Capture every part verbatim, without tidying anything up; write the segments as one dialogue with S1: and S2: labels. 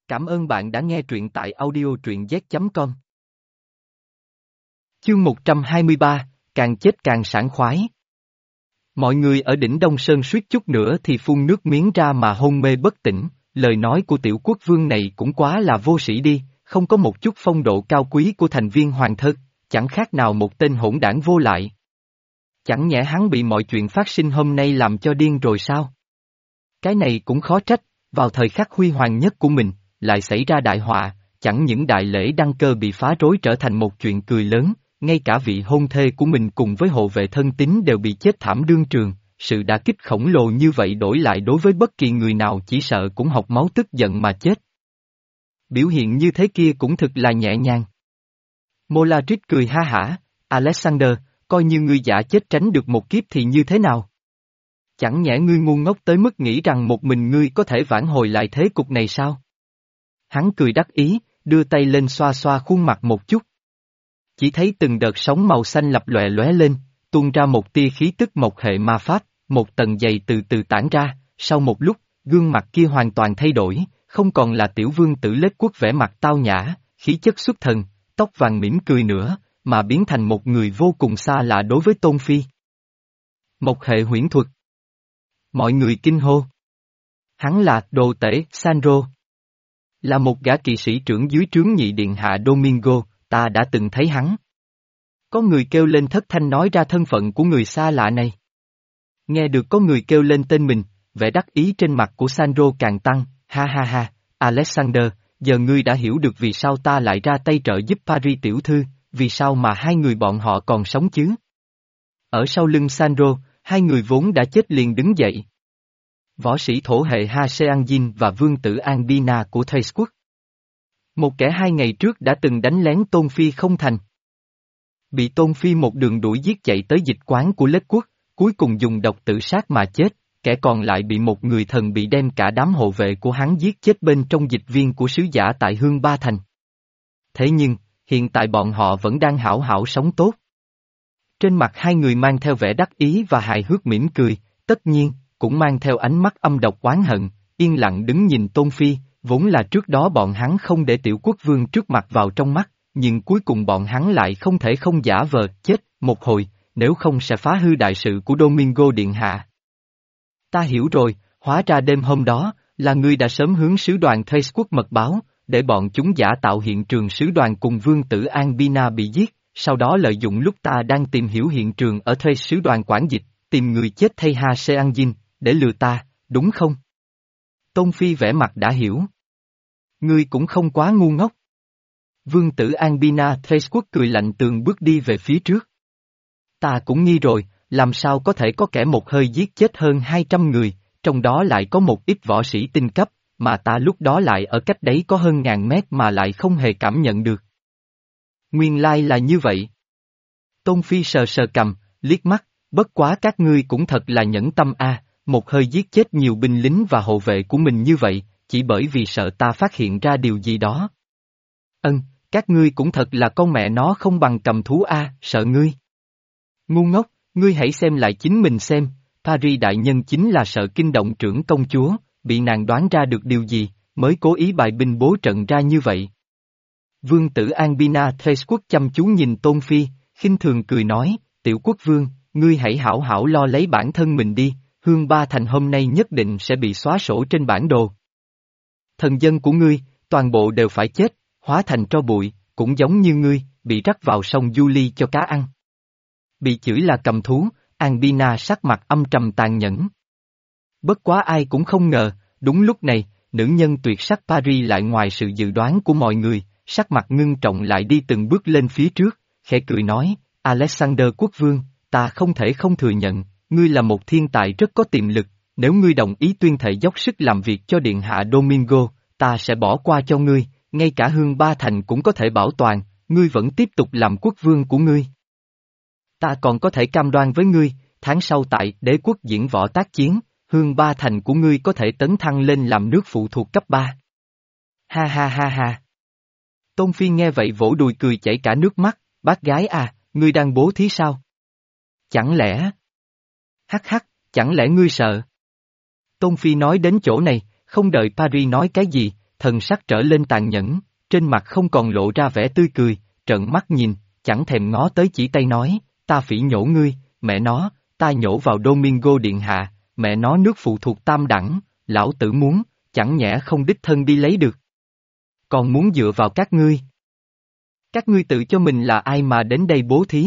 S1: Cảm ơn bạn đã nghe truyện tại audio truyện z chấm com. Chương một trăm hai mươi ba, càng chết càng sảng khoái. Mọi người ở đỉnh Đông Sơn suýt chút nữa thì phun nước miếng ra mà hôn mê bất tỉnh, lời nói của tiểu quốc vương này cũng quá là vô sĩ đi, không có một chút phong độ cao quý của thành viên hoàng thất, chẳng khác nào một tên hỗn đảng vô lại. Chẳng nhẽ hắn bị mọi chuyện phát sinh hôm nay làm cho điên rồi sao? Cái này cũng khó trách, vào thời khắc huy hoàng nhất của mình, lại xảy ra đại họa, chẳng những đại lễ đăng cơ bị phá rối trở thành một chuyện cười lớn, ngay cả vị hôn thê của mình cùng với hộ vệ thân tín đều bị chết thảm đương trường, sự đả kích khổng lồ như vậy đổi lại đối với bất kỳ người nào chỉ sợ cũng học máu tức giận mà chết. Biểu hiện như thế kia cũng thực là nhẹ nhàng. Molatrix cười ha hả, Alexander, coi như ngươi giả chết tránh được một kiếp thì như thế nào? Chẳng nhẽ ngươi ngu ngốc tới mức nghĩ rằng một mình ngươi có thể vãn hồi lại thế cục này sao? Hắn cười đắc ý, đưa tay lên xoa xoa khuôn mặt một chút. Chỉ thấy từng đợt sóng màu xanh lập lòe lóe lên, tuôn ra một tia khí tức mộc hệ ma pháp, một tầng dày từ từ tản ra, sau một lúc, gương mặt kia hoàn toàn thay đổi, không còn là tiểu vương tử Lết Quốc vẻ mặt tao nhã, khí chất xuất thần, tóc vàng mỉm cười nữa, mà biến thành một người vô cùng xa lạ đối với Tôn Phi. Mộc hệ huyễn thuật. Mọi người kinh hô. Hắn là đồ tể Sandro. Là một gã kỵ sĩ trưởng dưới trướng nhị điện hạ Domingo, ta đã từng thấy hắn. Có người kêu lên thất thanh nói ra thân phận của người xa lạ này. Nghe được có người kêu lên tên mình, vẻ đắc ý trên mặt của Sandro càng tăng, ha ha ha, Alexander, giờ ngươi đã hiểu được vì sao ta lại ra tay trợ giúp Paris tiểu thư, vì sao mà hai người bọn họ còn sống chứ. Ở sau lưng Sandro, hai người vốn đã chết liền đứng dậy. Võ sĩ thổ hệ Ha Seanjin và vương tử Albina của Thrace quốc. Một kẻ hai ngày trước đã từng đánh lén Tôn Phi không thành. Bị Tôn Phi một đường đuổi giết chạy tới dịch quán của Lết Quốc, cuối cùng dùng độc tự sát mà chết, kẻ còn lại bị một người thần bị đem cả đám hộ vệ của hắn giết chết bên trong dịch viên của sứ giả tại Hương Ba Thành. Thế nhưng, hiện tại bọn họ vẫn đang hảo hảo sống tốt. Trên mặt hai người mang theo vẻ đắc ý và hài hước mỉm cười, tất nhiên, cũng mang theo ánh mắt âm độc oán hận, yên lặng đứng nhìn Tôn Phi, vốn là trước đó bọn hắn không để tiểu quốc vương trước mặt vào trong mắt, nhưng cuối cùng bọn hắn lại không thể không giả vờ chết một hồi, nếu không sẽ phá hư đại sự của Domingo điện hạ. Ta hiểu rồi, hóa ra đêm hôm đó, là ngươi đã sớm hướng sứ đoàn Thrace quốc mật báo, để bọn chúng giả tạo hiện trường sứ đoàn cùng vương tử Albina bị giết, sau đó lợi dụng lúc ta đang tìm hiểu hiện trường ở Thrace sứ đoàn quản dịch, tìm người chết thay Ha Seanjin, để lừa ta, đúng không? Tôn Phi vẻ mặt đã hiểu. Ngươi cũng không quá ngu ngốc. Vương tử Albina Thrace quốc cười lạnh tường bước đi về phía trước. Ta cũng nghi rồi, làm sao có thể có kẻ một hơi giết chết hơn hai trăm người, trong đó lại có một ít võ sĩ tinh cấp, mà ta lúc đó lại ở cách đấy có hơn ngàn mét mà lại không hề cảm nhận được. Nguyên lai là như vậy. Tôn Phi sờ sờ cầm, liếc mắt, bất quá các ngươi cũng thật là nhẫn tâm a, một hơi giết chết nhiều binh lính và hộ vệ của mình như vậy, chỉ bởi vì sợ ta phát hiện ra điều gì đó. Ân, các ngươi cũng thật là con mẹ nó không bằng cầm thú a, sợ ngươi. Ngu ngốc, ngươi hãy xem lại chính mình xem, Paris đại nhân chính là sợ kinh động trưởng công chúa, bị nàng đoán ra được điều gì, mới cố ý bài binh bố trận ra như vậy. Vương tử Albina Thrace quốc chăm chú nhìn Tôn Phi, khinh thường cười nói, tiểu quốc vương, ngươi hãy hảo hảo lo lấy bản thân mình đi, Hương Ba Thành hôm nay nhất định sẽ bị xóa sổ trên bản đồ. Thần dân của ngươi, toàn bộ đều phải chết, hóa thành tro bụi, cũng giống như ngươi, bị rắc vào sông Julie cho cá ăn. Bị chửi là cầm thú, Albina sắc mặt âm trầm tàn nhẫn. Bất quá ai cũng không ngờ, đúng lúc này, nữ nhân tuyệt sắc Paris lại ngoài sự dự đoán của mọi người, sắc mặt ngưng trọng lại đi từng bước lên phía trước, khẽ cười nói, Alexander quốc vương, ta không thể không thừa nhận, ngươi là một thiên tài rất có tiềm lực, nếu ngươi đồng ý tuyên thệ dốc sức làm việc cho điện hạ Domingo, ta sẽ bỏ qua cho ngươi, ngay cả Hương Ba Thành cũng có thể bảo toàn, ngươi vẫn tiếp tục làm quốc vương của ngươi. Ta còn có thể cam đoan với ngươi, tháng sau tại đế quốc diễn võ tác chiến, Hương Ba Thành của ngươi có thể tấn thăng lên làm nước phụ thuộc cấp ba. Ha ha ha ha. Tôn Phi nghe vậy vỗ đùi cười chảy cả nước mắt, bác gái à, ngươi đang bố thí sao? Chẳng lẽ? Hắc hắc, chẳng lẽ ngươi sợ? Tôn Phi nói đến chỗ này, không đợi Paris nói cái gì, thần sắc trở lên tàn nhẫn, trên mặt không còn lộ ra vẻ tươi cười, trợn mắt nhìn, chẳng thèm ngó tới chỉ tay nói, ta phỉ nhổ ngươi, mẹ nó, ta nhổ vào Domingo điện hạ, mẹ nó nước phụ thuộc tam đẳng, lão tử muốn, chẳng nhẽ không đích thân đi lấy được. Còn muốn dựa vào các ngươi. Các ngươi tự cho mình là ai mà đến đây bố thí?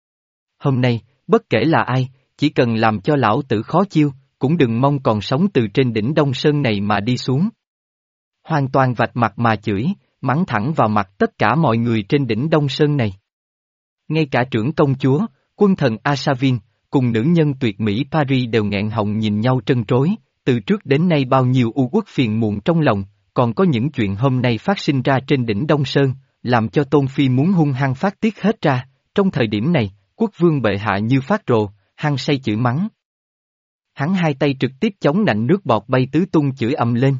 S1: Hôm nay, bất kể là ai, chỉ cần làm cho lão tử khó chiêu, cũng đừng mong còn sống từ trên đỉnh Đông Sơn này mà đi xuống. Hoàn toàn vạch mặt mà chửi, mắng thẳng vào mặt tất cả mọi người trên đỉnh Đông Sơn này. Ngay cả trưởng công chúa, quân thần Asavin, cùng nữ nhân tuyệt mỹ Paris đều nghẹn họng nhìn nhau trân trối, từ trước đến nay bao nhiêu u uất phiền muộn trong lòng, còn có những chuyện hôm nay phát sinh ra trên đỉnh Đông Sơn, làm cho Tôn Phi muốn hung hăng phát tiết hết ra, trong thời điểm này, quốc vương bệ hạ như phát rồ, hăng say chửi mắng. Hắn hai tay trực tiếp chống nạnh nước bọt bay tứ tung chửi ầm lên.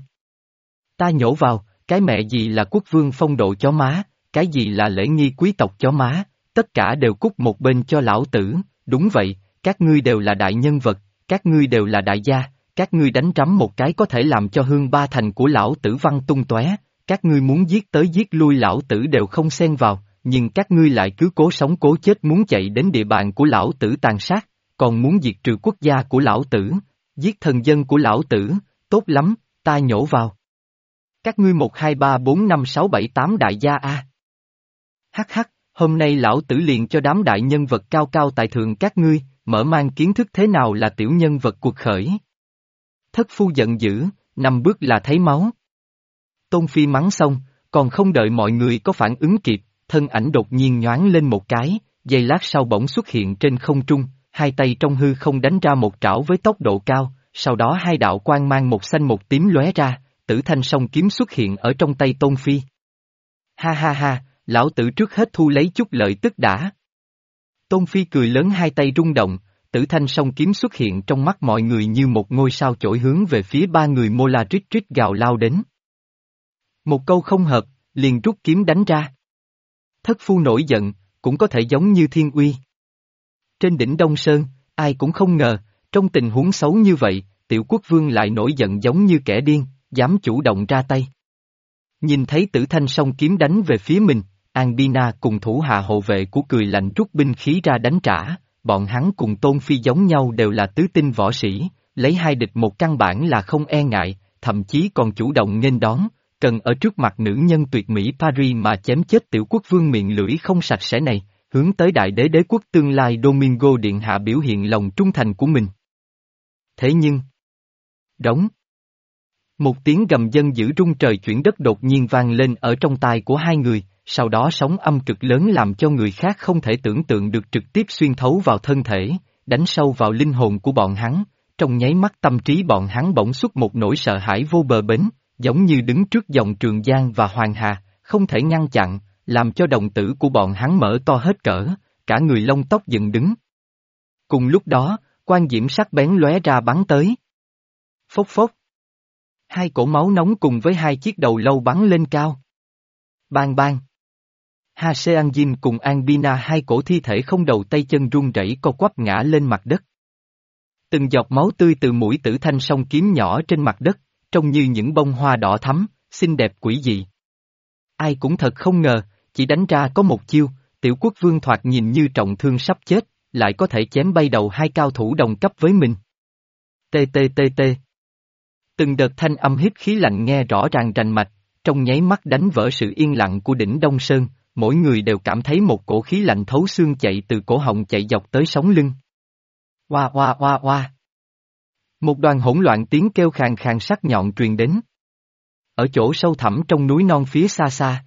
S1: Ta nhổ vào, cái mẹ gì là quốc vương phong độ chó má, cái gì là lễ nghi quý tộc chó má, tất cả đều cút một bên cho lão tử, đúng vậy, các ngươi đều là đại nhân vật, các ngươi đều là đại gia, các ngươi đánh trắm một cái có thể làm cho hương ba thành của lão tử văng tung tóe, các ngươi muốn giết tới giết lui lão tử đều không xen vào, nhưng các ngươi lại cứ cố sống cố chết muốn chạy đến địa bàn của lão tử tàn sát, còn muốn diệt trừ quốc gia của lão tử, giết thần dân của lão tử, tốt lắm, ta nhổ vào. Các ngươi một hai ba bốn năm sáu bảy tám đại gia a. Hắc hắc, hôm nay lão tử liền cho đám đại nhân vật cao cao tại thượng các ngươi, mở mang kiến thức thế nào là tiểu nhân vật cuộc khởi. Thất phu giận dữ, năm bước là thấy máu. Tôn Phi mắng xong, còn không đợi mọi người có phản ứng kịp, thân ảnh đột nhiên nhoáng lên một cái, giây lát sau bỗng xuất hiện trên không trung, hai tay trong hư không đánh ra một trảo với tốc độ cao, sau đó hai đạo quang mang một xanh một tím lóe ra, tử thanh song kiếm xuất hiện ở trong tay Tôn Phi. Ha ha ha, lão tử trước hết thu lấy chút lợi tức đã. Tôn Phi cười lớn hai tay rung động, tử thanh song kiếm xuất hiện trong mắt mọi người như một ngôi sao chổi hướng về phía ba người Mola rít rít gào lao đến. Một câu không hợp, liền rút kiếm đánh ra. Thất phu nổi giận, cũng có thể giống như thiên uy. Trên đỉnh Đông Sơn, ai cũng không ngờ, trong tình huống xấu như vậy, tiểu quốc vương lại nổi giận giống như kẻ điên, dám chủ động ra tay. Nhìn thấy tử thanh song kiếm đánh về phía mình, Albina cùng thủ hạ hộ vệ của cười lạnh rút binh khí ra đánh trả, bọn hắn cùng Tôn Phi giống nhau đều là tứ tinh võ sĩ, lấy hai địch một căn bản là không e ngại, thậm chí còn chủ động nghênh đón, cần ở trước mặt nữ nhân tuyệt mỹ Paris mà chém chết tiểu quốc vương miệng lưỡi không sạch sẽ này, hướng tới đại đế đế quốc tương lai Domingo điện hạ biểu hiện lòng trung thành của mình. Thế nhưng, đóng. Một tiếng gầm dân dữ rung trời chuyển đất đột nhiên vang lên ở trong tai của hai người, sau đó sóng âm cực lớn làm cho người khác không thể tưởng tượng được trực tiếp xuyên thấu vào thân thể, đánh sâu vào linh hồn của bọn hắn, trong nháy mắt tâm trí bọn hắn bỗng xuất một nỗi sợ hãi vô bờ bến, giống như đứng trước dòng Trường Giang và Hoàng Hà, không thể ngăn chặn, làm cho đồng tử của bọn hắn mở to hết cỡ, cả người lông tóc dựng đứng. Cùng lúc đó, quan diễm sắc bén lóe ra bắn tới. Phốc phốc. Hai cổ máu nóng cùng với hai chiếc đầu lâu bắn lên cao. Bang bang. Ha Seanjin cùng Albina hai cổ thi thể không đầu tay chân run rẩy co quắp ngã lên mặt đất. Từng giọt máu tươi từ mũi tử thanh song kiếm nhỏ trên mặt đất, trông như những bông hoa đỏ thắm, xinh đẹp quỷ dị. Ai cũng thật không ngờ, chỉ đánh ra có một chiêu, tiểu quốc vương thoạt nhìn như trọng thương sắp chết, lại có thể chém bay đầu hai cao thủ đồng cấp với mình. Tê tê tê tê. Từng đợt thanh âm hít khí lạnh nghe rõ ràng rành mạch, trong nháy mắt đánh vỡ sự yên lặng của đỉnh Đông Sơn, mỗi người đều cảm thấy một cổ khí lạnh thấu xương chạy từ cổ họng chạy dọc tới sống lưng. Oa oa oa oa. Một đoàn hỗn loạn tiếng kêu khàn khàn sắc nhọn truyền đến. Ở chỗ sâu thẳm trong núi non phía xa xa.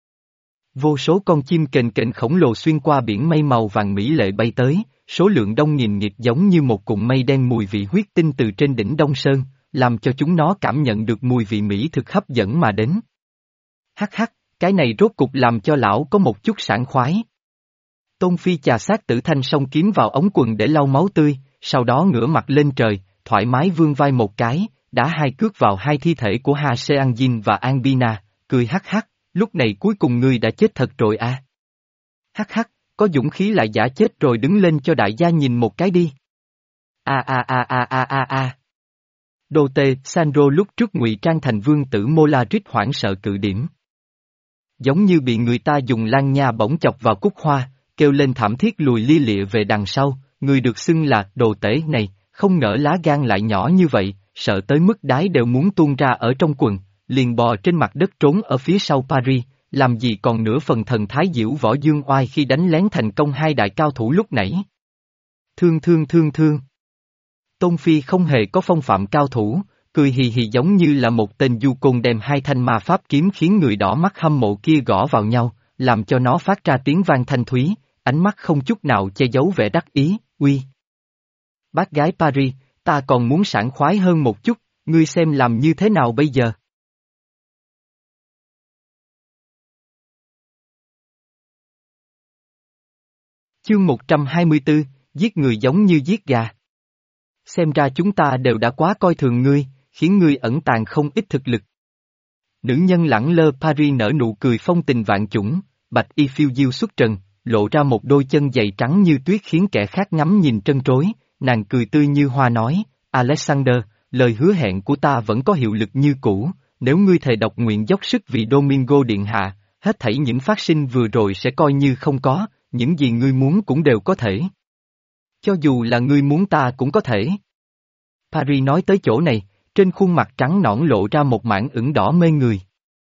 S1: Vô số con chim kền kền khổng lồ xuyên qua biển mây màu vàng mỹ lệ bay tới, số lượng đông nghìn nghịt giống như một cụm mây đen mùi vị huyết tinh từ trên đỉnh Đông Sơn, làm cho chúng nó cảm nhận được mùi vị mỹ thực hấp dẫn mà đến. Hắc hắc, cái này rốt cục làm cho lão có một chút sảng khoái. Tôn Phi chà sát tử thanh song kiếm vào ống quần để lau máu tươi, sau đó ngửa mặt lên trời, thoải mái vươn vai một cái, đá hai cước vào hai thi thể của Ha Seanjin và Albina, cười hắc hắc, lúc này cuối cùng ngươi đã chết thật rồi à. Hắc hắc, có dũng khí lại giả chết rồi đứng lên cho đại gia nhìn một cái đi. A a a a a a a. Đồ tề, Sandro lúc trước ngụy trang thành vương tử Molarit hoảng sợ cự điểm. Giống như bị người ta dùng lan nha bổng chọc vào cúc hoa, kêu lên thảm thiết lùi lia lịa về đằng sau, người được xưng là đồ tể này, không ngờ lá gan lại nhỏ như vậy, sợ tới mức đái đều muốn tuôn ra ở trong quần, liền bò trên mặt đất trốn ở phía sau Paris, làm gì còn nửa phần thần thái diễu võ dương oai khi đánh lén thành công hai đại cao thủ lúc nãy. Thương thương thương thương. Tôn Phi không hề có phong phạm cao thủ, cười hì hì giống như là một tên du côn đem hai thanh ma pháp kiếm khiến người đỏ mắt hâm mộ kia gõ vào nhau, làm cho nó phát ra tiếng vang thanh thúy, ánh mắt không chút nào che giấu vẻ đắc ý, uy. Bác gái Paris, ta còn muốn sảng khoái hơn một chút, ngươi xem làm như thế nào bây giờ? Chương một trăm hai mươi tư, giết người giống như giết gà. Xem ra chúng ta đều đã quá coi thường ngươi, khiến ngươi ẩn tàng không ít thực lực. Nữ nhân lẳng lơ Paris nở nụ cười phong tình vạn chủng, bạch y phiêu diêu xuất trần, lộ ra một đôi chân giày trắng như tuyết khiến kẻ khác ngắm nhìn trân trối, nàng cười tươi như hoa nói, Alexander, lời hứa hẹn của ta vẫn có hiệu lực như cũ, nếu ngươi thề độc nguyện dốc sức vì Domingo Điện Hạ, hết thảy những phát sinh vừa rồi sẽ coi như không có, những gì ngươi muốn cũng đều có thể. Cho dù là ngươi muốn ta cũng có thể. Paris nói tới chỗ này, trên khuôn mặt trắng nõn lộ ra một mảng ửng đỏ mê người.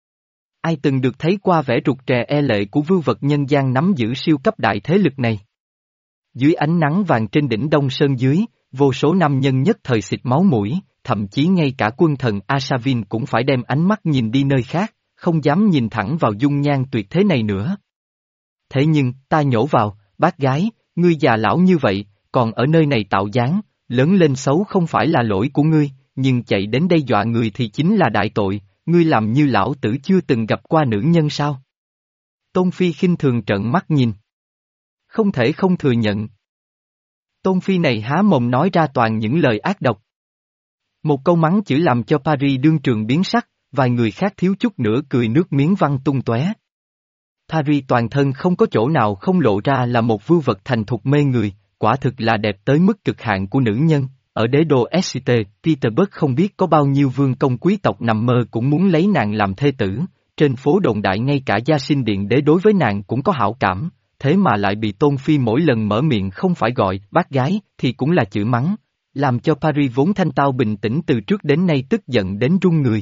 S1: Ai từng được thấy qua vẻ rụt rè e lệ của vưu vật nhân gian nắm giữ siêu cấp đại thế lực này? Dưới ánh nắng vàng trên đỉnh Đông Sơn dưới, vô số nam nhân nhất thời xịt máu mũi, thậm chí ngay cả quân thần Asavin cũng phải đem ánh mắt nhìn đi nơi khác, không dám nhìn thẳng vào dung nhan tuyệt thế này nữa. Thế nhưng, ta nhổ vào, bác gái, ngươi già lão như vậy, còn ở nơi này tạo dáng, lớn lên xấu không phải là lỗi của ngươi, nhưng chạy đến đây dọa người thì chính là đại tội, ngươi làm như lão tử chưa từng gặp qua nữ nhân sao? Tôn Phi khinh thường trợn mắt nhìn. Không thể không thừa nhận. Tôn Phi này há mồm nói ra toàn những lời ác độc. Một câu mắng chửi làm cho Paris đương trường biến sắc, vài người khác thiếu chút nữa cười nước miếng văng tung tóe. Paris toàn thân không có chỗ nào không lộ ra là một vưu vật thành thục mê người, quả thực là đẹp tới mức cực hạn của nữ nhân. Ở đế đô Exeter, Petersburg không biết có bao nhiêu vương công quý tộc nằm mơ cũng muốn lấy nàng làm thê tử, trên phố đồn đại ngay cả gia sinh điện đế đối với nàng cũng có hảo cảm, thế mà lại bị Tôn Phi mỗi lần mở miệng không phải gọi bác gái thì cũng là chữ mắng, làm cho Paris vốn thanh tao bình tĩnh từ trước đến nay tức giận đến run người.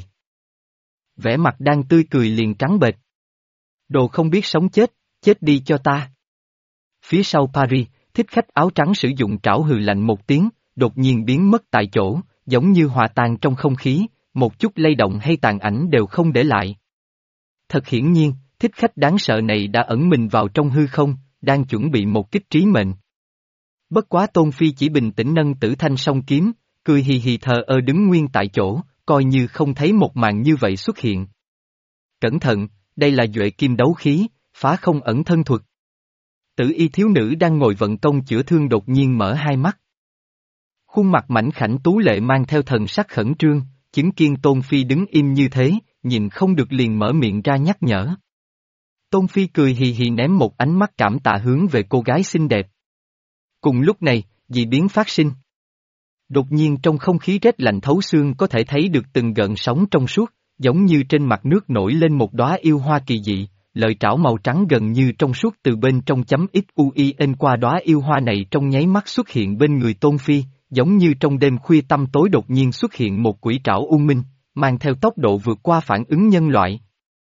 S1: Vẻ mặt đang tươi cười liền trắng bệch. Đồ không biết sống chết, chết đi cho ta. Phía sau Paris, thích khách áo trắng sử dụng trảo hừ lạnh một tiếng, đột nhiên biến mất tại chỗ, giống như hòa tan trong không khí, một chút lay động hay tàn ảnh đều không để lại. Thật hiển nhiên, thích khách đáng sợ này đã ẩn mình vào trong hư không, đang chuẩn bị một kích trí mệnh. Bất quá Tôn Phi chỉ bình tĩnh nâng tử thanh song kiếm, cười hì hì thờ ơ đứng nguyên tại chỗ, coi như không thấy một màn như vậy xuất hiện. Cẩn thận, đây là duệ kim đấu khí, phá không ẩn thân thuật. Tử y thiếu nữ đang ngồi vận công chữa thương đột nhiên mở hai mắt. Khuôn mặt mảnh khảnh tú lệ mang theo thần sắc khẩn trương, chứng kiến Tôn Phi đứng im như thế, nhìn không được liền mở miệng ra nhắc nhở. Tôn Phi cười hì hì ném một ánh mắt cảm tạ hướng về cô gái xinh đẹp. Cùng lúc này, dị biến phát sinh. Đột nhiên trong không khí rét lạnh thấu xương có thể thấy được từng gợn sóng trong suốt, giống như trên mặt nước nổi lên một đóa yêu hoa kỳ dị, lợi trảo màu trắng gần như trong suốt từ bên trong chấm ít ui en qua đóa yêu hoa này trong nháy mắt xuất hiện bên người Tôn Phi, giống như trong đêm khuya tăm tối đột nhiên xuất hiện một quỷ trảo u minh, mang theo tốc độ vượt qua phản ứng nhân loại.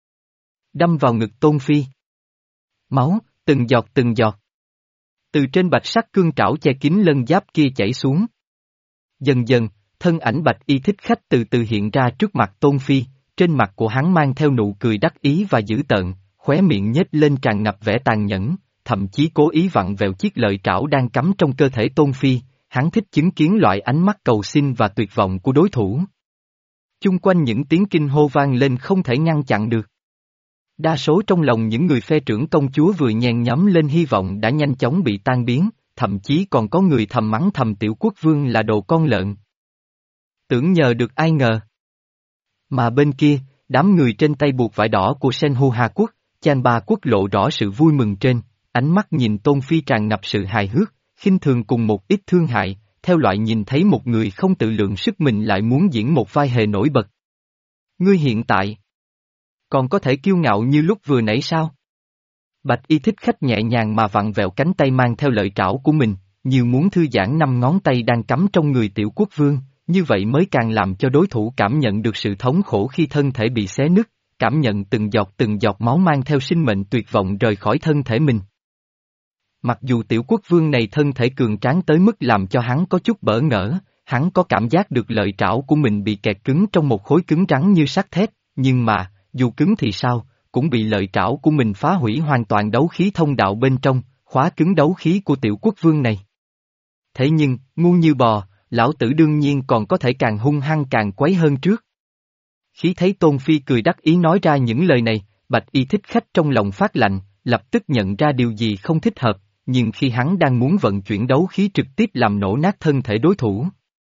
S1: Đâm vào ngực Tôn Phi. Máu, từng giọt từng giọt. Từ trên bạch sắc cương trảo che kín lân giáp kia chảy xuống. Dần dần, thân ảnh bạch y thích khách từ từ hiện ra trước mặt Tôn Phi, trên mặt của hắn mang theo nụ cười đắc ý và dữ tợn, khóe miệng nhếch lên tràn ngập vẻ tàn nhẫn, thậm chí cố ý vặn vẹo chiếc lợi trảo đang cắm trong cơ thể Tôn Phi, hắn thích chứng kiến loại ánh mắt cầu xin và tuyệt vọng của đối thủ. Chung quanh những tiếng kinh hô vang lên không thể ngăn chặn được. Đa số trong lòng những người phe trưởng công chúa vừa nhen nhóm lên hy vọng đã nhanh chóng bị tan biến, thậm chí còn có người thầm mắng thầm tiểu quốc vương là đồ con lợn. Tưởng nhờ được ai ngờ. Mà bên kia, đám người trên tay buộc vải đỏ của Senhu Hà quốc, Chan Ba quốc lộ rõ sự vui mừng trên, ánh mắt nhìn Tôn Phi tràn ngập sự hài hước, khinh thường cùng một ít thương hại, theo loại nhìn thấy một người không tự lượng sức mình lại muốn diễn một vai hề nổi bật. Ngươi hiện tại còn có thể kiêu ngạo như lúc vừa nãy sao? Bạch y thích khách nhẹ nhàng mà vặn vẹo cánh tay mang theo lợi trảo của mình, như muốn thư giãn năm ngón tay đang cắm trong người tiểu quốc vương, như vậy mới càng làm cho đối thủ cảm nhận được sự thống khổ khi thân thể bị xé nứt, cảm nhận từng giọt từng giọt máu mang theo sinh mệnh tuyệt vọng rời khỏi thân thể mình. Mặc dù tiểu quốc vương này thân thể cường tráng tới mức làm cho hắn có chút bỡ ngỡ, hắn có cảm giác được lợi trảo của mình bị kẹt cứng trong một khối cứng rắn như sắt thép, nhưng mà, dù cứng thì sao, cũng bị lợi trảo của mình phá hủy hoàn toàn đấu khí thông đạo bên trong, khóa cứng đấu khí của tiểu quốc vương này. Thế nhưng, ngu như bò, lão tử đương nhiên còn có thể càng hung hăng càng quấy hơn trước. Khi thấy Tôn Phi cười đắc ý nói ra những lời này, Bạch y thích khách trong lòng phát lạnh, lập tức nhận ra điều gì không thích hợp, nhưng khi hắn đang muốn vận chuyển đấu khí trực tiếp làm nổ nát thân thể đối thủ.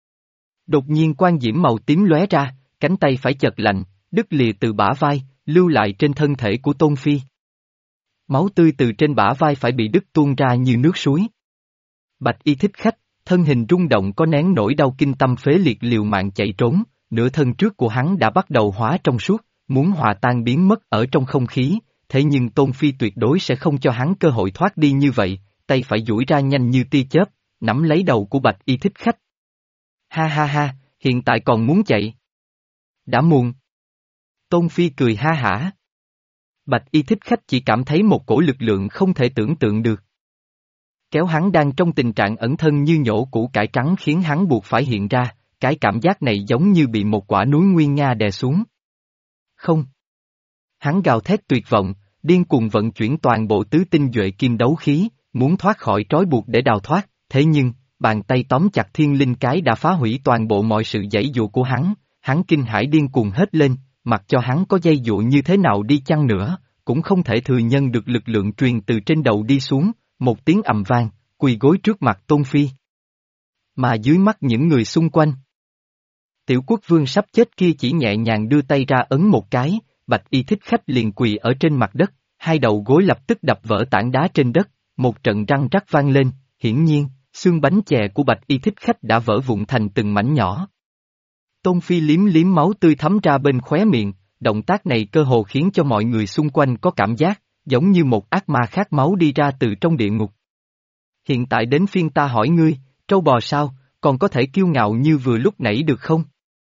S1: Đột nhiên quang diễm màu tím lóe ra, cánh tay phải chợt lạnh, đứt lìa từ bả vai, lưu lại trên thân thể của Tôn Phi. Máu tươi từ trên bả vai phải bị đứt tuôn ra như nước suối. Bạch y thích khách, thân hình rung động có nén nỗi đau kinh tâm phế liệt liều mạng chạy trốn, nửa thân trước của hắn đã bắt đầu hóa trong suốt, muốn hòa tan biến mất ở trong không khí, thế nhưng Tôn Phi tuyệt đối sẽ không cho hắn cơ hội thoát đi như vậy, tay phải duỗi ra nhanh như tia chớp, nắm lấy đầu của Bạch y thích khách. Ha ha ha, hiện tại còn muốn chạy. Đã muộn. Tôn Phi cười ha hả. Bạch y thích khách chỉ cảm thấy một cổ lực lượng không thể tưởng tượng được. Kéo hắn đang trong tình trạng ẩn thân như nhổ củ cải trắng khiến hắn buộc phải hiện ra, cái cảm giác này giống như bị một quả núi nguy nga đè xuống. Không. Hắn gào thét tuyệt vọng, điên cuồng vận chuyển toàn bộ tứ tinh duệ kim đấu khí, muốn thoát khỏi trói buộc để đào thoát, thế nhưng, bàn tay tóm chặt thiên linh cái đã phá hủy toàn bộ mọi sự giãy dụa của hắn, hắn kinh hãi điên cuồng hết lên, mặc cho hắn có dây dụa như thế nào đi chăng nữa, cũng không thể thừa nhận được lực lượng truyền từ trên đầu đi xuống, một tiếng ầm vang, quỳ gối trước mặt Tôn Phi. Mà dưới mắt những người xung quanh, tiểu quốc vương sắp chết kia chỉ nhẹ nhàng đưa tay ra ấn một cái, Bạch y thích khách liền quỳ ở trên mặt đất, hai đầu gối lập tức đập vỡ tảng đá trên đất, một trận răng rắc vang lên, hiển nhiên, xương bánh chè của Bạch y thích khách đã vỡ vụn thành từng mảnh nhỏ. Tôn Phi liếm liếm máu tươi thấm ra bên khóe miệng, động tác này cơ hồ khiến cho mọi người xung quanh có cảm giác, giống như một ác ma khát máu đi ra từ trong địa ngục. Hiện tại đến phiên ta hỏi ngươi, trâu bò sao, còn có thể kiêu ngạo như vừa lúc nãy được không?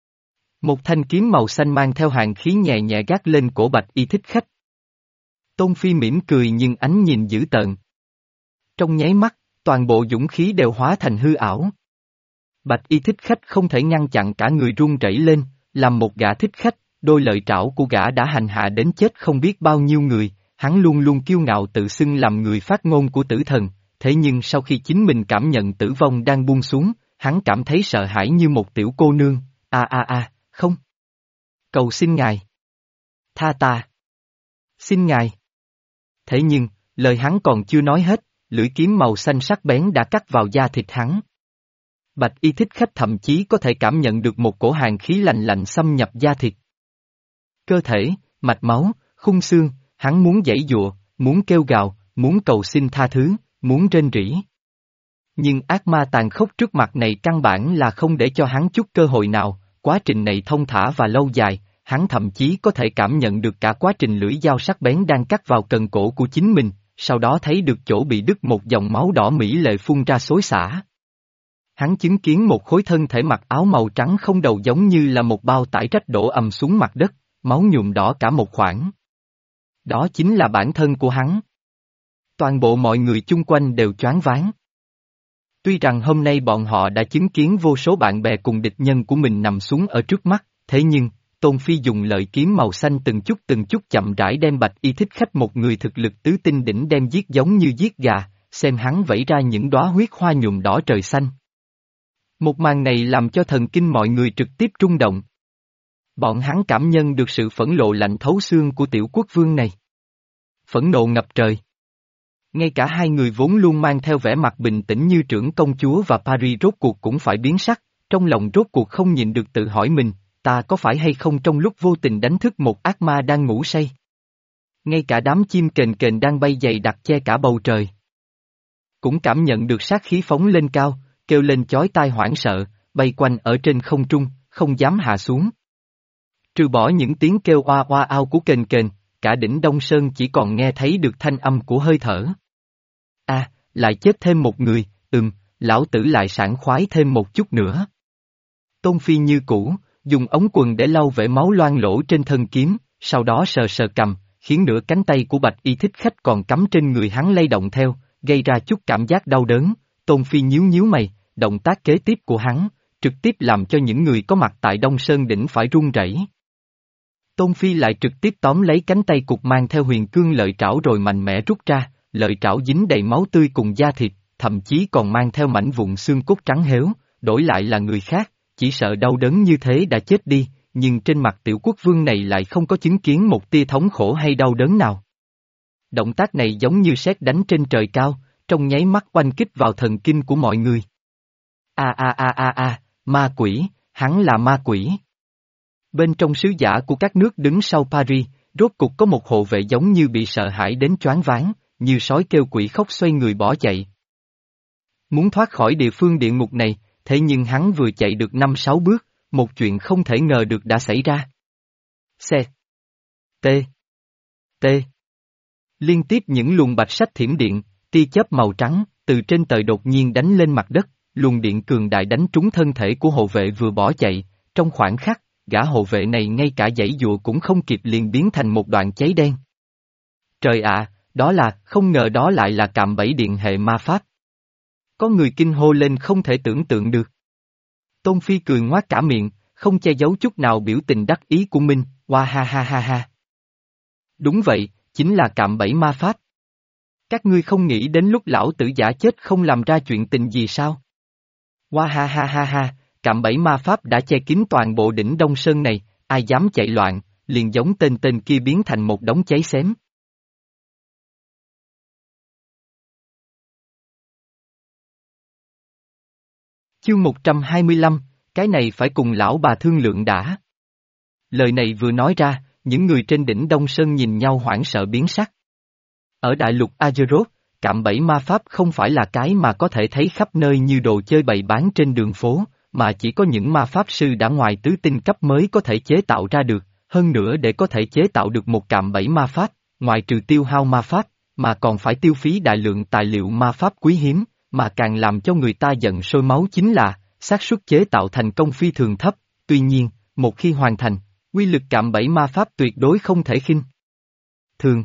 S1: Một thanh kiếm màu xanh mang theo hàng khí nhẹ nhẹ gác lên cổ Bạch y thích khách. Tôn Phi mỉm cười nhưng ánh nhìn dữ tợn. Trong nháy mắt, toàn bộ dũng khí đều hóa thành hư ảo. Bạch y thích khách không thể ngăn chặn cả người run rẩy lên, làm một gã thích khách, đôi lợi trảo của gã đã hành hạ đến chết không biết bao nhiêu người, hắn luôn luôn kiêu ngạo tự xưng làm người phát ngôn của tử thần, thế nhưng sau khi chính mình cảm nhận tử vong đang buông xuống, hắn cảm thấy sợ hãi như một tiểu cô nương, a a a, không. Cầu xin ngài. Tha ta. Xin ngài. Thế nhưng, lời hắn còn chưa nói hết, lưỡi kiếm màu xanh sắc bén đã cắt vào da thịt hắn. Bạch y thích khách thậm chí có thể cảm nhận được một cổ hàn khí lạnh lạnh xâm nhập da thịt. Cơ thể, mạch máu, khung xương, hắn muốn giãy giụa, muốn kêu gào, muốn cầu xin tha thứ, muốn rên rỉ. Nhưng ác ma tàn khốc trước mặt này căn bản là không để cho hắn chút cơ hội nào, quá trình này thông thả và lâu dài, hắn thậm chí có thể cảm nhận được cả quá trình lưỡi dao sắc bén đang cắt vào cần cổ của chính mình, sau đó thấy được chỗ bị đứt một dòng máu đỏ mỹ lệ phun ra xối xả. Hắn chứng kiến một khối thân thể mặc áo màu trắng không đầu giống như là một bao tải rách đổ ầm xuống mặt đất, máu nhuộm đỏ cả một khoảng. Đó chính là bản thân của hắn. Toàn bộ mọi người chung quanh đều choáng váng. Tuy rằng hôm nay bọn họ đã chứng kiến vô số bạn bè cùng địch nhân của mình nằm xuống ở trước mắt, thế nhưng, Tôn Phi dùng lợi kiếm màu xanh từng chút từng chút chậm rãi đem Bạch y thích khách một người thực lực tứ tinh đỉnh đem giết giống như giết gà, xem hắn vẫy ra những đóa huyết hoa nhuộm đỏ trời xanh. Một màn này làm cho thần kinh mọi người trực tiếp rung động. Bọn hắn cảm nhận được sự phẫn nộ lạnh thấu xương của tiểu quốc vương này. Phẫn nộ ngập trời. Ngay cả hai người vốn luôn mang theo vẻ mặt bình tĩnh như trưởng công chúa và Paris rốt cuộc cũng phải biến sắc, trong lòng rốt cuộc không nhịn được tự hỏi mình, ta có phải hay không trong lúc vô tình đánh thức một ác ma đang ngủ say. Ngay cả đám chim kền kền đang bay dày đặc che cả bầu trời. Cũng cảm nhận được sát khí phóng lên cao, kêu lên chói tai hoảng sợ, bay quanh ở trên không trung, không dám hạ xuống. Trừ bỏ những tiếng kêu oa oa ao của kền kền, cả đỉnh Đông Sơn chỉ còn nghe thấy được thanh âm của hơi thở. A, à, lại chết thêm một người, ừm, lão tử lại sảng khoái thêm một chút nữa. Tôn Phi như cũ, dùng ống quần để lau vẽ máu loang lỗ trên thân kiếm, sau đó sờ sờ cầm, khiến nửa cánh tay của Bạch Y Thích Khách còn cắm trên người hắn lay động theo, gây ra chút cảm giác đau đớn. Tôn Phi nhíu nhíu mày, động tác kế tiếp của hắn, trực tiếp làm cho những người có mặt tại Đông Sơn đỉnh phải run rẩy. Tôn Phi lại trực tiếp tóm lấy cánh tay cục mang theo huyền cương lợi trảo rồi mạnh mẽ rút ra, lợi trảo dính đầy máu tươi cùng da thịt, thậm chí còn mang theo mảnh vụn xương cốt trắng héo, đổi lại là người khác, chỉ sợ đau đớn như thế đã chết đi, nhưng trên mặt Tiểu Quốc Vương này lại không có chứng kiến một tia thống khổ hay đau đớn nào. Động tác này giống như sét đánh trên trời cao, trong nháy mắt oanh kích vào thần kinh của mọi người. A a a a a, ma quỷ, hắn là ma quỷ. Bên trong sứ giả của các nước đứng sau Paris, rốt cục có một hộ vệ giống như bị sợ hãi đến choáng váng, như sói kêu quỷ khóc xoay người bỏ chạy. Muốn thoát khỏi địa phương địa ngục này, thế nhưng hắn vừa chạy được năm sáu bước, một chuyện không thể ngờ được đã xảy ra. Xe. T. T. Liên tiếp những luồng bạch sắc thiểm điện, tia chớp màu trắng, từ trên trời đột nhiên đánh lên mặt đất, luồng điện cường đại đánh trúng thân thể của hộ vệ vừa bỏ chạy, trong khoảng khắc, gã hộ vệ này ngay cả giãy dụa cũng không kịp liền biến thành một đoạn cháy đen. Trời ạ, đó là, không ngờ đó lại là cạm bẫy điện hệ ma pháp. Có người kinh hô lên không thể tưởng tượng được. Tôn Phi cười ngoác cả miệng, không che giấu chút nào biểu tình đắc ý của mình, hoa ha ha ha ha. Đúng vậy, chính là cạm bẫy ma pháp. Các ngươi không nghĩ đến lúc lão tử giả chết không làm ra chuyện tình gì sao? Hoa ha ha ha ha, cạm bẫy ma pháp đã che kín toàn bộ đỉnh Đông Sơn này, ai dám chạy loạn, liền giống tên tên kia biến thành một đống cháy xém. Chương một trăm hai mươi lăm, cái này phải cùng lão bà thương lượng đã. Lời này vừa nói ra, những người trên đỉnh Đông Sơn nhìn nhau hoảng sợ biến sắc. Ở đại lục Azeroth, cạm bẫy ma pháp không phải là cái mà có thể thấy khắp nơi như đồ chơi bày bán trên đường phố, mà chỉ có những ma pháp sư đã ngoài tứ tinh cấp mới có thể chế tạo ra được, hơn nữa để có thể chế tạo được một cạm bẫy ma pháp, ngoài trừ tiêu hao ma pháp, mà còn phải tiêu phí đại lượng tài liệu ma pháp quý hiếm, mà càng làm cho người ta giận sôi máu chính là, xác suất chế tạo thành công phi thường thấp, tuy nhiên, một khi hoàn thành, uy lực cạm bẫy ma pháp tuyệt đối không thể khinh thường.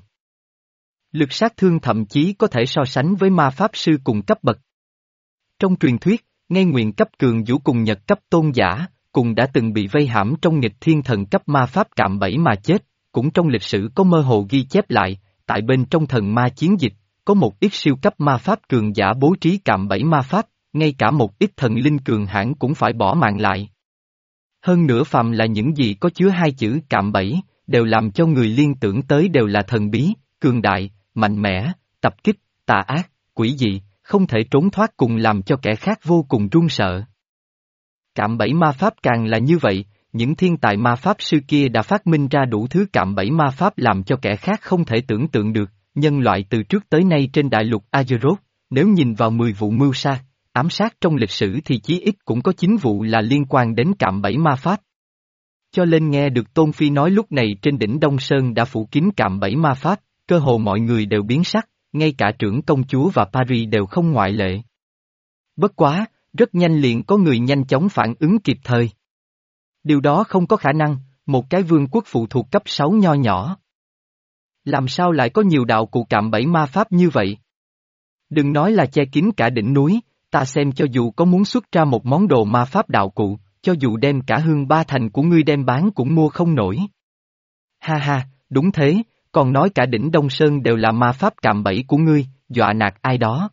S1: Lực sát thương thậm chí có thể so sánh với ma pháp sư cùng cấp bậc. Trong truyền thuyết, ngay nguyện cấp cường vũ cùng nhật cấp tôn giả, cùng đã từng bị vây hãm trong nghịch thiên thần cấp ma pháp cạm bẫy mà chết, cũng trong lịch sử có mơ hồ ghi chép lại, tại bên trong thần ma chiến dịch, có một ít siêu cấp ma pháp cường giả bố trí cạm bẫy ma pháp, ngay cả một ít thần linh cường hãn cũng phải bỏ mạng lại. Hơn nữa phàm là những gì có chứa hai chữ cạm bẫy, đều làm cho người liên tưởng tới đều là thần bí, cường đại, mạnh mẽ, tập kích, tà ác, quỷ dị, không thể trốn thoát cùng làm cho kẻ khác vô cùng run sợ. Cạm bẫy ma pháp càng là như vậy, những thiên tài ma pháp sư kia đã phát minh ra đủ thứ cạm bẫy ma pháp làm cho kẻ khác không thể tưởng tượng được, nhân loại từ trước tới nay trên đại lục Azeroth, nếu nhìn vào mười vụ mưu sát, ám sát trong lịch sử thì chí ít cũng có chín vụ là liên quan đến cạm bẫy ma pháp. Cho nên nghe được Tôn Phi nói lúc này trên đỉnh Đông Sơn đã phủ kín cạm bẫy ma pháp, cơ hồ mọi người đều biến sắc, ngay cả trưởng công chúa và Paris đều không ngoại lệ. Bất quá, rất nhanh liền có người nhanh chóng phản ứng kịp thời. Điều đó không có khả năng, một cái vương quốc phụ thuộc cấp sáu nho nhỏ. Làm sao lại có nhiều đạo cụ cạm bẫy ma pháp như vậy? Đừng nói là che kín cả đỉnh núi, ta xem cho dù có muốn xuất ra một món đồ ma pháp đạo cụ, cho dù đem cả hương ba thành của ngươi đem bán cũng mua không nổi. Ha ha, đúng thế, còn nói cả đỉnh Đông Sơn đều là ma pháp cạm bẫy của ngươi, dọa nạt ai đó.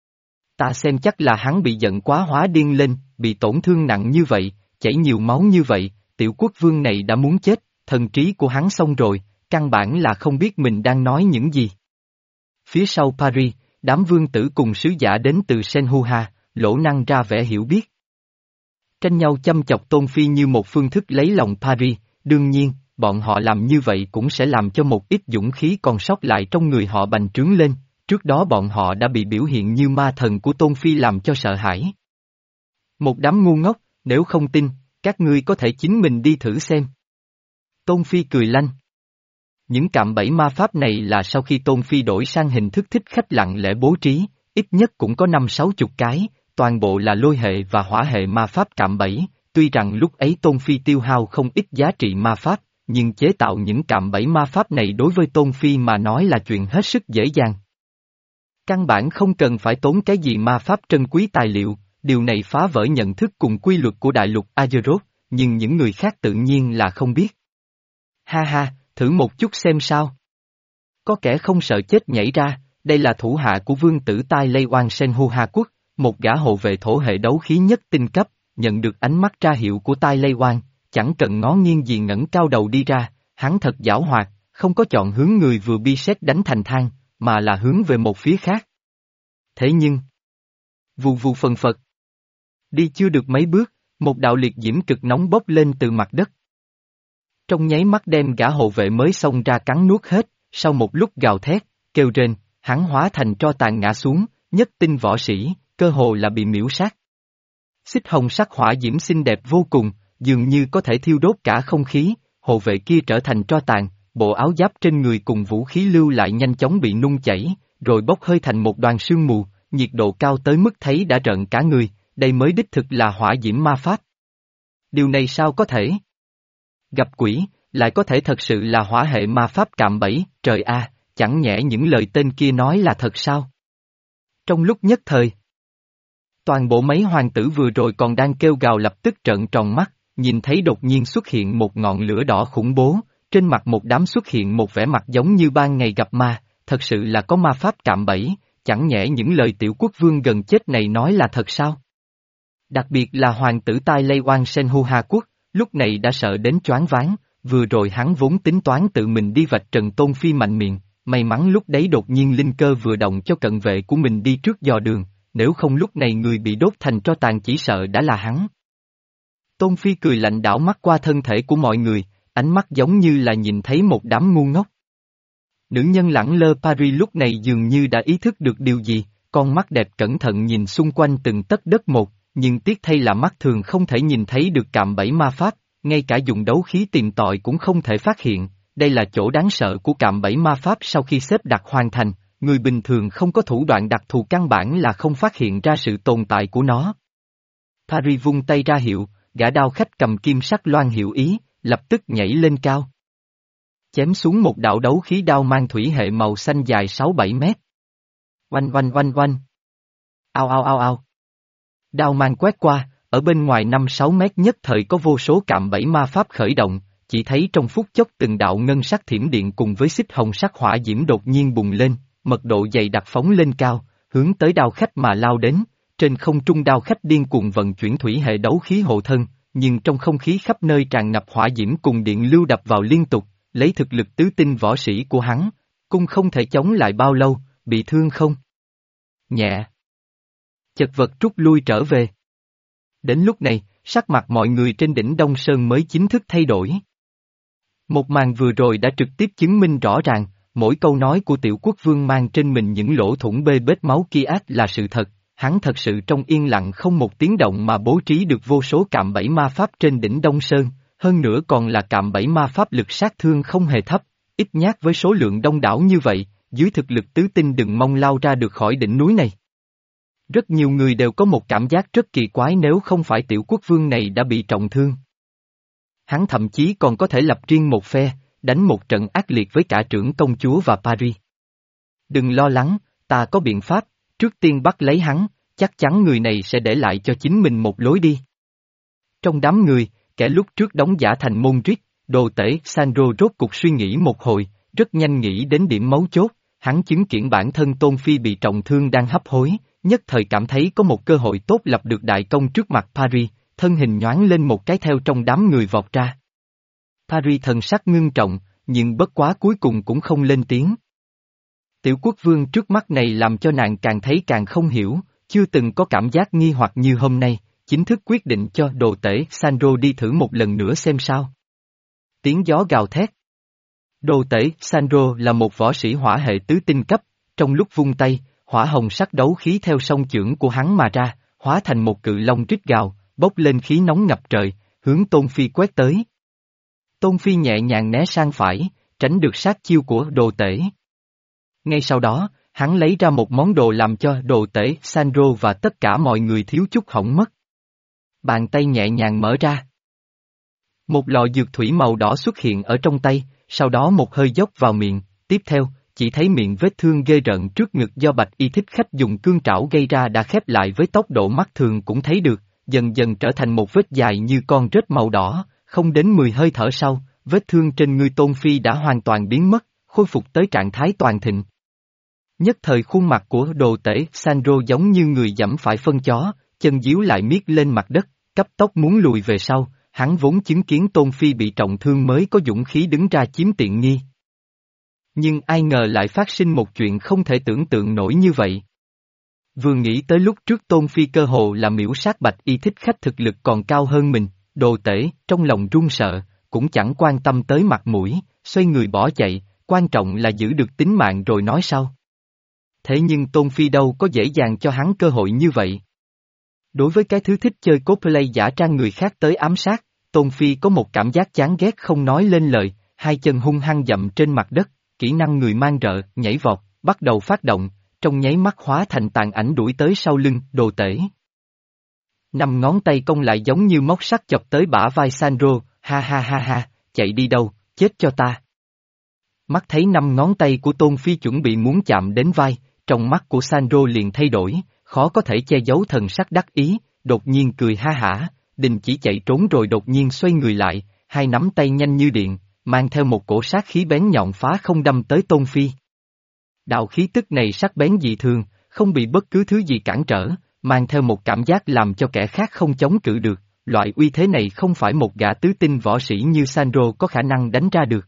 S1: Ta xem chắc là hắn bị giận quá hóa điên lên, bị tổn thương nặng như vậy, chảy nhiều máu như vậy, tiểu quốc vương này đã muốn chết, thần trí của hắn xong rồi, căn bản là không biết mình đang nói những gì. Phía sau Paris, đám vương tử cùng sứ giả đến từ Senhuha, lỗ năng ra vẻ hiểu biết. Tranh nhau châm chọc Tôn Phi như một phương thức lấy lòng Paris, đương nhiên, bọn họ làm như vậy cũng sẽ làm cho một ít dũng khí còn sót lại trong người họ bành trướng lên, trước đó bọn họ đã bị biểu hiện như ma thần của Tôn Phi làm cho sợ hãi. Một đám ngu ngốc, nếu không tin, các ngươi có thể chính mình đi thử xem. Tôn Phi cười lanh. Những cạm bẫy ma pháp này là sau khi Tôn Phi đổi sang hình thức thích khách lặng lẽ bố trí, ít nhất cũng có năm sáu chục cái, toàn bộ là lôi hệ và hỏa hệ ma pháp cạm bẫy, tuy rằng lúc ấy Tôn Phi tiêu hao không ít giá trị ma pháp, nhưng chế tạo những cạm bẫy ma pháp này đối với Tôn Phi mà nói là chuyện hết sức dễ dàng. Căn bản không cần phải tốn cái gì ma pháp trân quý tài liệu, điều này phá vỡ nhận thức cùng quy luật của đại lục Azeroth, nhưng những người khác tự nhiên là không biết. Ha ha, thử một chút xem sao. Có kẻ không sợ chết nhảy ra, đây là thủ hạ của vương tử Tai Lây Oan Senhu Ha Quốc, một gã hộ vệ thổ hệ đấu khí nhất tinh cấp, nhận được ánh mắt tra hiệu của Tai Lây Oan, chẳng cần ngó nghiêng gì ngẩng cao đầu đi ra, hắn thật giảo hoạt, không có chọn hướng người vừa bi sét đánh thành than, mà là hướng về một phía khác. Thế nhưng, vù vù phần phật. Đi chưa được mấy bước, một đạo liệt diễm cực nóng bốc lên từ mặt đất. Trong nháy mắt đem gã hộ vệ mới xông ra cắn nuốt hết, sau một lúc gào thét, kêu rên, hắn hóa thành tro tàn ngã xuống, nhất tinh võ sĩ, cơ hồ là bị miễu sát. Xích hồng sắc hỏa diễm xinh đẹp vô cùng, dường như có thể thiêu đốt cả không khí, hộ vệ kia trở thành tro tàn, bộ áo giáp trên người cùng vũ khí lưu lại nhanh chóng bị nung chảy, rồi bốc hơi thành một đoàn sương mù, nhiệt độ cao tới mức thấy đã rợn cả người, đây mới đích thực là hỏa diễm ma pháp. Điều này sao có thể? Gặp quỷ, lại có thể thật sự là hỏa hệ ma pháp cạm bẫy, trời a, chẳng nhẽ những lời tên kia nói là thật sao? Trong lúc nhất thời, toàn bộ mấy hoàng tử vừa rồi còn đang kêu gào lập tức trợn tròn mắt, nhìn thấy đột nhiên xuất hiện một ngọn lửa đỏ khủng bố, trên mặt một đám xuất hiện một vẻ mặt giống như ban ngày gặp ma, thật sự là có ma pháp cạm bẫy, chẳng nhẽ những lời tiểu quốc vương gần chết này nói là thật sao? Đặc biệt là hoàng tử Tai Lây Oan Senhu Ha Quốc, lúc này đã sợ đến choáng váng, vừa rồi hắn vốn tính toán tự mình đi vạch trần Tôn Phi mạnh miệng, may mắn lúc đấy đột nhiên linh cơ vừa động cho cận vệ của mình đi trước dò đường, nếu không lúc này người bị đốt thành tro tàn chỉ sợ đã là hắn. Tôn Phi cười lạnh đảo mắt qua thân thể của mọi người, ánh mắt giống như là nhìn thấy một đám ngu ngốc. Nữ nhân lẳng lơ Paris lúc này dường như đã ý thức được điều gì, con mắt đẹp cẩn thận nhìn xung quanh từng tấc đất một, nhưng tiếc thay là mắt thường không thể nhìn thấy được cạm bẫy ma pháp, ngay cả dùng đấu khí tìm tòi cũng không thể phát hiện, đây là chỗ đáng sợ của cạm bẫy ma pháp sau khi xếp đặt hoàn thành, người bình thường không có thủ đoạn đặc thù căn bản là không phát hiện ra sự tồn tại của nó. Paris vung tay ra hiệu, gã đao khách cầm kim sắc loan hiệu ý, lập tức nhảy lên cao. Chém xuống một đạo đấu khí đao mang thủy hệ màu xanh dài sáu bảy mét. Oanh oanh oanh oanh. Ao ao ao ao. Đao mang quét qua, ở bên ngoài năm sáu mét nhất thời có vô số cạm bẫy ma pháp khởi động, chỉ thấy trong phút chốc từng đạo ngân sắc thiểm điện cùng với xích hồng sắc hỏa diễm đột nhiên bùng lên, mật độ dày đặc phóng lên cao, hướng tới đao khách mà lao đến, trên không trung đao khách điên cuồng vận chuyển thủy hệ đấu khí hộ thân, nhưng trong không khí khắp nơi tràn ngập hỏa diễm cùng điện lưu đập vào liên tục, lấy thực lực tứ tinh võ sĩ của hắn, cung không thể chống lại bao lâu, bị thương không? Nhẹ. Chật vật rút lui trở về. Đến lúc này, sắc mặt mọi người trên đỉnh Đông Sơn mới chính thức thay đổi. Một màn vừa rồi đã trực tiếp chứng minh rõ ràng, mỗi câu nói của tiểu quốc vương mang trên mình những lỗ thủng bê bết máu kia ác là sự thật, hắn thật sự trong yên lặng không một tiếng động mà bố trí được vô số cạm bẫy ma pháp trên đỉnh Đông Sơn, hơn nữa còn là cạm bẫy ma pháp lực sát thương không hề thấp, ít nhát với số lượng đông đảo như vậy, dưới thực lực tứ tinh đừng mong lao ra được khỏi đỉnh núi này. Rất nhiều người đều có một cảm giác rất kỳ quái nếu không phải tiểu quốc vương này đã bị trọng thương. Hắn thậm chí còn có thể lập riêng một phe, đánh một trận ác liệt với cả trưởng công chúa và Paris. Đừng lo lắng, ta có biện pháp, trước tiên bắt lấy hắn, chắc chắn người này sẽ để lại cho chính mình một lối đi. Trong đám người, kẻ lúc trước đóng giả thành môn riết, đồ tể Sandro rốt cục suy nghĩ một hồi, rất nhanh nghĩ đến điểm mấu chốt, hắn chứng kiến bản thân Tôn Phi bị trọng thương đang hấp hối, nhất thời cảm thấy có một cơ hội tốt lập được đại công trước mặt Paris, thân hình nhoáng lên một cái theo trong đám người vọt ra. Paris thần sắc ngưng trọng, nhưng bất quá cuối cùng cũng không lên tiếng. Tiểu quốc vương trước mắt này làm cho nàng càng thấy càng không hiểu, chưa từng có cảm giác nghi hoặc như hôm nay, chính thức quyết định cho đồ tể Sandro đi thử một lần nữa xem sao. Tiếng gió gào thét. Đồ tể Sandro là một võ sĩ hỏa hệ tứ tinh cấp, trong lúc vung tay, hỏa hồng sắc đấu khí theo song chưởng của hắn mà ra, hóa thành một cự long rít gào, bốc lên khí nóng ngập trời, hướng Tôn Phi quét tới. Tôn Phi nhẹ nhàng né sang phải, tránh được sát chiêu của đồ tể. Ngay sau đó, hắn lấy ra một món đồ làm cho đồ tể, Sandro và tất cả mọi người thiếu chút hỏng mất. Bàn tay nhẹ nhàng mở ra. Một lọ dược thủy màu đỏ xuất hiện ở trong tay, sau đó một hơi dốc vào miệng, tiếp theo, chỉ thấy miệng vết thương ghê rợn trước ngực do Bạch Y Thích Khách dùng cương trảo gây ra đã khép lại với tốc độ mắt thường cũng thấy được, dần dần trở thành một vết dài như con rết màu đỏ, không đến mười hơi thở sau, vết thương trên người Tôn Phi đã hoàn toàn biến mất, khôi phục tới trạng thái toàn thịnh. Nhất thời khuôn mặt của đồ tể Sandro giống như người giẫm phải phân chó, chân díu lại miết lên mặt đất, cấp tốc muốn lùi về sau, hắn vốn chứng kiến Tôn Phi bị trọng thương mới có dũng khí đứng ra chiếm tiện nghi. Nhưng ai ngờ lại phát sinh một chuyện không thể tưởng tượng nổi như vậy. Vừa nghĩ tới lúc trước Tôn Phi cơ hồ là miễu sát Bạch Y Thích Khách thực lực còn cao hơn mình, đồ tể, trong lòng run sợ, cũng chẳng quan tâm tới mặt mũi, xoay người bỏ chạy, quan trọng là giữ được tính mạng rồi nói sau. Thế nhưng Tôn Phi đâu có dễ dàng cho hắn cơ hội như vậy. Đối với cái thứ thích chơi cosplay giả trang người khác tới ám sát, Tôn Phi có một cảm giác chán ghét không nói lên lời, hai chân hung hăng dậm trên mặt đất, kỹ năng người mang rợ, nhảy vọt, bắt đầu phát động, trong nháy mắt hóa thành tàn ảnh đuổi tới sau lưng, đồ tể. Năm ngón tay cong lại giống như móc sắt chọc tới bả vai Sandro, ha ha ha ha, chạy đi đâu, chết cho ta. Mắt thấy năm ngón tay của Tôn Phi chuẩn bị muốn chạm đến vai, trong mắt của Sandro liền thay đổi, khó có thể che giấu thần sắc đắc ý, đột nhiên cười ha hả, đình chỉ chạy trốn rồi đột nhiên xoay người lại, hai nắm tay nhanh như điện, mang theo một cổ sát khí bén nhọn phá không đâm tới Tôn Phi. Đạo khí tức này sắc bén dị thường, không bị bất cứ thứ gì cản trở, mang theo một cảm giác làm cho kẻ khác không chống cự được, loại uy thế này không phải một gã tứ tinh võ sĩ như Sandro có khả năng đánh ra được.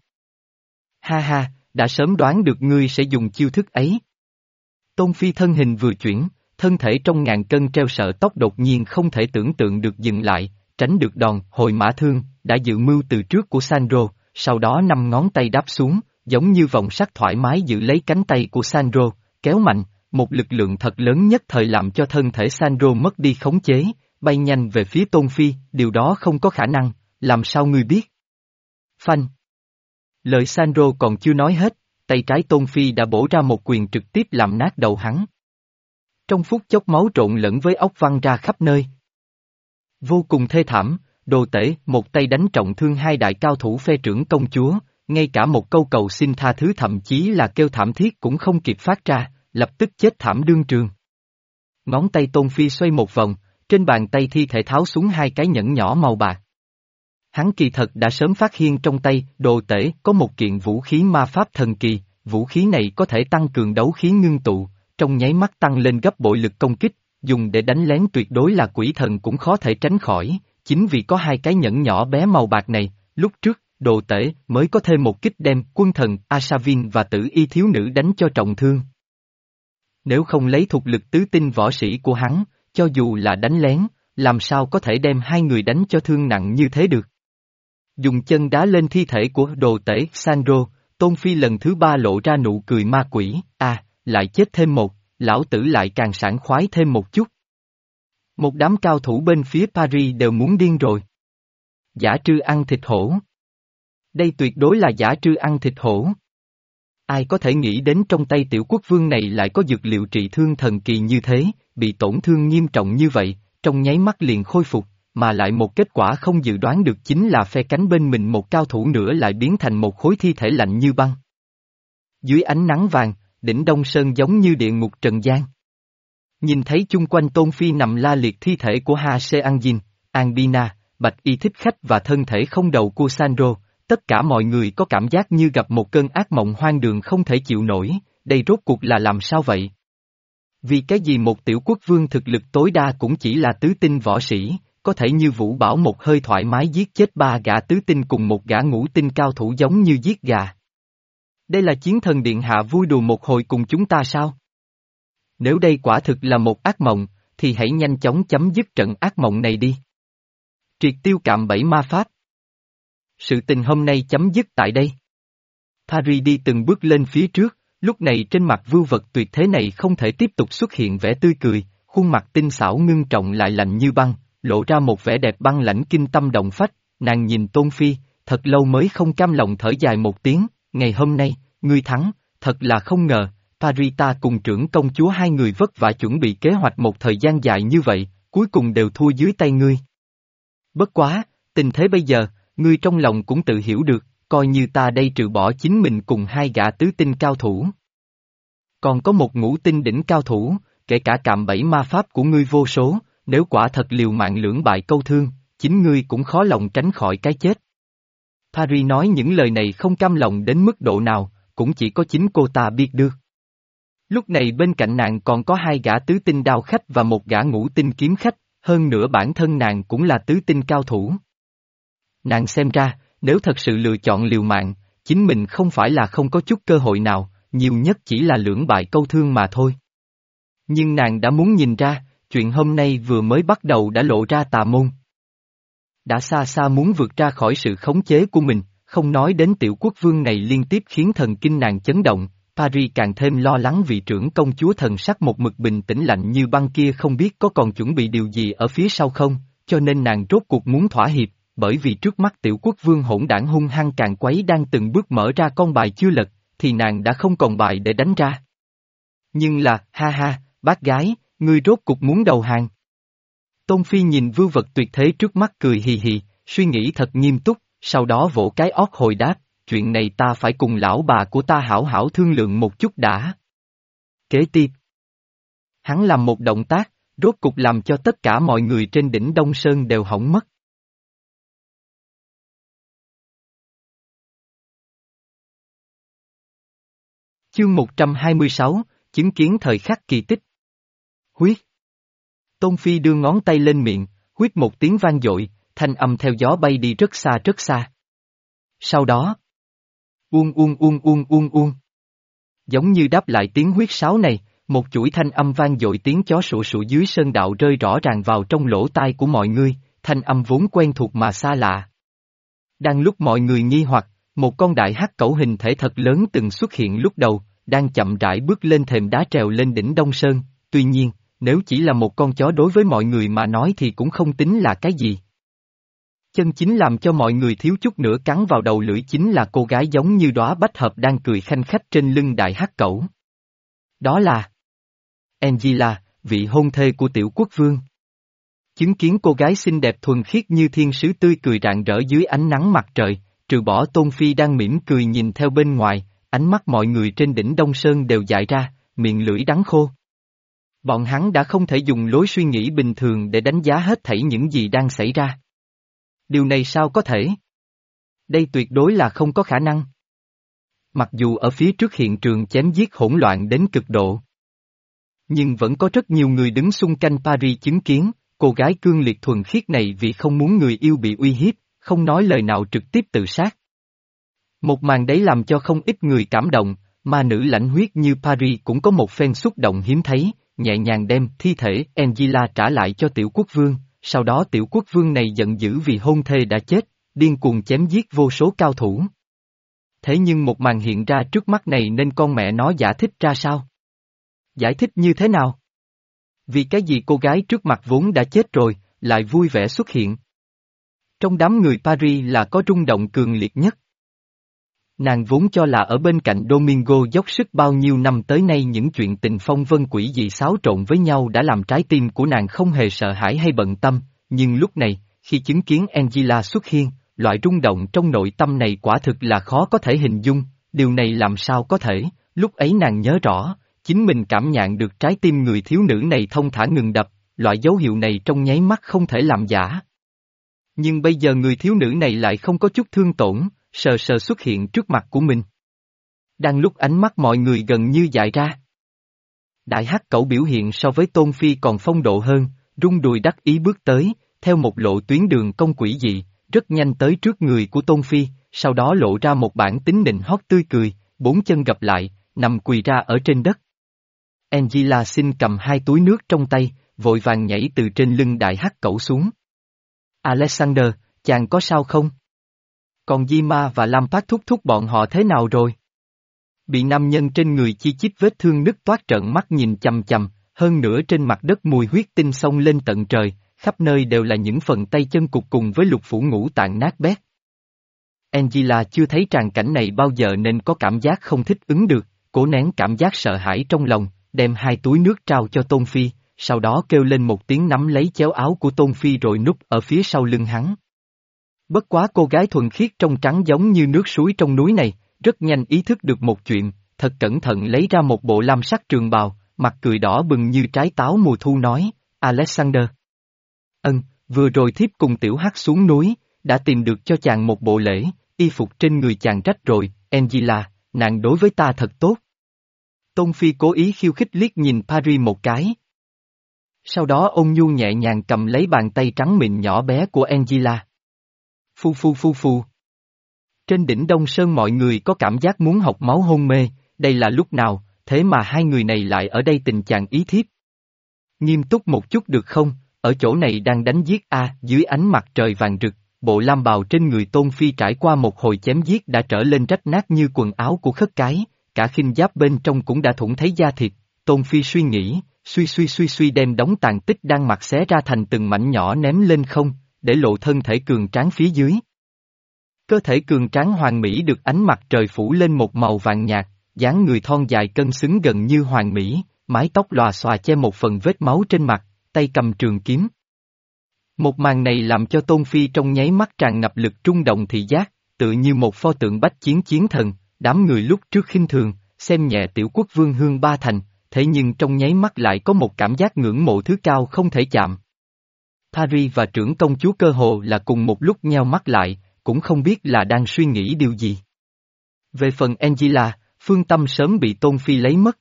S1: Ha ha, đã sớm đoán được ngươi sẽ dùng chiêu thức ấy. Tôn Phi thân hình vừa chuyển, thân thể trong ngàn cân treo sợ tóc đột nhiên không thể tưởng tượng được dừng lại, tránh được đòn hồi mã thương, đã dự mưu từ trước của Sandro, sau đó năm ngón tay đáp xuống, giống như vòng sắt thoải mái giữ lấy cánh tay của Sandro, kéo mạnh, một lực lượng thật lớn nhất thời làm cho thân thể Sandro mất đi khống chế, bay nhanh về phía Tôn Phi, điều đó không có khả năng, làm sao ngươi biết? Phanh! Lời Sandro còn chưa nói hết, tay trái Tôn Phi đã bổ ra một quyền trực tiếp làm nát đầu hắn. Trong phút chốc máu trộn lẫn với óc văng ra khắp nơi. Vô cùng thê thảm, đồ tể một tay đánh trọng thương hai đại cao thủ phê trưởng công chúa, ngay cả một câu cầu xin tha thứ thậm chí là kêu thảm thiết cũng không kịp phát ra, lập tức chết thảm đương trường. Ngón tay Tôn Phi xoay một vòng, trên bàn tay thi thể tháo xuống hai cái nhẫn nhỏ màu bạc. Hắn kỳ thật đã sớm phát hiện trong tay, đồ tể có một kiện vũ khí ma pháp thần kỳ, vũ khí này có thể tăng cường đấu khí ngưng tụ, trong nháy mắt tăng lên gấp bội lực công kích, dùng để đánh lén tuyệt đối là quỷ thần cũng khó thể tránh khỏi, chính vì có hai cái nhẫn nhỏ bé màu bạc này, lúc trước, đồ tể mới có thêm một kích đem quân thần Asavin và tử y thiếu nữ đánh cho trọng thương. Nếu không lấy thuộc lực tứ tinh võ sĩ của hắn, cho dù là đánh lén, làm sao có thể đem hai người đánh cho thương nặng như thế được. Dùng chân đá lên thi thể của đồ tể Sandro, Tôn Phi lần thứ ba lộ ra nụ cười ma quỷ, à, lại chết thêm một, lão tử lại càng sảng khoái thêm một chút. Một đám cao thủ bên phía Paris đều muốn điên rồi. Giả trư ăn thịt hổ. Đây tuyệt đối là giả trư ăn thịt hổ. Ai có thể nghĩ đến trong tay tiểu quốc vương này lại có dược liệu trị thương thần kỳ như thế, bị tổn thương nghiêm trọng như vậy, trong nháy mắt liền khôi phục, mà lại một kết quả không dự đoán được chính là phe cánh bên mình một cao thủ nữa lại biến thành một khối thi thể lạnh như băng. Dưới ánh nắng vàng, đỉnh Đông Sơn giống như địa ngục trần gian. Nhìn thấy chung quanh Tôn Phi nằm la liệt thi thể của Ha Seanjin, Albina, Bạch Y Thích Khách và thân thể không đầu của Sandro, tất cả mọi người có cảm giác như gặp một cơn ác mộng hoang đường không thể chịu nổi, đây rốt cuộc là làm sao vậy? Vì cái gì một tiểu quốc vương thực lực tối đa cũng chỉ là tứ tinh võ sĩ, có thể như Vũ Bảo một hơi thoải mái giết chết ba gã tứ tinh cùng một gã ngũ tinh cao thủ giống như giết gà. Đây là chiến thần điện hạ vui đùa một hồi cùng chúng ta sao? Nếu đây quả thực là một ác mộng, thì hãy nhanh chóng chấm dứt trận ác mộng này đi. Triệt tiêu cạm bẫy ma pháp. Sự tình hôm nay chấm dứt tại đây. Paris đi từng bước lên phía trước, lúc này trên mặt vưu vật tuyệt thế này không thể tiếp tục xuất hiện vẻ tươi cười, khuôn mặt tinh xảo ngưng trọng lại lạnh như băng, lộ ra một vẻ đẹp băng lãnh kinh tâm động phách, nàng nhìn Tôn Phi, thật lâu mới không cam lòng thở dài một tiếng, ngày hôm nay, ngươi thắng, thật là không ngờ, Parita cùng trưởng công chúa hai người vất vả chuẩn bị kế hoạch một thời gian dài như vậy, cuối cùng đều thua dưới tay ngươi. Bất quá, tình thế bây giờ, ngươi trong lòng cũng tự hiểu được, coi như ta đây trừ bỏ chính mình cùng hai gã tứ tinh cao thủ. Còn có một ngũ tinh đỉnh cao thủ, kể cả cạm bẫy ma pháp của ngươi vô số, nếu quả thật liều mạng lưỡng bại câu thương, chính ngươi cũng khó lòng tránh khỏi cái chết. Paris nói những lời này không cam lòng đến mức độ nào, cũng chỉ có chính cô ta biết được. Lúc này bên cạnh nàng còn có hai gã tứ tinh đao khách và một gã ngũ tinh kiếm khách, hơn nữa bản thân nàng cũng là tứ tinh cao thủ. Nàng xem ra, nếu thật sự lựa chọn liều mạng, chính mình không phải là không có chút cơ hội nào, nhiều nhất chỉ là lưỡng bại câu thương mà thôi. Nhưng nàng đã muốn nhìn ra, chuyện hôm nay vừa mới bắt đầu đã lộ ra tà môn. Đã xa xa muốn vượt ra khỏi sự khống chế của mình, không nói đến tiểu quốc vương này liên tiếp khiến thần kinh nàng chấn động, Paris càng thêm lo lắng vì trưởng công chúa thần sắc một mực bình tĩnh lạnh như băng kia không biết có còn chuẩn bị điều gì ở phía sau không, cho nên nàng rốt cuộc muốn thỏa hiệp, bởi vì trước mắt tiểu quốc vương hỗn đảng hung hăng càng quấy đang từng bước mở ra con bài chưa lật, thì nàng đã không còn bài để đánh ra. Nhưng là, ha ha, bác gái, ngươi rốt cuộc muốn đầu hàng. Tôn Phi nhìn vưu vật tuyệt thế trước mắt cười hì hì, suy nghĩ thật nghiêm túc, sau đó vỗ cái ót hồi đáp, chuyện này ta phải cùng lão bà của ta hảo hảo thương lượng một chút đã. Kế tiếp, hắn làm một động tác, rốt cục làm cho tất cả mọi người trên đỉnh Đông Sơn đều hỏng mất. Chương một trăm hai mươi sáu, chứng kiến thời khắc kỳ tích. Huyết. Tôn Phi đưa ngón tay lên miệng, huyết một tiếng vang dội, thanh âm theo gió bay đi rất xa rất xa. Sau đó, uông uông uông uông uông uông. Giống như đáp lại tiếng huyết sáo này, một chuỗi thanh âm vang dội tiếng chó sủa sủa dưới sơn đạo rơi rõ ràng vào trong lỗ tai của mọi người, thanh âm vốn quen thuộc mà xa lạ. Đang lúc mọi người nghi hoặc, một con đại hắc cẩu hình thể thật lớn từng xuất hiện lúc đầu, đang chậm rãi bước lên thềm đá trèo lên đỉnh Đông Sơn, tuy nhiên, nếu chỉ là một con chó đối với mọi người mà nói thì cũng không tính là cái gì. Chân chính làm cho mọi người thiếu chút nữa cắn vào đầu lưỡi chính là cô gái giống như đóa bách hợp đang cười khanh khách trên lưng đại hắc cẩu. Đó là Angela, vị hôn thê của tiểu quốc vương. Chứng kiến cô gái xinh đẹp thuần khiết như thiên sứ tươi cười rạng rỡ dưới ánh nắng mặt trời, trừ bỏ Tôn Phi đang mỉm cười nhìn theo bên ngoài, ánh mắt mọi người trên đỉnh Đông Sơn đều dại ra, miệng lưỡi đắng khô. Bọn hắn đã không thể dùng lối suy nghĩ bình thường để đánh giá hết thảy những gì đang xảy ra. Điều này sao có thể? Đây tuyệt đối là không có khả năng. Mặc dù ở phía trước hiện trường chém giết hỗn loạn đến cực độ, nhưng vẫn có rất nhiều người đứng xung quanh Paris chứng kiến, cô gái cương liệt thuần khiết này vì không muốn người yêu bị uy hiếp, không nói lời nào trực tiếp tự sát. Một màn đấy làm cho không ít người cảm động, mà nữ lãnh huyết như Paris cũng có một phen xúc động hiếm thấy, nhẹ nhàng đem thi thể Angela trả lại cho tiểu quốc vương, sau đó tiểu quốc vương này giận dữ vì hôn thê đã chết, điên cuồng chém giết vô số cao thủ. Thế nhưng một màn hiện ra trước mắt này nên con mẹ nó giải thích ra sao? Giải thích như thế nào? Vì cái gì cô gái trước mặt vốn đã chết rồi, lại vui vẻ xuất hiện? Trong đám người Paris là có rung động cường liệt nhất. Nàng vốn cho là ở bên cạnh Domingo dốc sức bao nhiêu năm tới nay những chuyện tình phong vân quỷ dị xáo trộn với nhau đã làm trái tim của nàng không hề sợ hãi hay bận tâm, nhưng lúc này, khi chứng kiến Angela xuất hiện, loại rung động trong nội tâm này quả thực là khó có thể hình dung, điều này làm sao có thể, lúc ấy nàng nhớ rõ, chính mình cảm nhận được trái tim người thiếu nữ này thông thả ngừng đập, loại dấu hiệu này trong nháy mắt không thể làm giả. Nhưng bây giờ người thiếu nữ này lại không có chút thương tổn, sờ sờ xuất hiện trước mặt của mình. Đang lúc ánh mắt mọi người gần như dại ra. Đại hắc cẩu biểu hiện so với Tôn Phi còn phong độ hơn, rung đùi đắc ý bước tới, theo một lộ tuyến đường cong quỷ dị, rất nhanh tới trước người của Tôn Phi, sau đó lộ ra một bản tính nịnh hót tươi cười, bốn chân gập lại, nằm quỳ ra ở trên đất. Angela xin cầm hai túi nước trong tay, vội vàng nhảy từ trên lưng đại hắc cẩu xuống. Alexander, chàng có sao không? Còn Di Ma và Lam Phát thúc thúc bọn họ thế nào rồi? Bị nam nhân trên người chi chít vết thương nứt toát trợn mắt nhìn chằm chằm, hơn nữa trên mặt đất mùi huyết tinh xông lên tận trời, khắp nơi đều là những phần tay chân cục cùng với lục phủ ngũ tạng nát bét. Angela chưa thấy tràng cảnh này bao giờ nên có cảm giác không thích ứng được, cố nén cảm giác sợ hãi trong lòng, đem hai túi nước trao cho Tôn Phi, sau đó kêu lên một tiếng nắm lấy chéo áo của Tôn Phi rồi núp ở phía sau lưng hắn. Bất quá cô gái thuần khiết trong trắng giống như nước suối trong núi này, rất nhanh ý thức được một chuyện, thật cẩn thận lấy ra một bộ lam sắc trường bào, mặt cười đỏ bừng như trái táo mùa thu nói, Alexander. Ân, vừa rồi thiếp cùng tiểu hắc xuống núi, đã tìm được cho chàng một bộ lễ, y phục trên người chàng rách rồi, Angela, nàng đối với ta thật tốt. Tôn Phi cố ý khiêu khích liếc nhìn Paris một cái. Sau đó ôn nhu nhẹ nhàng cầm lấy bàn tay trắng mịn nhỏ bé của Angela. Phu phu phu phu. Trên đỉnh Đông Sơn mọi người có cảm giác muốn học máu hôn mê, đây là lúc nào, thế mà hai người này lại ở đây tình trạng ý thiếp. Nghiêm túc một chút được không, ở chỗ này đang đánh giết a dưới ánh mặt trời vàng rực, bộ lam bào trên người Tôn Phi trải qua một hồi chém giết đã trở lên rách nát như quần áo của khất cái, cả khinh giáp bên trong cũng đã thủng thấy da thịt, Tôn Phi suy nghĩ, suy suy suy suy đem đống tàn tích đang mặc xé ra thành từng mảnh nhỏ ném lên không, để lộ thân thể cường tráng phía dưới. Cơ thể cường tráng hoàn mỹ được ánh mặt trời phủ lên một màu vàng nhạt, dáng người thon dài cân xứng gần như hoàn mỹ, mái tóc lòa xòa che một phần vết máu trên mặt, tay cầm trường kiếm. Một màn này làm cho Tôn Phi trong nháy mắt tràn ngập lực trung động thị giác, tự như một pho tượng bách chiến chiến thần, đám người lúc trước khinh thường, xem nhẹ tiểu quốc vương Hương Ba Thành, thế nhưng trong nháy mắt lại có một cảm giác ngưỡng mộ thứ cao không thể chạm. Paris và trưởng công chúa cơ hồ là cùng một lúc nheo mắt lại, cũng không biết là đang suy nghĩ điều gì. Về phần Angela, phương tâm sớm bị Tôn Phi lấy mất.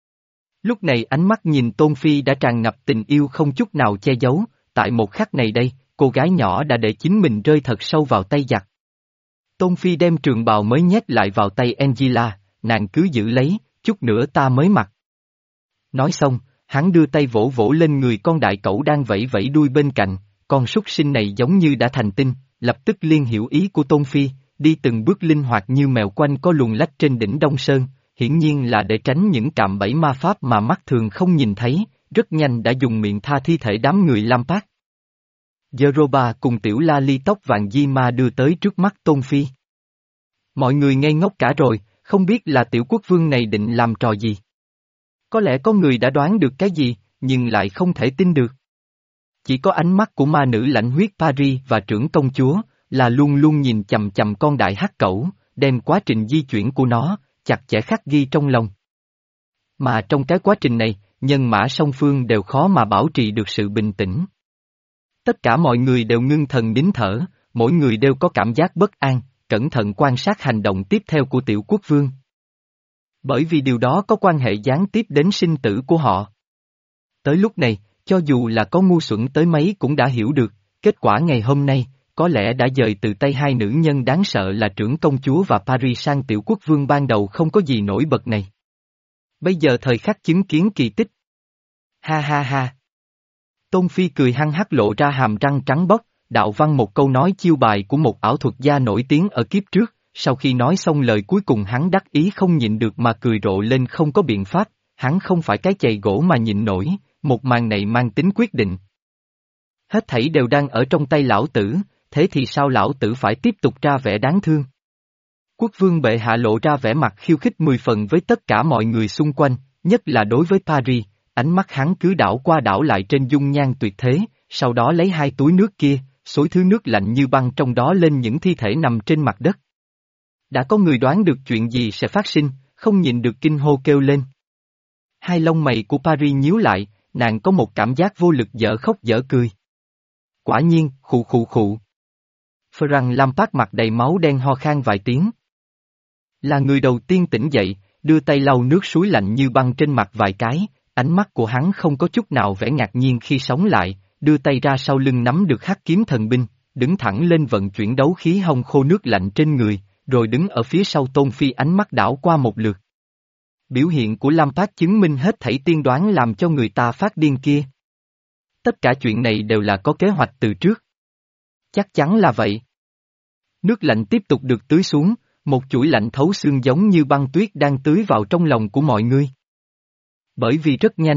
S1: Lúc này ánh mắt nhìn Tôn Phi đã tràn ngập tình yêu không chút nào che giấu, tại một khắc này đây, cô gái nhỏ đã để chính mình rơi thật sâu vào tay giặc. Tôn Phi đem trường bào mới nhét lại vào tay Angela, nàng cứ giữ lấy, chút nữa ta mới mặc. Nói xong, hắn đưa tay vỗ vỗ lên người con đại cẩu đang vẫy vẫy đuôi bên cạnh, con súc sinh này giống như đã thành tinh, lập tức liên hiểu ý của Tôn Phi, đi từng bước linh hoạt như mèo quanh co luồn lách trên đỉnh Đông Sơn, hiển nhiên là để tránh những cạm bẫy ma pháp mà mắt thường không nhìn thấy, rất nhanh đã dùng miệng tha thi thể đám người Lampard. Jeroba cùng tiểu la ly tóc vàng di ma đưa tới trước mắt Tôn Phi. Mọi người ngây ngốc cả rồi, không biết là tiểu quốc vương này định làm trò gì. Có lẽ có người đã đoán được cái gì, nhưng lại không thể tin được. Chỉ có ánh mắt của ma nữ lãnh huyết Paris và trưởng công chúa, là luôn luôn nhìn chầm chầm con đại hắc cẩu, đem quá trình di chuyển của nó, chặt chẽ khắc ghi trong lòng. Mà trong cái quá trình này, nhân mã song phương đều khó mà bảo trì được sự bình tĩnh. Tất cả mọi người đều ngưng thần nín thở, mỗi người đều có cảm giác bất an, cẩn thận quan sát hành động tiếp theo của tiểu quốc vương. Bởi vì điều đó có quan hệ gián tiếp đến sinh tử của họ. Tới lúc này, cho dù là có ngu xuẩn tới mấy cũng đã hiểu được, kết quả ngày hôm nay, có lẽ đã dời từ tay hai nữ nhân đáng sợ là trưởng công chúa và Paris sang tiểu quốc vương ban đầu không có gì nổi bật này. Bây giờ thời khắc chứng kiến kỳ tích. Ha ha ha. Tôn Phi cười hăng hắc lộ ra hàm răng trắng bóc, đạo văn một câu nói chiêu bài của một ảo thuật gia nổi tiếng ở kiếp trước, sau khi nói xong lời cuối cùng hắn đắc ý không nhịn được mà cười rộ lên không có biện pháp, hắn không phải cái chày gỗ mà nhịn nổi, một màn này mang tính quyết định. Hết thảy đều đang ở trong tay lão tử, thế thì sao lão tử phải tiếp tục ra vẻ đáng thương? Quốc vương bệ hạ lộ ra vẻ mặt khiêu khích mười phần với tất cả mọi người xung quanh, nhất là đối với Paris, ánh mắt hắn cứ đảo qua đảo lại trên dung nhan tuyệt thế, sau đó lấy hai túi nước kia, xối thứ nước lạnh như băng trong đó lên những thi thể nằm trên mặt đất. Đã có người đoán được chuyện gì sẽ phát sinh, không nhìn được kinh hô kêu lên. Hai lông mày của Paris nhíu lại, nàng có một cảm giác vô lực dở khóc dở cười. Quả nhiên, khụ khụ khụ. Ferran Lampard mặt đầy máu đen ho khan vài tiếng. Là người đầu tiên tỉnh dậy, đưa tay lau nước suối lạnh như băng trên mặt vài cái, ánh mắt của hắn không có chút nào vẻ ngạc nhiên khi sống lại, đưa tay ra sau lưng nắm được hắc kiếm thần binh, đứng thẳng lên vận chuyển đấu khí hong khô nước lạnh trên người, rồi đứng ở phía sau Tôn Phi ánh mắt đảo qua một lượt. Biểu hiện của Lampard chứng minh hết thảy tiên đoán làm cho người ta phát điên kia. Tất cả chuyện này đều là có kế hoạch từ trước. Chắc chắn là vậy. Nước lạnh tiếp tục được tưới xuống, một chuỗi lạnh thấu xương giống như băng tuyết đang tưới vào trong lòng của mọi người. Bởi vì rất nhanh,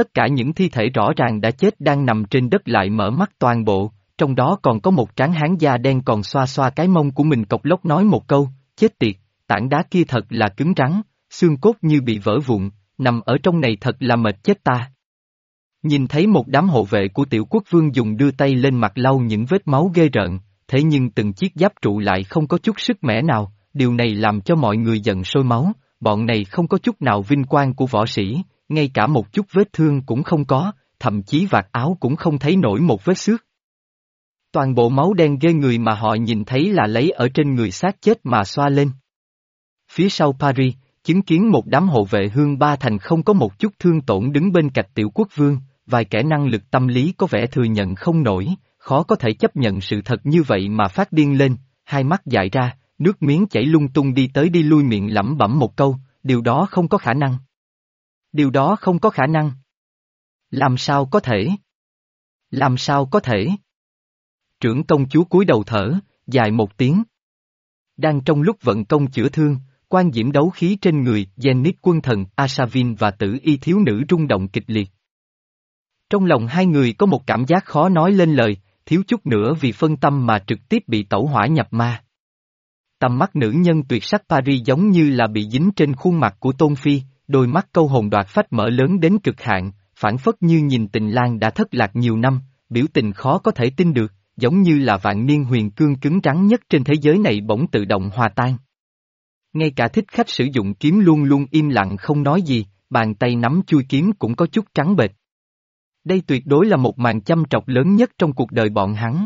S1: tất cả những thi thể rõ ràng đã chết đang nằm trên đất lại mở mắt toàn bộ, trong đó còn có một tráng hán da đen còn xoa xoa cái mông của mình cộc lốc nói một câu, chết tiệt, tảng đá kia thật là cứng rắn, xương cốt như bị vỡ vụn, nằm ở trong này thật là mệt chết ta. Nhìn thấy một đám hộ vệ của tiểu quốc vương dùng đưa tay lên mặt lau những vết máu ghê rợn, thế nhưng từng chiếc giáp trụ lại không có chút sức mẻ nào, điều này làm cho mọi người giận sôi máu, bọn này không có chút nào vinh quang của võ sĩ, ngay cả một chút vết thương cũng không có, thậm chí vạt áo cũng không thấy nổi một vết xước. Toàn bộ máu đen ghê người mà họ nhìn thấy là lấy ở trên người xác chết mà xoa lên. Phía sau Paris, chứng kiến một đám hộ vệ Hương Ba Thành không có một chút thương tổn đứng bên cạnh tiểu quốc vương, vài kẻ năng lực tâm lý có vẻ thừa nhận không nổi, khó có thể chấp nhận sự thật như vậy mà phát điên lên, hai mắt dại ra, nước miếng chảy lung tung đi tới đi lui miệng lẩm bẩm một câu, điều đó không có khả năng. Điều đó không có khả năng. Làm sao có thể? Làm sao có thể? Trưởng công chúa cúi đầu thở, dài một tiếng. Đang trong lúc vận công chữa thương, quan diễm đấu khí trên người, Zenith quân thần, Asavin và tử y thiếu nữ rung động kịch liệt. Trong lòng hai người có một cảm giác khó nói lên lời, thiếu chút nữa vì phân tâm mà trực tiếp bị tẩu hỏa nhập ma. Tầm mắt nữ nhân tuyệt sắc Paris giống như là bị dính trên khuôn mặt của Tôn Phi, đôi mắt câu hồn đoạt phách mở lớn đến cực hạn, phản phất như nhìn tình lang đã thất lạc nhiều năm, biểu tình khó có thể tin được, giống như là vạn niên huyền cương cứng rắn nhất trên thế giới này bỗng tự động hòa tan. Ngay cả thích khách sử dụng kiếm luôn luôn im lặng không nói gì, bàn tay nắm chui kiếm cũng có chút trắng bệch. Đây tuyệt đối là một màn châm trọc lớn nhất trong cuộc đời bọn hắn.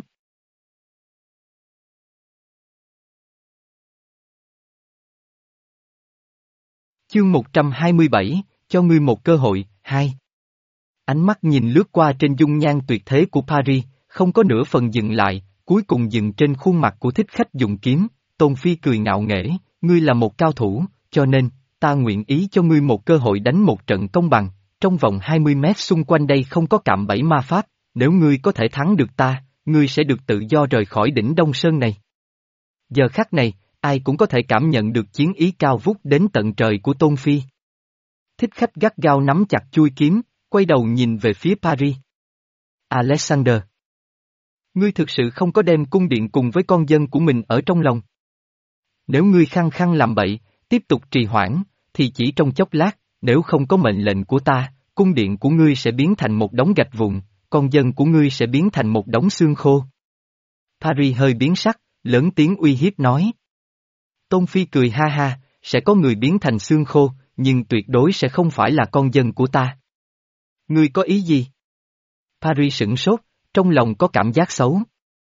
S1: Chương một trăm hai mươi bảy, cho ngươi một cơ hội, hai. Ánh mắt nhìn lướt qua trên dung nhan tuyệt thế của Paris, không có nửa phần dừng lại, cuối cùng dừng trên khuôn mặt của thích khách dùng kiếm, Tôn Phi cười ngạo nghễ, ngươi là một cao thủ, cho nên, ta nguyện ý cho ngươi một cơ hội đánh một trận công bằng, trong vòng hai mươi mét xung quanh đây không có cạm bẫy ma pháp, nếu ngươi có thể thắng được ta, ngươi sẽ được tự do rời khỏi đỉnh Đông Sơn này. Giờ khắc này, ai cũng có thể cảm nhận được chiến ý cao vút đến tận trời của Tôn Phi. Thích khách gắt gao nắm chặt chuôi kiếm, quay đầu nhìn về phía Paris. Alexander, ngươi thực sự không có đem cung điện cùng với con dân của mình ở trong lòng. Nếu ngươi khăng khăng làm bậy, tiếp tục trì hoãn, thì chỉ trong chốc lát, nếu không có mệnh lệnh của ta, cung điện của ngươi sẽ biến thành một đống gạch vụn, con dân của ngươi sẽ biến thành một đống xương khô. Paris hơi biến sắc, lớn tiếng uy hiếp nói. Tôn Phi cười ha ha, sẽ có người biến thành xương khô, nhưng tuyệt đối sẽ không phải là con dân của ta. Ngươi có ý gì? Paris sửng sốt, trong lòng có cảm giác xấu.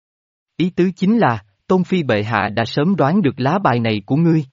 S1: Ý tứ chính là, Tôn Phi bệ hạ đã sớm đoán được lá bài này của ngươi.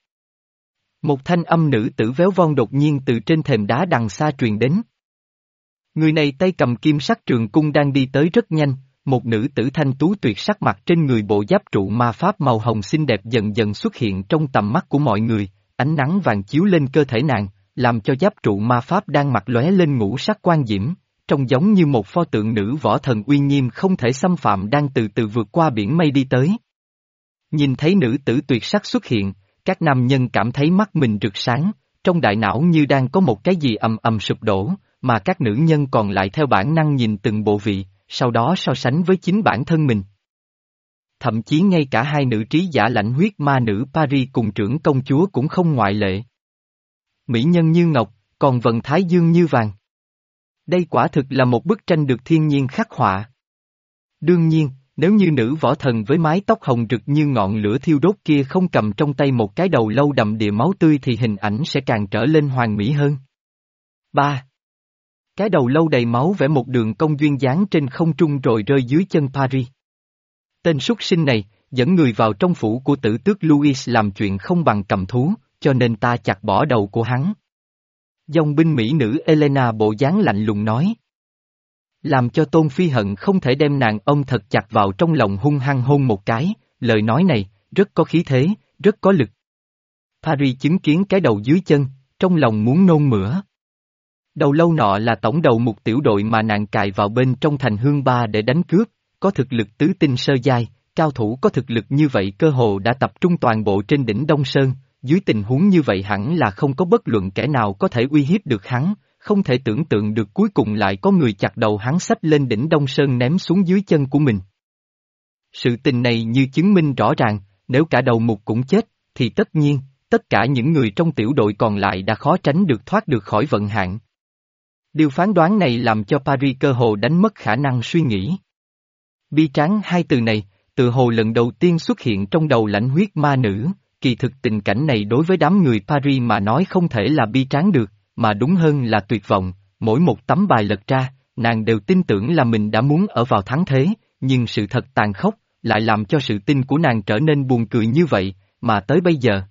S1: Một thanh âm nữ tử véo von đột nhiên từ trên thềm đá đằng xa truyền đến. Người này tay cầm kim sắc trường cung đang đi tới rất nhanh, một nữ tử thanh tú tuyệt sắc mặt trên người bộ giáp trụ ma pháp màu hồng xinh đẹp dần dần xuất hiện trong tầm mắt của mọi người, ánh nắng vàng chiếu lên cơ thể nàng, làm cho giáp trụ ma pháp đang mặc lóe lên ngũ sắc quan diễm, trông giống như một pho tượng nữ võ thần uy nghiêm không thể xâm phạm đang từ từ vượt qua biển mây đi tới. Nhìn thấy nữ tử tuyệt sắc xuất hiện, các nam nhân cảm thấy mắt mình rực sáng, trong đại não như đang có một cái gì ầm ầm sụp đổ, mà các nữ nhân còn lại theo bản năng nhìn từng bộ vị, sau đó so sánh với chính bản thân mình. Thậm chí ngay cả hai nữ trí giả lãnh huyết ma nữ Paris cùng trưởng công chúa cũng không ngoại lệ. Mỹ nhân như ngọc, còn vần thái dương như vàng. Đây quả thực là một bức tranh được thiên nhiên khắc họa. Đương nhiên, nếu như nữ võ thần với mái tóc hồng rực như ngọn lửa thiêu đốt kia không cầm trong tay một cái đầu lâu đầm đìa máu tươi thì hình ảnh sẽ càng trở lên hoàn mỹ hơn. ba. Cái đầu lâu đầy máu vẽ một đường cong duyên dáng trên không trung rồi rơi dưới chân Paris. Tên súc sinh này, dẫn người vào trong phủ của tử tước Louis làm chuyện không bằng cầm thú, cho nên ta chặt bỏ đầu của hắn. Dòng binh mỹ nữ Elena bộ dáng lạnh lùng nói. Làm cho Tôn Phi hận không thể đem nàng ông thật chặt vào trong lòng hung hăng hôn một cái, lời nói này, rất có khí thế, rất có lực. Paris chứng kiến cái đầu dưới chân, trong lòng muốn nôn mửa. Đầu lâu nọ là tổng đầu một tiểu đội mà nàng cài vào bên trong thành Hương Ba để đánh cướp, có thực lực tứ tinh sơ giai, cao thủ có thực lực như vậy cơ hồ đã tập trung toàn bộ trên đỉnh Đông Sơn, dưới tình huống như vậy hẳn là không có bất luận kẻ nào có thể uy hiếp được hắn, không thể tưởng tượng được cuối cùng lại có người chặt đầu hắn xách lên đỉnh Đông Sơn ném xuống dưới chân của mình. Sự tình này như chứng minh rõ ràng, nếu cả đầu mục cũng chết, thì tất nhiên, tất cả những người trong tiểu đội còn lại đã khó tránh được thoát được khỏi vận hạn. Điều phán đoán này làm cho Paris cơ hồ đánh mất khả năng suy nghĩ. Bi tráng hai từ này, tự hồ lần đầu tiên xuất hiện trong đầu lãnh huyết ma nữ, kỳ thực tình cảnh này đối với đám người Paris mà nói không thể là bi tráng được, mà đúng hơn là tuyệt vọng, mỗi một tấm bài lật ra, nàng đều tin tưởng là mình đã muốn ở vào thắng thế, nhưng sự thật tàn khốc, lại làm cho sự tin của nàng trở nên buồn cười như vậy, mà tới bây giờ.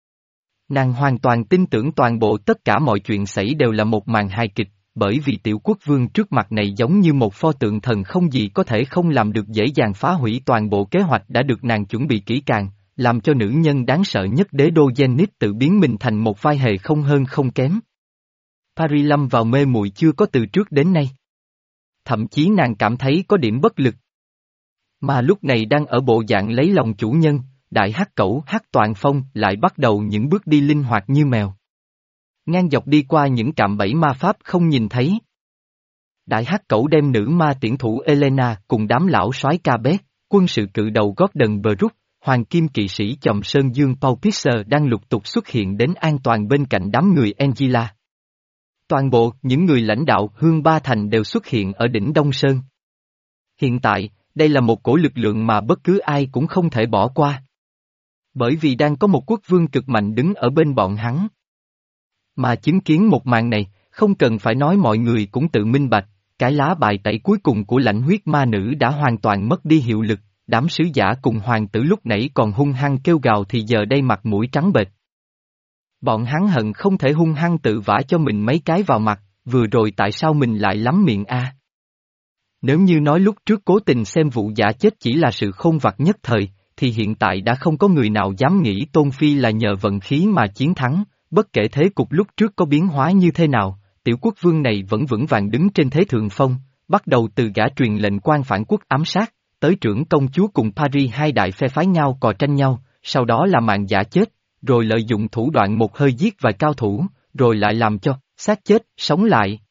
S1: Nàng hoàn toàn tin tưởng toàn bộ tất cả mọi chuyện xảy đều là một màn hài kịch, bởi vì tiểu quốc vương trước mặt này giống như một pho tượng thần không gì có thể không làm được dễ dàng phá hủy toàn bộ kế hoạch đã được nàng chuẩn bị kỹ càng, làm cho nữ nhân đáng sợ nhất đế đô Zenith tự biến mình thành một vai hề không hơn không kém. Paris lâm vào mê muội chưa có từ trước đến nay. Thậm chí nàng cảm thấy có điểm bất lực. Mà lúc này đang ở bộ dạng lấy lòng chủ nhân, đại hắc cẩu hắc toàn phong lại bắt đầu những bước đi linh hoạt như mèo. Ngang dọc đi qua những cạm bẫy ma pháp không nhìn thấy. Đại hắc cẩu đem nữ ma tiễn thủ Elena cùng đám lão soái ca bét, quân sự cự đầu Gordon Brook, hoàng kim kỵ sĩ chòm Sơn Dương Paul Pisser đang lục tục xuất hiện đến an toàn bên cạnh đám người Angela. Toàn bộ những người lãnh đạo Hương Ba Thành đều xuất hiện ở đỉnh Đông Sơn. Hiện tại, đây là một cổ lực lượng mà bất cứ ai cũng không thể bỏ qua. Bởi vì đang có một quốc vương cực mạnh đứng ở bên bọn hắn. Mà chứng kiến một màn này, không cần phải nói mọi người cũng tự minh bạch, cái lá bài tẩy cuối cùng của lãnh huyết ma nữ đã hoàn toàn mất đi hiệu lực, đám sứ giả cùng hoàng tử lúc nãy còn hung hăng kêu gào thì giờ đây mặt mũi trắng bệch. Bọn hắn hận không thể hung hăng tự vả cho mình mấy cái vào mặt, vừa rồi tại sao mình lại lắm miệng a? Nếu như nói lúc trước cố tình xem vụ giả chết chỉ là sự khôn vặt nhất thời, thì hiện tại đã không có người nào dám nghĩ Tôn Phi là nhờ vận khí mà chiến thắng, bất kể thế cục lúc trước có biến hóa như thế nào, tiểu quốc vương này vẫn vững vàng đứng trên thế thượng phong, bắt đầu từ gã truyền lệnh quan phản quốc ám sát, tới trưởng công chúa cùng Paris hai đại phe phái nhau cò tranh nhau, sau đó là mạng giả chết, rồi lợi dụng thủ đoạn một hơi giết vài cao thủ, rồi lại làm cho xác chết sống lại.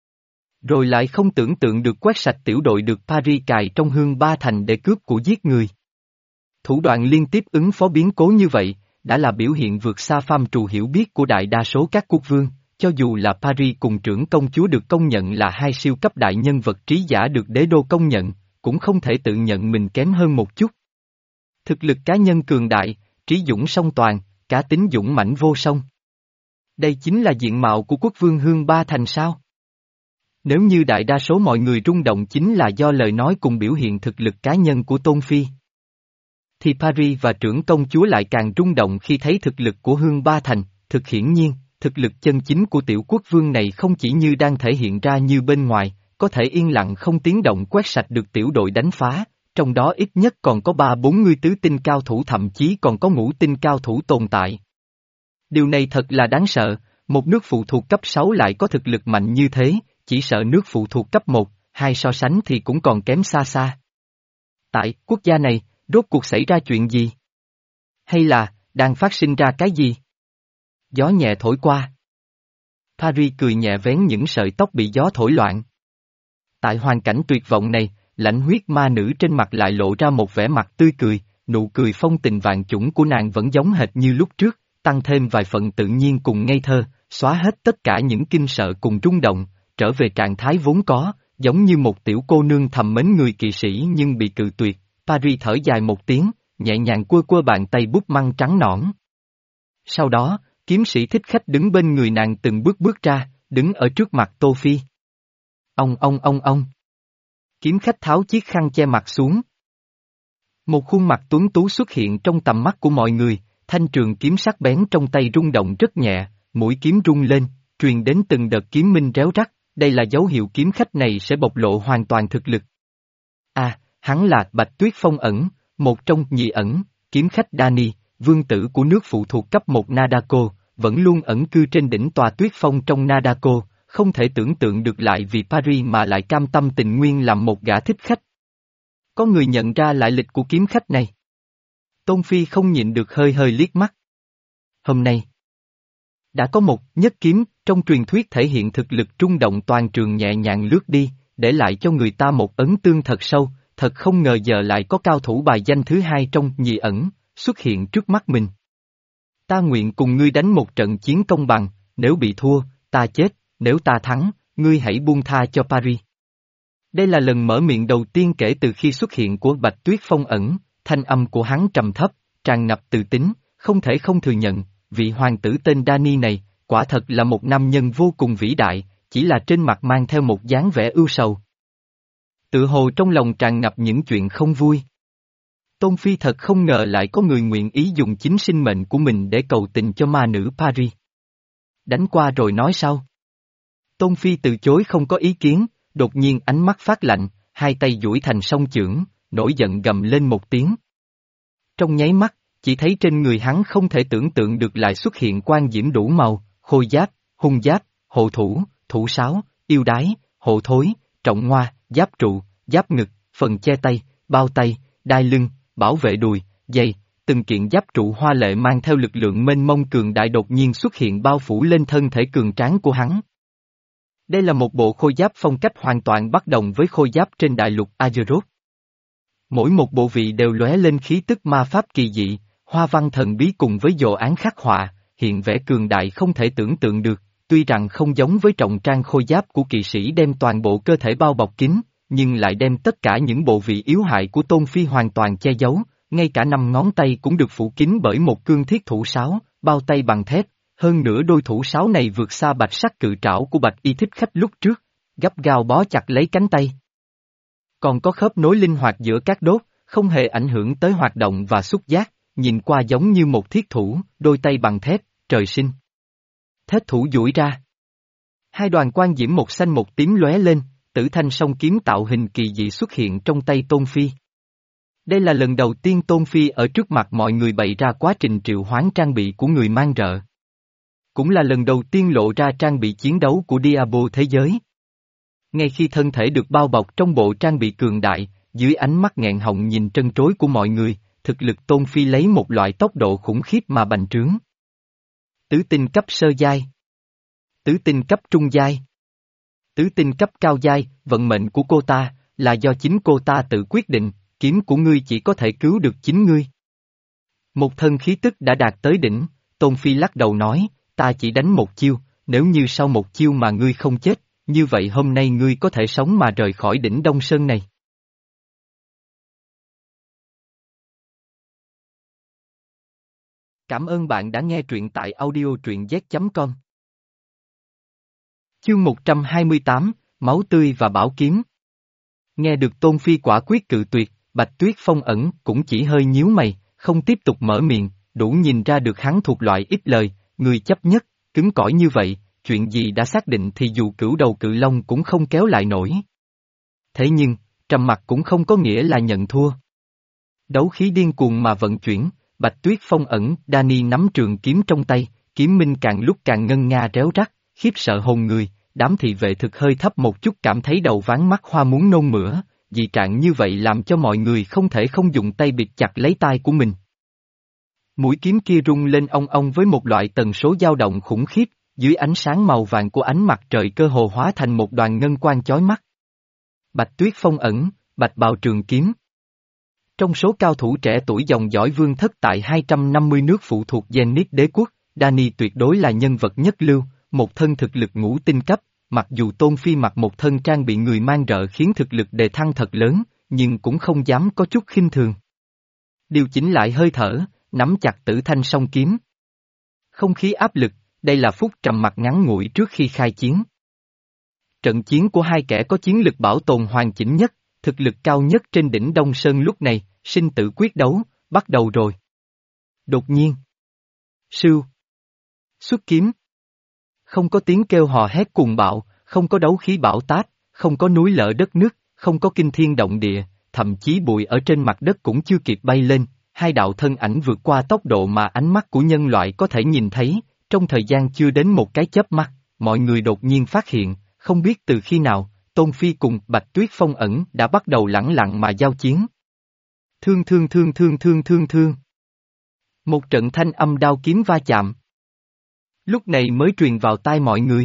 S1: Rồi lại không tưởng tượng được quét sạch tiểu đội được Paris cài trong Hương Ba Thành để cướp của giết người. Thủ đoạn liên tiếp ứng phó biến cố như vậy, đã là biểu hiện vượt xa phàm trù hiểu biết của đại đa số các quốc vương, cho dù là Paris cùng trưởng công chúa được công nhận là hai siêu cấp đại nhân vật trí giả được đế đô công nhận, cũng không thể tự nhận mình kém hơn một chút. Thực lực cá nhân cường đại, trí dũng song toàn, cá tính dũng mãnh vô song. Đây chính là diện mạo của quốc vương Hương Ba Thành sao? Nếu như đại đa số mọi người rung động chính là do lời nói cùng biểu hiện thực lực cá nhân của Tôn Phi, thì Paris và trưởng công chúa lại càng rung động khi thấy thực lực của Hương Ba Thành. Thực hiển nhiên, thực lực chân chính của tiểu quốc vương này không chỉ như đang thể hiện ra như bên ngoài, có thể yên lặng không tiếng động quét sạch được tiểu đội đánh phá, trong đó ít nhất còn có ba bốn người tứ tinh cao thủ, thậm chí còn có ngũ tinh cao thủ tồn tại. Điều này thật là đáng sợ, một nước phụ thuộc cấp sáu lại có thực lực mạnh như thế, chỉ sợ nước phụ thuộc cấp một, hai so sánh thì cũng còn kém xa xa. Tại quốc gia này, rốt cuộc xảy ra chuyện gì? Hay là, đang phát sinh ra cái gì? Gió nhẹ thổi qua. Paris cười nhẹ vén những sợi tóc bị gió thổi loạn. Tại hoàn cảnh tuyệt vọng này, lãnh huyết ma nữ trên mặt lại lộ ra một vẻ mặt tươi cười, nụ cười phong tình vạn chủng của nàng vẫn giống hệt như lúc trước, tăng thêm vài phần tự nhiên cùng ngây thơ, xóa hết tất cả những kinh sợ cùng rung động, trở về trạng thái vốn có, giống như một tiểu cô nương thầm mến người kỵ sĩ nhưng bị cự tuyệt. Paris thở dài một tiếng, nhẹ nhàng quơ quơ bàn tay bút măng trắng nõn. Sau đó, kiếm sĩ thích khách đứng bên người nàng từng bước bước ra, đứng ở trước mặt Tô Phi. Ông ông ông ông. Kiếm khách tháo chiếc khăn che mặt xuống. Một khuôn mặt tuấn tú xuất hiện trong tầm mắt của mọi người, thanh trường kiếm sắc bén trong tay rung động rất nhẹ, mũi kiếm rung lên, truyền đến từng đợt kiếm minh réo rắt, đây là dấu hiệu kiếm khách này sẽ bộc lộ hoàn toàn thực lực. À, hắn là Bạch Tuyết Phong ẩn, một trong nhị ẩn, kiếm khách Dani, vương tử của nước phụ thuộc cấp một Nadako, vẫn luôn ẩn cư trên đỉnh tòa Tuyết Phong trong Nadako, không thể tưởng tượng được lại vì Paris mà lại cam tâm tình nguyên làm một gã thích khách. Có người nhận ra lại lịch của kiếm khách này. Tôn Phi không nhịn được hơi hơi liếc mắt. Hôm nay, Đã có một nhất kiếm, trong truyền thuyết thể hiện thực lực trung động toàn trường nhẹ nhàng lướt đi, để lại cho người ta một ấn tương thật sâu, thật không ngờ giờ lại có cao thủ bài danh thứ hai trong nhị ẩn, xuất hiện trước mắt mình. Ta nguyện cùng ngươi đánh một trận chiến công bằng, nếu bị thua, ta chết, nếu ta thắng, ngươi hãy buông tha cho Paris. Đây là lần mở miệng đầu tiên kể từ khi xuất hiện của Bạch Tuyết Phong ẩn, thanh âm của hắn trầm thấp, tràn ngập tự tín, không thể không thừa nhận, vị hoàng tử tên Dany này, quả thật là một nam nhân vô cùng vĩ đại, chỉ là trên mặt mang theo một dáng vẻ ưu sầu. Tự hồ trong lòng tràn ngập những chuyện không vui. Tôn Phi thật không ngờ lại có người nguyện ý dùng chính sinh mệnh của mình để cầu tình cho ma nữ Paris. Đánh qua rồi nói sau. Tôn Phi từ chối không có ý kiến, đột nhiên ánh mắt phát lạnh, hai tay duỗi thành song chưởng, nổi giận gầm lên một tiếng. Trong nháy mắt, chỉ thấy trên người hắn không thể tưởng tượng được lại xuất hiện quan diễm đủ màu, khôi giáp, hung giáp, hộ thủ, thủ sáo, yêu đái, hộ thối, trọng ngoa, giáp trụ, giáp ngực, phần che tay, bao tay, đai lưng, bảo vệ đùi, dây, từng kiện giáp trụ hoa lệ mang theo lực lượng mênh mông cường đại đột nhiên xuất hiện bao phủ lên thân thể cường tráng của hắn. Đây là một bộ khôi giáp phong cách hoàn toàn bất đồng với khôi giáp trên đại lục Azeroth. Mỗi một bộ vị đều lóe lên khí tức ma pháp kỳ dị, hoa văn thần bí cùng với dđồ án khắc họa, hiện vẻ cường đại không thể tưởng tượng được, tuy rằng không giống với trọng trang khôi giáp của kỵ sĩ đem toàn bộ cơ thể bao bọc kín, nhưng lại đem tất cả những bộ vị yếu hại của Tôn Phi hoàn toàn che giấu, ngay cả năm ngón tay cũng được phủ kín bởi một cương thiết thủ sáo, bao tay bằng thép, hơn nữa đôi thủ sáo này vượt xa bạch sắc cự trảo của bạch y thích khách lúc trước, gắt gao bó chặt lấy cánh tay. Còn có khớp nối linh hoạt giữa các đốt, không hề ảnh hưởng tới hoạt động và xúc giác, nhìn qua giống như một thiết thủ, đôi tay bằng thép, trời sinh. Thết thủ duỗi ra. Hai đoàn quang diễm một xanh một tím lóe lên, tử thanh song kiếm tạo hình kỳ dị xuất hiện trong tay Tôn Phi. Đây là lần đầu tiên Tôn Phi ở trước mặt mọi người bày ra quá trình triệu hoán trang bị của người mang rợ. Cũng là lần đầu tiên lộ ra trang bị chiến đấu của Diablo thế giới. Ngay khi thân thể được bao bọc trong bộ trang bị cường đại, dưới ánh mắt nghẹn họng nhìn trân trối của mọi người, thực lực Tôn Phi lấy một loại tốc độ khủng khiếp mà bành trướng. Tứ tinh cấp sơ giai. Tứ tinh cấp trung giai. Tứ tinh cấp cao giai, vận mệnh của cô ta, là do chính cô ta tự quyết định, kiếm của ngươi chỉ có thể cứu được chính ngươi. Một thân khí tức đã đạt tới đỉnh, Tôn Phi lắc đầu nói, ta chỉ đánh một chiêu, nếu như sau một chiêu mà ngươi không chết, như vậy hôm nay ngươi có thể sống mà rời khỏi đỉnh Đông Sơn này. Cảm ơn bạn đã nghe truyện tại audio truyện z chấm com. Chương một trăm hai mươi tám, Máu tươi và bảo kiếm. Nghe được Tôn Phi quả quyết cự tuyệt, Bạch Tuyết Phong ẩn cũng chỉ hơi nhíu mày, không tiếp tục mở miệng, đủ nhìn ra được hắn thuộc loại ít lời, người chấp nhất, cứng cỏi như vậy, chuyện gì đã xác định thì dù cửu đầu cự long cũng không kéo lại nổi. Thế nhưng, trầm mặc cũng không có nghĩa là nhận thua. Đấu khí điên cuồng mà vận chuyển, Bạch Tuyết Phong ẩn, Dany nắm trường kiếm trong tay, kiếm minh càng lúc càng ngân nga réo rắt, khiếp sợ hồn người, đám thị vệ thực hơi thấp một chút cảm thấy đầu ván mắt hoa muốn nôn mửa, dị trạng như vậy làm cho mọi người không thể không dùng tay bịt chặt lấy tai của mình. Mũi kiếm kia rung lên ong ong với một loại tần số dao động khủng khiếp, dưới ánh sáng màu vàng của ánh mặt trời cơ hồ hóa thành một đoàn ngân quang chói mắt. Bạch Tuyết Phong ẩn, bạch bào trường kiếm. Trong số cao thủ trẻ tuổi dòng dõi vương thất tại hai trăm năm mươi nước phụ thuộc Zenith đế quốc, Dany tuyệt đối là nhân vật nhất lưu, một thân thực lực ngũ tinh cấp, mặc dù Tôn Phi mặc một thân trang bị người mang rợ khiến thực lực đề thăng thật lớn, nhưng cũng không dám có chút khinh thường. Điều chỉnh lại hơi thở, nắm chặt tử thanh song kiếm. Không khí áp lực, đây là phút trầm mặc ngắn ngủi trước khi khai chiến. Trận chiến của hai kẻ có chiến lực bảo tồn hoàn chỉnh nhất, thực lực cao nhất trên đỉnh Đông Sơn lúc này, sinh tử quyết đấu, bắt đầu rồi. Đột nhiên. Sưu. Xuất kiếm. Không có tiếng kêu hò hét cuồng bạo, không có đấu khí bão táp, không có núi lở đất nước, không có kinh thiên động địa, thậm chí bụi ở trên mặt đất cũng chưa kịp bay lên, hai đạo thân ảnh vượt qua tốc độ mà ánh mắt của nhân loại có thể nhìn thấy, trong thời gian chưa đến một cái chớp mắt, mọi người đột nhiên phát hiện, không biết từ khi nào, Tôn Phi cùng Bạch Tuyết Phong ẩn đã bắt đầu lẳng lặng mà giao chiến. Thương thương thương thương thương thương thương. Một trận thanh âm đao kiếm va chạm. Lúc này mới truyền vào tai mọi người.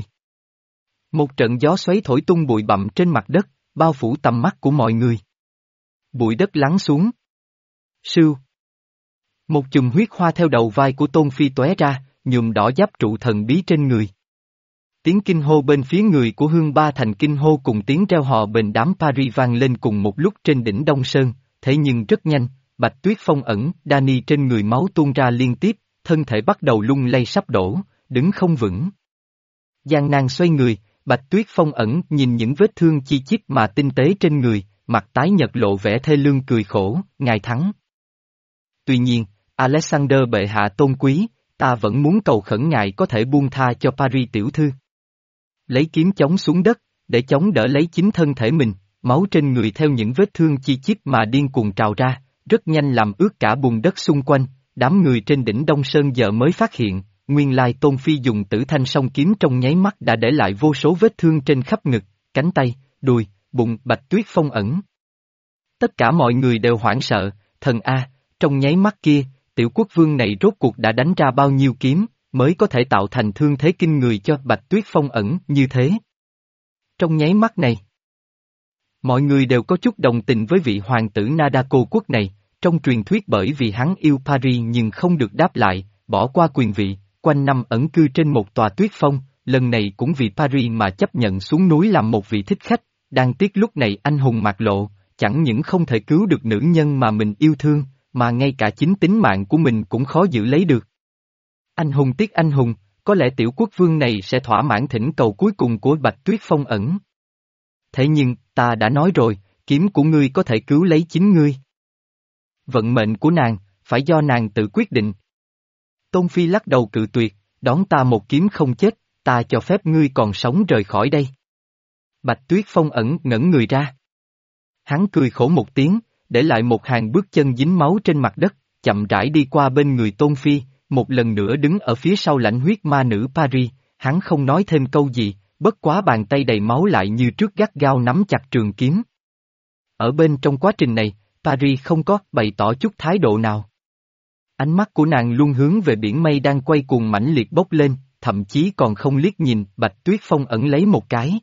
S1: Một trận gió xoáy thổi tung bụi bặm trên mặt đất, bao phủ tầm mắt của mọi người. Bụi đất lắng xuống. Sưu. Một chùm huyết hoa theo đầu vai của Tôn Phi tóe ra, nhuộm đỏ giáp trụ thần bí trên người. Tiếng kinh hô bên phía người của Hương Ba Thành kinh hô cùng tiếng reo hò bên đám Paris vang lên cùng một lúc trên đỉnh Đông Sơn, thế nhưng rất nhanh, Bạch Tuyết Phong ẩn, Dani trên người máu tuôn ra liên tiếp, thân thể bắt đầu lung lay sắp đổ, đứng không vững. Gian nan xoay người, Bạch Tuyết Phong ẩn nhìn những vết thương chi chít mà tinh tế trên người, mặt tái nhợt lộ vẻ thê lương cười khổ, ngài thắng. Tuy nhiên, Alexander bệ hạ tôn quý, ta vẫn muốn cầu khẩn ngài có thể buông tha cho Paris tiểu thư. Lấy kiếm chống xuống đất, để chống đỡ lấy chính thân thể mình, máu trên người theo những vết thương chi chít mà điên cuồng trào ra, rất nhanh làm ướt cả bùn đất xung quanh, đám người trên đỉnh Đông Sơn giờ mới phát hiện, nguyên lai Tôn Phi dùng tử thanh song kiếm trong nháy mắt đã để lại vô số vết thương trên khắp ngực, cánh tay, đùi, bụng. Bạch Tuyết Phong ẩn. Tất cả mọi người đều hoảng sợ, thần A, trong nháy mắt kia, tiểu quốc vương này rốt cuộc đã đánh ra bao nhiêu kiếm, mới có thể tạo thành thương thế kinh người cho Bạch Tuyết Phong ẩn như thế. Trong nháy mắt này, mọi người đều có chút đồng tình với vị hoàng tử Nadako quốc này, trong truyền thuyết bởi vì hắn yêu Paris nhưng không được đáp lại, bỏ qua quyền vị, quanh năm ẩn cư trên một tòa tuyết phong, lần này cũng vì Paris mà chấp nhận xuống núi làm một vị thích khách, đáng tiếc lúc này anh hùng mạc lộ, chẳng những không thể cứu được nữ nhân mà mình yêu thương, mà ngay cả chính tính mạng của mình cũng khó giữ lấy được. Anh hùng tiếc anh hùng, có lẽ tiểu quốc vương này sẽ thỏa mãn thỉnh cầu cuối cùng của Bạch Tuyết Phong ẩn. Thế nhưng, ta đã nói rồi, kiếm của ngươi có thể cứu lấy chính ngươi. Vận mệnh của nàng, phải do nàng tự quyết định. Tôn Phi lắc đầu cự tuyệt, đón ta một kiếm không chết, ta cho phép ngươi còn sống rời khỏi đây. Bạch Tuyết Phong ẩn ngẩn người ra. Hắn cười khổ một tiếng, để lại một hàng bước chân dính máu trên mặt đất, chậm rãi đi qua bên người Tôn Phi, một lần nữa đứng ở phía sau lãnh huyết ma nữ Paris, hắn không nói thêm câu gì, bất quá bàn tay đầy máu lại như trước gắt gao nắm chặt trường kiếm. Ở bên trong quá trình này, Paris không có bày tỏ chút thái độ nào. Ánh mắt của nàng luôn hướng về biển mây đang quay cuồng mãnh liệt bốc lên, thậm chí còn không liếc nhìn Bạch Tuyết Phong ẩn lấy một cái.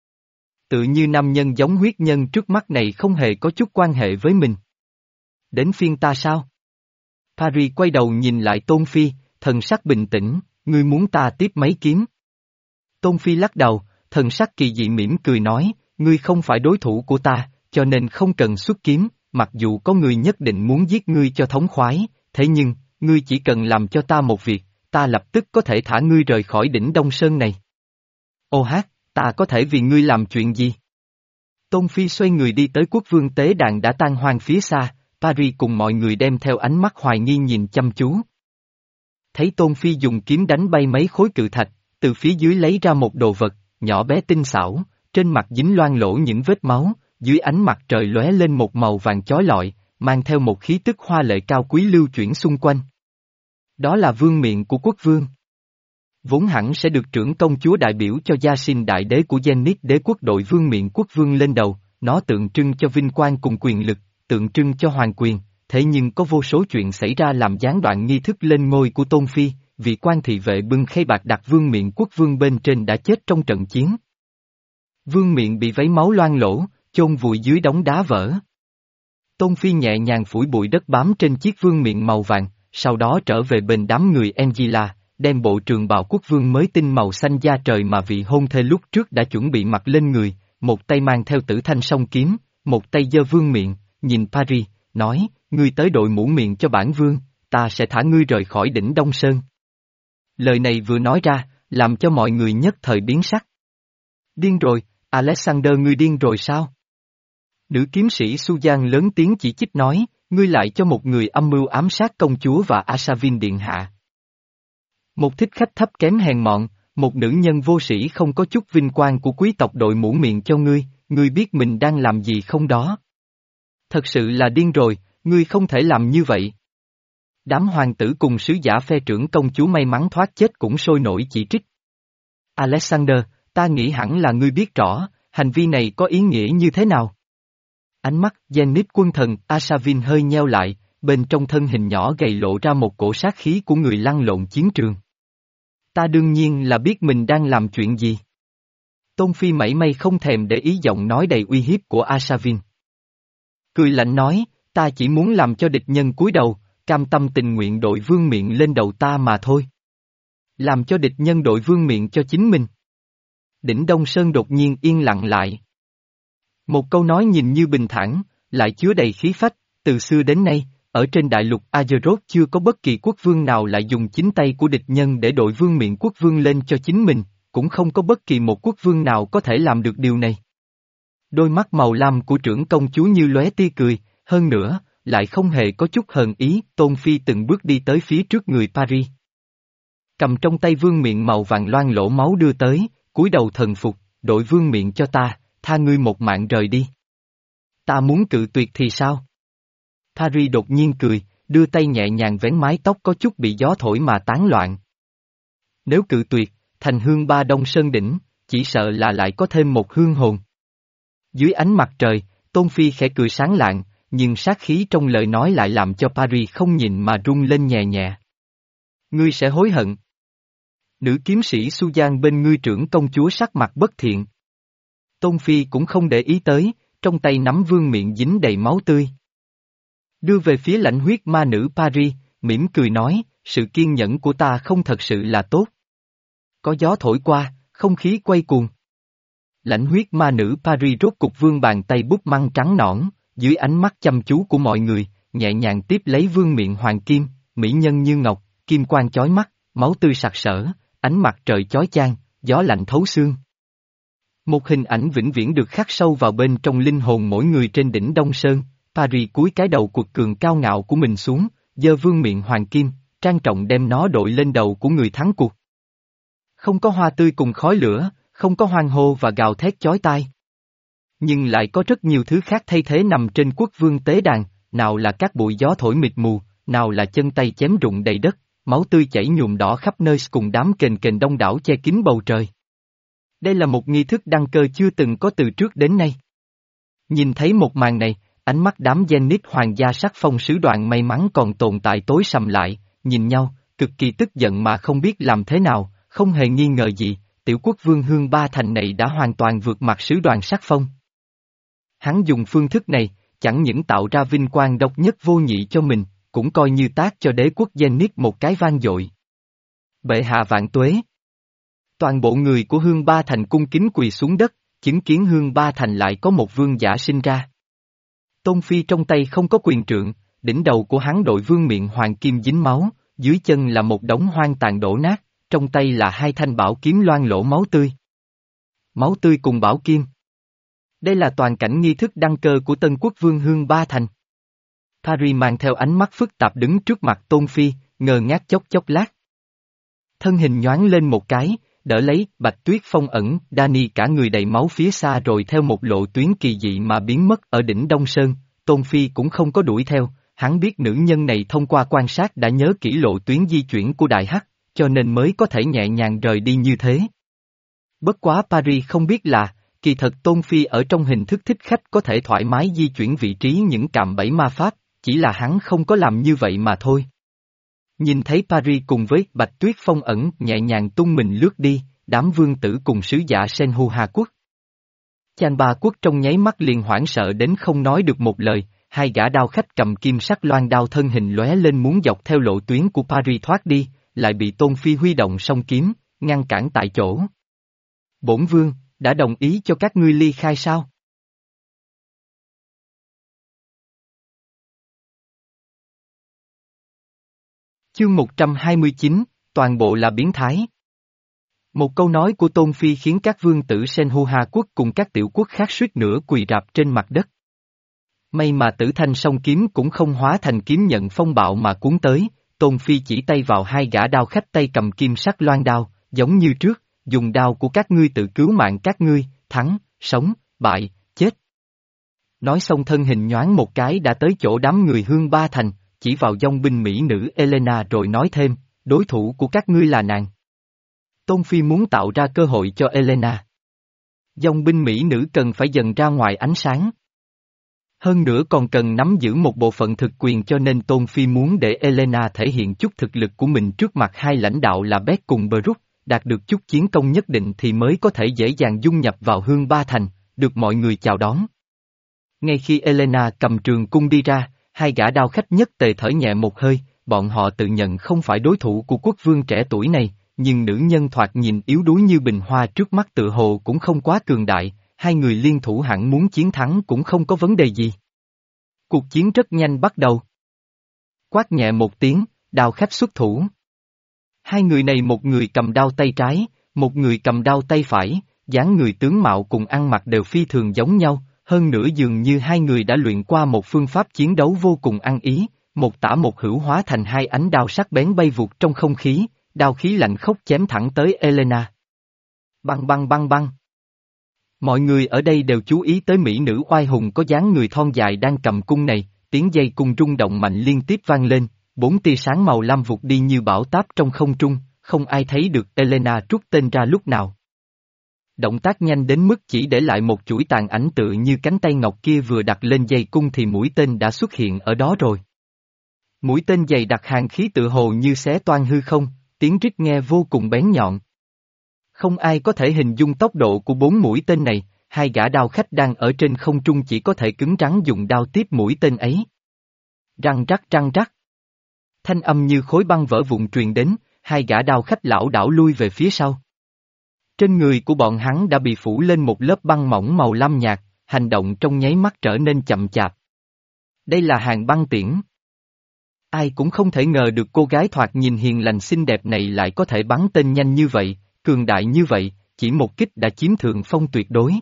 S1: Tự như nam nhân giống huyết nhân trước mắt này không hề có chút quan hệ với mình. Đến phiên ta sao? Paris quay đầu nhìn lại Tôn Phi, thần sắc bình tĩnh, ngươi muốn ta tiếp mấy kiếm? Tôn Phi lắc đầu, thần sắc kỳ dị mỉm cười nói, ngươi không phải đối thủ của ta, cho nên không cần xuất kiếm, mặc dù có người nhất định muốn giết ngươi cho thống khoái, thế nhưng, ngươi chỉ cần làm cho ta một việc, ta lập tức có thể thả ngươi rời khỏi đỉnh Đông Sơn này. Ô hát, ta có thể vì ngươi làm chuyện gì? Tôn Phi xoay người đi tới quốc vương tế đàn đã tan hoang phía xa, Paris cùng mọi người đem theo ánh mắt hoài nghi nhìn chăm chú. Thấy Tôn Phi dùng kiếm đánh bay mấy khối cự thạch, từ phía dưới lấy ra một đồ vật, nhỏ bé tinh xảo, trên mặt dính loang lỗ những vết máu, dưới ánh mặt trời lóe lên một màu vàng chói lọi, mang theo một khí tức hoa lệ cao quý lưu chuyển xung quanh. Đó là vương miện của quốc vương. Vốn hẳn sẽ được trưởng công chúa đại biểu cho gia sinh đại đế của Zenith đế quốc đội vương miện quốc vương lên đầu, nó tượng trưng cho vinh quang cùng quyền lực, tượng trưng cho hoàng quyền, thế nhưng có vô số chuyện xảy ra làm gián đoạn nghi thức lên ngôi của Tôn Phi, vị quan thị vệ bưng khay bạc đặt vương miện quốc vương bên trên đã chết trong trận chiến. Vương miện bị vấy máu loang lỗ, chôn vùi dưới đống đá vỡ. Tôn Phi nhẹ nhàng phủi bụi đất bám trên chiếc vương miện màu vàng, sau đó trở về bên đám người Angela, đem bộ trường bào quốc vương mới tinh màu xanh da trời mà vị hôn thê lúc trước đã chuẩn bị mặc lên người, một tay mang theo tử thanh song kiếm, một tay giơ vương miện, nhìn Paris, nói, ngươi tới đội mũ miệng cho bản vương, ta sẽ thả ngươi rời khỏi đỉnh Đông Sơn. Lời này vừa nói ra, làm cho mọi người nhất thời biến sắc. Điên rồi, Alexander ngươi điên rồi sao? Nữ kiếm sĩ Susan lớn tiếng chỉ trích nói, ngươi lại cho một người âm mưu ám sát công chúa và Asavin điện hạ. Một thích khách thấp kém hèn mọn, một nữ nhân vô sĩ không có chút vinh quang của quý tộc đội mũ miệng cho ngươi, ngươi biết mình đang làm gì không đó? Thật sự là điên rồi, ngươi không thể làm như vậy. Đám hoàng tử cùng sứ giả phe trưởng công chúa may mắn thoát chết cũng sôi nổi chỉ trích. Alexander, ta nghĩ hẳn là ngươi biết rõ, hành vi này có ý nghĩa như thế nào? Ánh mắt Zenith quân thần Asavin hơi nheo lại, bên trong thân hình nhỏ gầy lộ ra một cổ sát khí của người lăn lộn chiến trường. Ta đương nhiên là biết mình đang làm chuyện gì. Tôn Phi mảy may không thèm để ý giọng nói đầy uy hiếp của Asavin. Cười lạnh nói, ta chỉ muốn làm cho địch nhân cúi đầu, cam tâm tình nguyện đội vương miện lên đầu ta mà thôi. Làm cho địch nhân đội vương miện cho chính mình. Đỉnh Đông Sơn đột nhiên yên lặng lại. Một câu nói nhìn như bình thản, lại chứa đầy khí phách, từ xưa đến nay, ở trên đại lục Azeroth chưa có bất kỳ quốc vương nào lại dùng chính tay của địch nhân để đội vương miện quốc vương lên cho chính mình, cũng không có bất kỳ một quốc vương nào có thể làm được điều này. Đôi mắt màu lam của trưởng công chúa như lóe tia cười, hơn nữa, lại không hề có chút hờn ý, Tôn Phi từng bước đi tới phía trước người Paris. Cầm trong tay vương miện màu vàng loang lỗ máu đưa tới, cúi đầu thần phục, đội vương miện cho ta, tha ngươi một mạng rời đi. Ta muốn cự tuyệt thì sao? Paris đột nhiên cười, đưa tay nhẹ nhàng vén mái tóc có chút bị gió thổi mà tán loạn. Nếu cự tuyệt, thành hương ba Đông Sơn đỉnh, chỉ sợ là lại có thêm một hương hồn. Dưới ánh mặt trời, Tôn Phi khẽ cười sáng lạng, nhưng sát khí trong lời nói lại làm cho Paris không nhìn mà rung lên nhẹ nhẹ. Ngươi sẽ hối hận. Nữ kiếm sĩ Sujan bên ngươi trưởng công chúa sắc mặt bất thiện. Tôn Phi cũng không để ý tới, trong tay nắm vương miện dính đầy máu tươi. Đưa về phía lãnh huyết ma nữ Paris, mỉm cười nói, sự kiên nhẫn của ta không thật sự là tốt. Có gió thổi qua, không khí quay cuồng. Lãnh huyết ma nữ Paris rốt cục vương bàn tay bút măng trắng nõn, dưới ánh mắt chăm chú của mọi người, nhẹ nhàng tiếp lấy vương miện hoàng kim, mỹ nhân như ngọc, kim quang chói mắt, máu tươi sặc sỡ, ánh mặt trời chói chang, gió lạnh thấu xương. Một hình ảnh vĩnh viễn được khắc sâu vào bên trong linh hồn mỗi người trên đỉnh Đông Sơn, Paris cúi cái đầu cuộc cường cao ngạo của mình xuống, giơ vương miện hoàng kim, trang trọng đem nó đội lên đầu của người thắng cuộc. Không có hoa tươi cùng khói lửa, không có hoan hô và gào thét chói tai. Nhưng lại có rất nhiều thứ khác thay thế nằm trên quốc vương tế đàn, nào là các bụi gió thổi mịt mù, nào là chân tay chém rụng đầy đất, máu tươi chảy nhuộm đỏ khắp nơi cùng đám kền kền đông đảo che kín bầu trời. Đây là một nghi thức đăng cơ chưa từng có từ trước đến nay. Nhìn thấy một màn này, ánh mắt đám Zenith hoàng gia sắc phong sứ đoàn may mắn còn tồn tại tối sầm lại, nhìn nhau, cực kỳ tức giận mà không biết làm thế nào, không hề nghi ngờ gì, tiểu quốc vương Hương Ba Thành này đã hoàn toàn vượt mặt sứ đoàn sắc phong. Hắn dùng phương thức này, chẳng những tạo ra vinh quang độc nhất vô nhị cho mình, cũng coi như tác cho đế quốc Zenith một cái vang dội. Bệ hạ vạn tuế. Toàn bộ người của Hương Ba Thành cung kính quỳ xuống đất, chứng kiến Hương Ba Thành lại có một vương giả sinh ra. Tôn Phi trong tay không có quyền trượng, đỉnh đầu của hắn đội vương miện hoàng kim dính máu, dưới chân là một đống hoang tàn đổ nát, trong tay là hai thanh bảo kiếm loang lỗ máu tươi. Máu tươi cùng bảo kim. Đây là toàn cảnh nghi thức đăng cơ của tân quốc vương Hương Ba Thành. Paris mang theo ánh mắt phức tạp đứng trước mặt Tôn Phi, ngơ ngác chốc chốc lát. Thân hình nhoáng lên một cái, đỡ lấy Bạch Tuyết phong ẩn, Dani cả người đầy máu phía xa rồi theo một lộ tuyến kỳ dị mà biến mất ở đỉnh Đông Sơn. Tôn Phi cũng không có đuổi theo, hắn biết nữ nhân này thông qua quan sát đã nhớ kỹ lộ tuyến di chuyển của Đại Hắc, cho nên mới có thể nhẹ nhàng rời đi như thế. Bất quá Paris không biết là, kỳ thật Tôn Phi ở trong hình thức thích khách có thể thoải mái di chuyển vị trí những cạm bẫy ma pháp, chỉ là hắn không có làm như vậy mà thôi. Nhìn thấy Paris cùng với Bạch Tuyết phong ẩn nhẹ nhàng tung mình lướt đi, đám vương tử cùng sứ giả Senhu Hà Quốc. Chan Ba Quốc trong nháy mắt liền hoảng sợ đến không nói được một lời, hai gã đao khách cầm kim sắc loan đao thân hình lóe lên muốn dọc theo lộ tuyến của Paris thoát đi, lại bị Tôn Phi huy động song kiếm, ngăn cản tại chỗ. Bổn vương, đã đồng ý cho các ngươi ly khai sao? Chương một trăm hai mươi chín, toàn bộ là biến thái. Một câu nói của Tôn Phi khiến các vương tử Senhu Hà Quốc cùng các tiểu quốc khác suýt nữa quỳ rạp trên mặt đất. May mà tử thanh song kiếm cũng không hóa thành kiếm nhận phong bạo mà cuốn tới, Tôn Phi chỉ tay vào hai gã đao khách tay cầm kim sắc loan đao, giống như trước, dùng đao của các ngươi tự cứu mạng các ngươi, thắng, sống, bại, chết. Nói xong thân hình nhoáng một cái đã tới chỗ đám người Hương Ba Thành, chỉ vào dòng binh mỹ nữ Elena rồi nói thêm, đối thủ của các ngươi là nàng. Tôn Phi muốn tạo ra cơ hội cho Elena. Dòng binh mỹ nữ cần phải dần ra ngoài ánh sáng. Hơn nữa còn cần nắm giữ một bộ phận thực quyền cho nên Tôn Phi muốn để Elena thể hiện chút thực lực của mình trước mặt hai lãnh đạo là Beck cùng Brook, đạt được chút chiến công nhất định thì mới có thể dễ dàng dung nhập vào Hương Ba Thành, được mọi người chào đón. Ngay khi Elena cầm trường cung đi ra, hai gã đao khách nhất tề thở nhẹ một hơi, bọn họ tự nhận không phải đối thủ của quốc vương trẻ tuổi này, nhưng nữ nhân thoạt nhìn yếu đuối như bình hoa trước mắt tự hồ cũng không quá cường đại, hai người liên thủ hẳn muốn chiến thắng cũng không có vấn đề gì. Cuộc chiến rất nhanh bắt đầu. Quát nhẹ một tiếng, đao khách xuất thủ. Hai người này một người cầm đao tay trái, một người cầm đao tay phải, dáng người tướng mạo cùng ăn mặc đều phi thường giống nhau, hơn nữa dường như hai người đã luyện qua một phương pháp chiến đấu vô cùng ăn ý, một tả một hữu hóa thành hai ánh đao sắc bén bay vụt trong không khí, đao khí lạnh khốc chém thẳng tới Elena. Băng băng băng băng. Mọi người ở đây đều chú ý tới mỹ nữ oai hùng có dáng người thon dài đang cầm cung này, tiếng dây cung rung động mạnh liên tiếp vang lên, bốn tia sáng màu lam vụt đi như bão táp trong không trung, không ai thấy được Elena trút tên ra lúc nào. Động tác nhanh đến mức chỉ để lại một chuỗi tàn ảnh tự như cánh tay ngọc kia vừa đặt lên dây cung thì mũi tên đã xuất hiện ở đó rồi. Mũi tên dày đặc hàn khí tự hồ như xé toang hư không, tiếng rít nghe vô cùng bén nhọn. Không ai có thể hình dung tốc độ của bốn mũi tên này, hai gã đao khách đang ở trên không trung chỉ có thể cứng rắn dùng đao tiếp mũi tên ấy. Răng rắc răng rắc. Thanh âm như khối băng vỡ vụn truyền đến, hai gã đao khách lảo đảo lui về phía sau. Trên người của bọn hắn đã bị phủ lên một lớp băng mỏng màu lam nhạt, hành động trong nháy mắt trở nên chậm chạp. Đây là hàng băng tiễn. Ai cũng không thể ngờ được cô gái thoạt nhìn hiền lành xinh đẹp này lại có thể bắn tên nhanh như vậy, cường đại như vậy, chỉ một kích đã chiếm thượng phong tuyệt đối.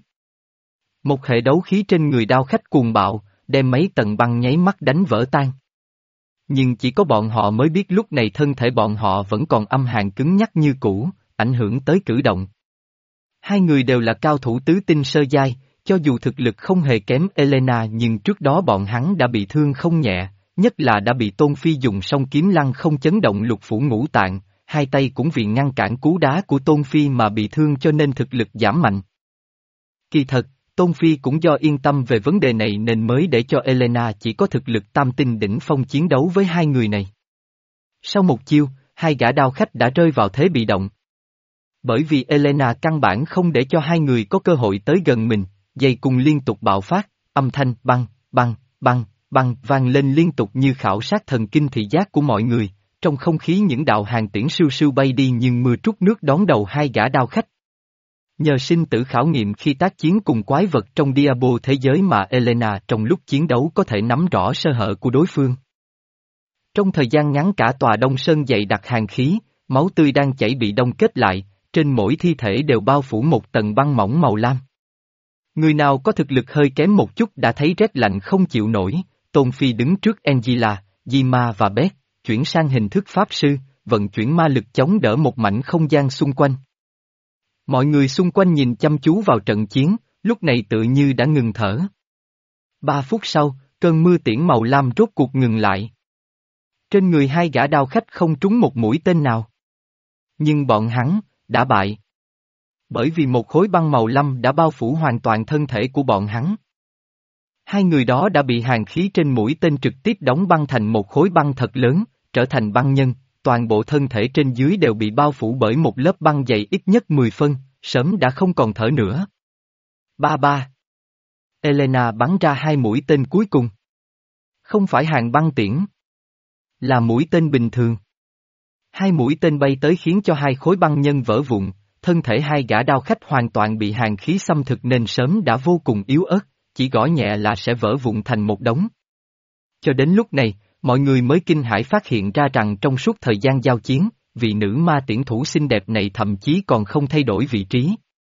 S1: Một hệ đấu khí trên người đao khách cuồng bạo, đem mấy tầng băng nháy mắt đánh vỡ tan. Nhưng chỉ có bọn họ mới biết lúc này thân thể bọn họ vẫn còn âm hàn cứng nhắc như cũ, ảnh hưởng tới cử động. Hai người đều là cao thủ tứ tinh sơ giai, cho dù thực lực không hề kém Elena nhưng trước đó bọn hắn đã bị thương không nhẹ, nhất là đã bị Tôn Phi dùng song kiếm lăng không chấn động lục phủ ngũ tạng, hai tay cũng vì ngăn cản cú đá của Tôn Phi mà bị thương cho nên thực lực giảm mạnh. Kỳ thật, Tôn Phi cũng do yên tâm về vấn đề này nên mới để cho Elena chỉ có thực lực tam tinh đỉnh phong chiến đấu với hai người này. Sau một chiêu, hai gã đao khách đã rơi vào thế bị động. Bởi vì Elena căn bản không để cho hai người có cơ hội tới gần mình, dây cung liên tục bạo phát, âm thanh băng, băng, băng, băng vang lên liên tục như khảo sát thần kinh thị giác của mọi người, trong không khí những đạo hàng tiễn sưu sưu bay đi nhưng mưa trút nước đón đầu hai gã đao khách. Nhờ sinh tử khảo nghiệm khi tác chiến cùng quái vật trong Diablo thế giới mà Elena trong lúc chiến đấu có thể nắm rõ sơ hở của đối phương. Trong thời gian ngắn cả tòa Đông Sơn dày đặc hàn khí, máu tươi đang chảy bị đông kết lại, trên mỗi thi thể đều bao phủ một tầng băng mỏng màu lam. Người nào có thực lực hơi kém một chút đã thấy rét lạnh không chịu nổi, Tôn Phi đứng trước Angela, Dima và Beth, chuyển sang hình thức pháp sư, vận chuyển ma lực chống đỡ một mảnh không gian xung quanh. Mọi người xung quanh nhìn chăm chú vào trận chiến, lúc này tự như đã ngừng thở. Ba phút sau, cơn mưa tiễn màu lam rốt cuộc ngừng lại. Trên người hai gã đao khách không trúng một mũi tên nào. Nhưng bọn hắn, đã bại. Bởi vì một khối băng màu lam đã bao phủ hoàn toàn thân thể của bọn hắn. Hai người đó đã bị hàn khí trên mũi tên trực tiếp đóng băng thành một khối băng thật lớn, trở thành băng nhân, toàn bộ thân thể trên dưới đều bị bao phủ bởi một lớp băng dày ít nhất mười phân, sớm đã không còn thở nữa. Ba ba. Elena bắn ra hai mũi tên cuối cùng. Không phải hàng băng tiễn. Là mũi tên bình thường. Hai mũi tên bay tới khiến cho hai khối băng nhân vỡ vụn, thân thể hai gã đao khách hoàn toàn bị hàn khí xâm thực nên sớm đã vô cùng yếu ớt, chỉ gõ nhẹ là sẽ vỡ vụn thành một đống. Cho đến lúc này, mọi người mới kinh hãi phát hiện ra rằng trong suốt thời gian giao chiến, vị nữ ma tiễn thủ xinh đẹp này thậm chí còn không thay đổi vị trí.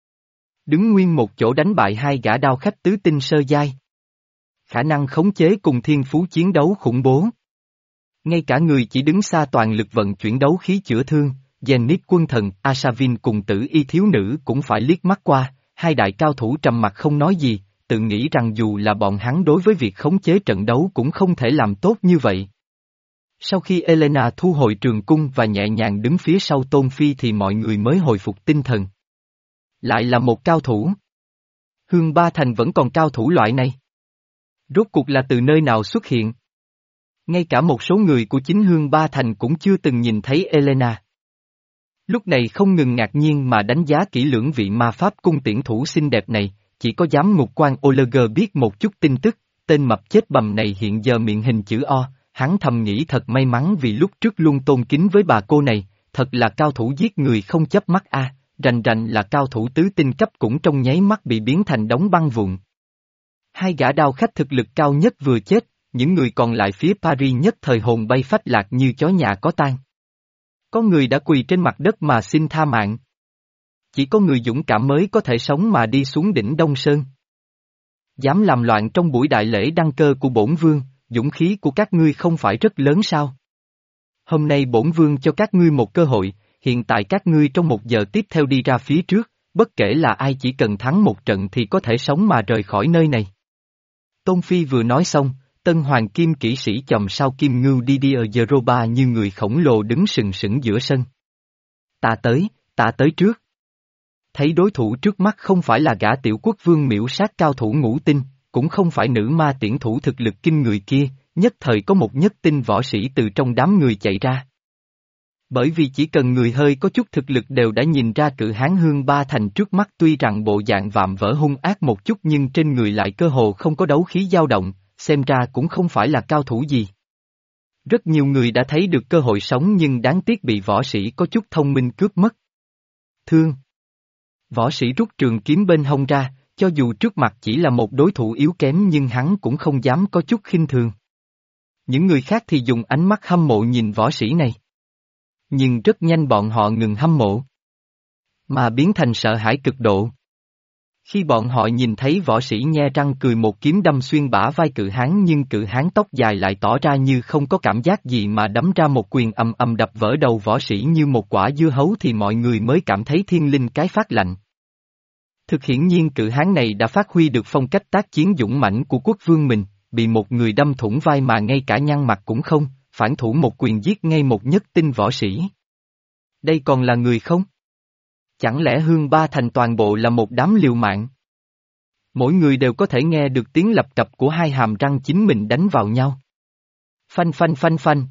S1: Đứng nguyên một chỗ đánh bại hai gã đao khách tứ tinh sơ giai. Khả năng khống chế cùng thiên phú chiến đấu khủng bố. Ngay cả người chỉ đứng xa toàn lực vận chuyển đấu khí chữa thương, Zenith quân thần, Asavin cùng tử y thiếu nữ cũng phải liếc mắt qua, hai đại cao thủ trầm mặt không nói gì, tự nghĩ rằng dù là bọn hắn đối với việc khống chế trận đấu cũng không thể làm tốt như vậy. Sau khi Elena thu hồi trường cung và nhẹ nhàng đứng phía sau Tôn Phi thì mọi người mới hồi phục tinh thần. Lại là một cao thủ. Hương Ba Thành vẫn còn cao thủ loại này. Rốt cuộc là từ nơi nào xuất hiện? Ngay cả một số người của chính Hương Ba Thành cũng chưa từng nhìn thấy Elena. Lúc này không ngừng ngạc nhiên mà đánh giá kỹ lưỡng vị ma pháp cung tiễn thủ xinh đẹp này, chỉ có giám ngục quan Oliver biết một chút tin tức, tên mập chết bầm này hiện giờ miệng hình chữ O, hắn thầm nghĩ thật may mắn vì lúc trước luôn tôn kính với bà cô này, thật là cao thủ giết người không chớp mắt a, à, rành rành là cao thủ tứ tinh cấp cũng trong nháy mắt bị biến thành đống băng vụn. Hai gã đao khách thực lực cao nhất vừa chết, những người còn lại phía Paris nhất thời hồn bay phách lạc như chó nhà có tang. Có người đã quỳ trên mặt đất mà xin tha mạng. Chỉ có người dũng cảm mới có thể sống mà đi xuống đỉnh Đông Sơn. Dám làm loạn trong buổi đại lễ đăng cơ của bổn vương, dũng khí của các ngươi không phải rất lớn sao? Hôm nay bổn vương cho các ngươi một cơ hội, hiện tại các ngươi trong một giờ tiếp theo đi ra phía trước, bất kể là ai chỉ cần thắng một trận thì có thể sống mà rời khỏi nơi này. Tôn Phi vừa nói xong, tân hoàng kim kỹ sĩ chòm sao kim ngưu Didier Yeroba như người khổng lồ đứng sừng sững giữa sân. Ta tới, ta tới trước. Thấy đối thủ trước mắt không phải là gã tiểu quốc vương miễu sát cao thủ ngũ tinh, cũng không phải nữ ma tiễn thủ thực lực kinh người kia, nhất thời có một nhất tinh võ sĩ từ trong đám người chạy ra. Bởi vì chỉ cần người hơi có chút thực lực đều đã nhìn ra cự hán Hương Ba Thành trước mắt tuy rằng bộ dạng vạm vỡ hung ác một chút nhưng trên người lại cơ hồ không có đấu khí dao động, xem ra cũng không phải là cao thủ gì. Rất nhiều người đã thấy được cơ hội sống nhưng đáng tiếc bị võ sĩ có chút thông minh cướp mất. Thương. Võ sĩ rút trường kiếm bên hông ra, cho dù trước mặt chỉ là một đối thủ yếu kém nhưng hắn cũng không dám có chút khinh thường. Những người khác thì dùng ánh mắt hâm mộ nhìn võ sĩ này. Nhưng rất nhanh bọn họ ngừng hâm mộ, mà biến thành sợ hãi cực độ. Khi bọn họ nhìn thấy võ sĩ nhe răng cười một kiếm đâm xuyên bả vai cự hán nhưng cự hán tóc dài lại tỏ ra như không có cảm giác gì mà đấm ra một quyền ầm ầm đập vỡ đầu võ sĩ như một quả dưa hấu thì mọi người mới cảm thấy thiên linh cái phát lạnh. Thực hiển nhiên cự hán này đã phát huy được phong cách tác chiến dũng mãnh của quốc vương mình, bị một người đâm thủng vai mà ngay cả nhăn mặt cũng không, phản thủ một quyền giết ngay một nhất tinh võ sĩ. Đây còn là người không? Chẳng lẽ Hương Ba Thành toàn bộ là một đám liều mạng? Mỗi người đều có thể nghe được tiếng lập cập của hai hàm răng chính mình đánh vào nhau. Phanh phanh phanh phanh.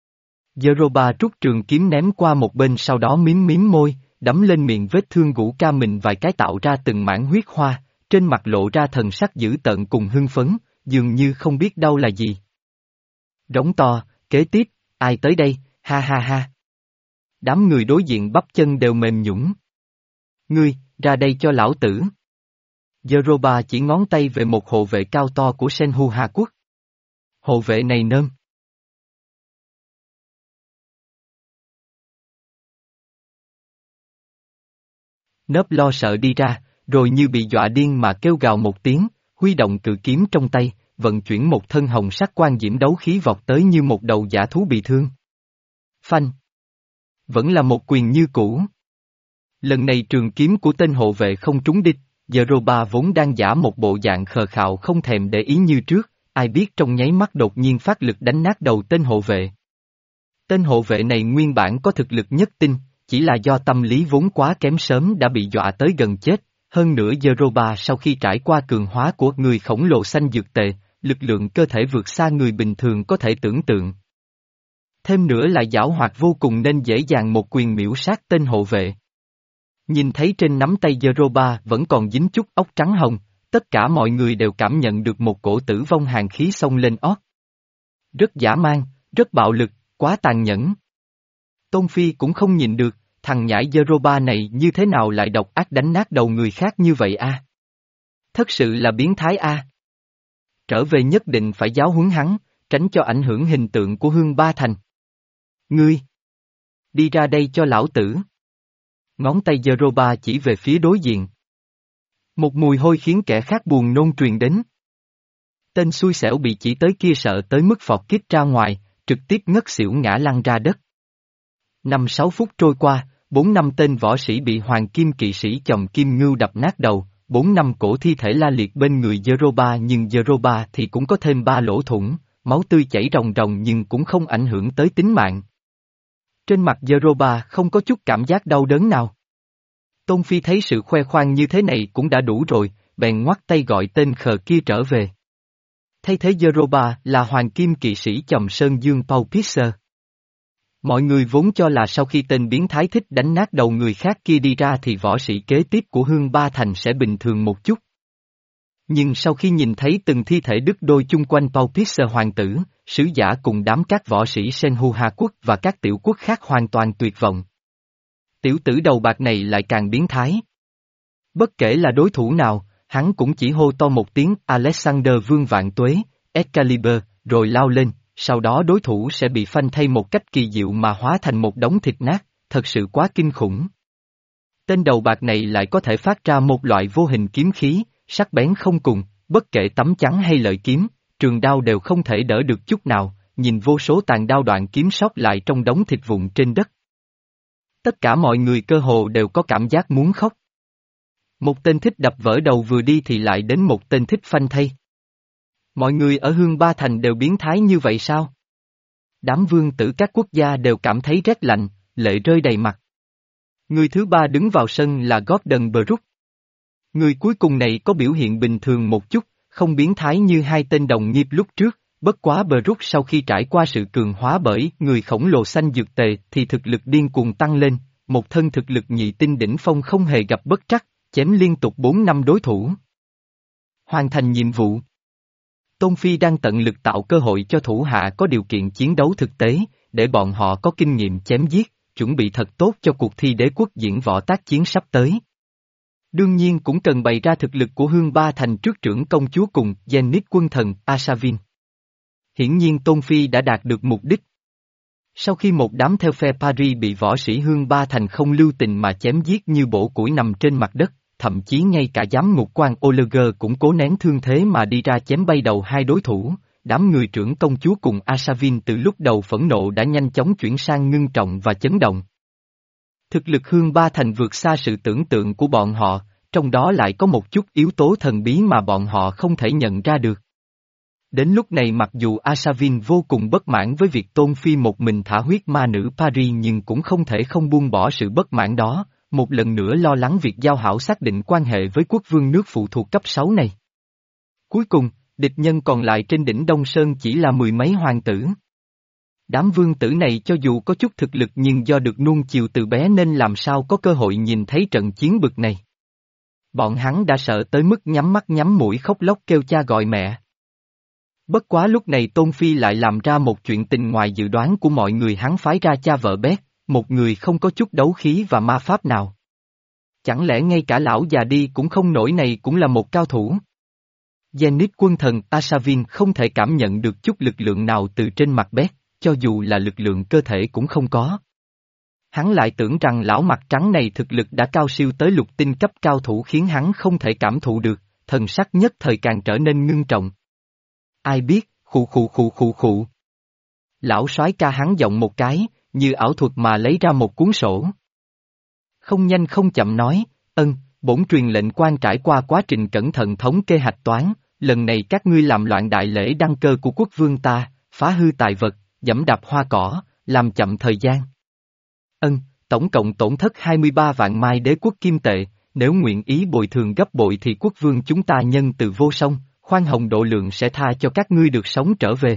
S1: Yeroba rút trường kiếm ném qua một bên sau đó miếm miếm môi, đấm lên miệng vết thương gũ ca mình vài cái tạo ra từng mảng huyết hoa, trên mặt lộ ra thần sắc dữ tợn cùng hưng phấn, dường như không biết đau là gì. Rống to, kế tiếp, ai tới đây, ha ha ha. Đám người đối diện bắp chân đều mềm nhũn. Ngươi, ra đây cho lão tử. Yeroba chỉ ngón tay về một hộ vệ cao to của Senhu Hà Quốc. Hộ vệ này nơm. Nớp lo sợ đi ra, rồi như bị dọa điên mà kêu gào một tiếng, huy động cự kiếm trong tay, vận chuyển một thân hồng sắc quan diễm đấu khí vọt tới như một đầu dã thú bị thương. Phanh. Vẫn là một quyền như cũ. Lần này trường kiếm của tên hộ vệ không trúng đích, Yeroba vốn đang giả một bộ dạng khờ khạo không thèm để ý như trước, ai biết trong nháy mắt đột nhiên phát lực đánh nát đầu tên hộ vệ. Tên hộ vệ này nguyên bản có thực lực nhất tinh, chỉ là do tâm lý vốn quá kém sớm đã bị dọa tới gần chết, hơn nữa Yeroba sau khi trải qua cường hóa của người khổng lồ xanh dược tề, lực lượng cơ thể vượt xa người bình thường có thể tưởng tượng. Thêm nữa là giảo hoạt vô cùng nên dễ dàng một quyền miễu sát tên hộ vệ. Nhìn thấy trên nắm tay Yeroba vẫn còn dính chút ốc trắng hồng, tất cả mọi người đều cảm nhận được một cổ tử vong hàn khí xông lên ót. Rất dã man, rất bạo lực, quá tàn nhẫn. Tôn Phi cũng không nhìn được, thằng nhãi Yeroba này như thế nào lại độc ác đánh nát đầu người khác như vậy a? À? Thật sự là biến thái a. À? Trở về nhất định phải giáo huấn hắn, tránh cho ảnh hưởng hình tượng của Hương Ba Thành. Ngươi! Đi ra đây cho lão tử! Ngón tay Yeroba chỉ về phía đối diện. Một mùi hôi khiến kẻ khác buồn nôn truyền đến. Tên xui xẻo bị chỉ tới kia sợ tới mức phọt kít ra ngoài, trực tiếp ngất xỉu ngã lăn ra đất. Năm sáu phút trôi qua, bốn năm tên võ sĩ bị hoàng kim kỵ sĩ chồng kim ngưu đập nát đầu, bốn năm cổ thi thể la liệt bên người Yeroba nhưng Yeroba thì cũng có thêm ba lỗ thủng, máu tươi chảy ròng ròng nhưng cũng không ảnh hưởng tới tính mạng. Trên mặt Yeroba không có chút cảm giác đau đớn nào. Tôn Phi thấy sự khoe khoang như thế này cũng đã đủ rồi, bèn ngoắt tay gọi tên khờ kia trở về. Thay thế Yeroba là hoàng kim kỵ sĩ chồng Sơn Dương Paul Pisser. Mọi người vốn cho là sau khi tên biến thái thích đánh nát đầu người khác kia đi ra thì võ sĩ kế tiếp của Hương Ba Thành sẽ bình thường một chút. Nhưng sau khi nhìn thấy từng thi thể đứt đôi chung quanh Paul Pisser hoàng tử, sứ giả cùng đám các võ sĩ Senhu Hà quốc và các tiểu quốc khác hoàn toàn tuyệt vọng. Tiểu tử đầu bạc này lại càng biến thái. Bất kể là đối thủ nào, hắn cũng chỉ hô to một tiếng Alexander Vương Vạn Tuế, Excalibur, rồi lao lên, sau đó đối thủ sẽ bị phanh thay một cách kỳ diệu mà hóa thành một đống thịt nát, thật sự quá kinh khủng. Tên đầu bạc này lại có thể phát ra một loại vô hình kiếm khí, sắc bén không cùng, bất kể tấm chắn hay lợi kiếm, trường đao đều không thể đỡ được chút nào, nhìn vô số tàn đao đoạn kiếm sót lại trong đống thịt vụn trên đất. Tất cả mọi người cơ hồ đều có cảm giác muốn khóc. Một tên thích đập vỡ đầu vừa đi thì lại đến một tên thích phanh thay. Mọi người ở Hương Ba Thành đều biến thái như vậy sao? Đám vương tử các quốc gia đều cảm thấy rét lạnh, lệ rơi đầy mặt. Người thứ ba đứng vào sân là Gordon Brook. Người cuối cùng này có biểu hiện bình thường một chút, không biến thái như hai tên đồng nghiệp lúc trước, bất quá Brook sau khi trải qua sự cường hóa bởi người khổng lồ xanh dược tề thì thực lực điên cuồng tăng lên, một thân thực lực nhị tinh đỉnh phong không hề gặp bất trắc, chém liên tục bốn năm đối thủ. Hoàn thành nhiệm vụ. Tôn Phi đang tận lực tạo cơ hội cho thủ hạ có điều kiện chiến đấu thực tế, để bọn họ có kinh nghiệm chém giết, chuẩn bị thật tốt cho cuộc thi đế quốc diễn võ tác chiến sắp tới. Đương nhiên cũng cần bày ra thực lực của Hương Ba Thành trước trưởng công chúa cùng Zenith quân thần Asavin. Hiển nhiên Tôn Phi đã đạt được mục đích. Sau khi một đám theo phe Paris bị võ sĩ Hương Ba Thành không lưu tình mà chém giết như bổ củi nằm trên mặt đất, thậm chí ngay cả giám ngục quan Oleger cũng cố nén thương thế mà đi ra chém bay đầu hai đối thủ, đám người trưởng công chúa cùng Asavin từ lúc đầu phẫn nộ đã nhanh chóng chuyển sang ngưng trọng và chấn động. Thực lực Hương Ba Thành vượt xa sự tưởng tượng của bọn họ, trong đó lại có một chút yếu tố thần bí mà bọn họ không thể nhận ra được. Đến lúc này mặc dù Asavin vô cùng bất mãn với việc Tôn Phi một mình thả huyết ma nữ Paris nhưng cũng không thể không buông bỏ sự bất mãn đó, một lần nữa lo lắng việc giao hảo xác định quan hệ với quốc vương nước phụ thuộc cấp sáu này. Cuối cùng, địch nhân còn lại trên đỉnh Đông Sơn chỉ là mười mấy hoàng tử. Đám vương tử này cho dù có chút thực lực nhưng do được nuông chiều từ bé nên làm sao có cơ hội nhìn thấy trận chiến bực này. Bọn hắn đã sợ tới mức nhắm mắt nhắm mũi khóc lóc kêu cha gọi mẹ. Bất quá lúc này Tôn Phi lại làm ra một chuyện tình ngoài dự đoán của mọi người, hắn phái ra cha vợ bé, một người không có chút đấu khí và ma pháp nào. Chẳng lẽ ngay cả lão già đi cũng không nổi này cũng là một cao thủ? Zenith quân thần Asavin không thể cảm nhận được chút lực lượng nào từ trên mặt bé, cho dù là lực lượng cơ thể cũng không có. Hắn lại tưởng rằng lão mặt trắng này thực lực đã cao siêu tới lục tinh cấp cao thủ khiến hắn không thể cảm thụ được, thần sắc nhất thời càng trở nên ngưng trọng. Ai biết, khụ khụ khụ khụ khụ. Lão soái ca hắn giọng một cái, như ảo thuật mà lấy ra một cuốn sổ. Không nhanh không chậm nói, ân, bổn truyền lệnh quan trải qua quá trình cẩn thận thống kê hạch toán, lần này các ngươi làm loạn đại lễ đăng cơ của quốc vương ta, phá hư tài vật, giẫm đạp hoa cỏ, làm chậm thời gian. Ân, tổng cộng tổn thất hai mươi ba vạn mai đế quốc kim tệ, nếu nguyện ý bồi thường gấp bội thì quốc vương chúng ta nhân từ vô song, khoan hồng độ lượng sẽ tha cho các ngươi được sống trở về.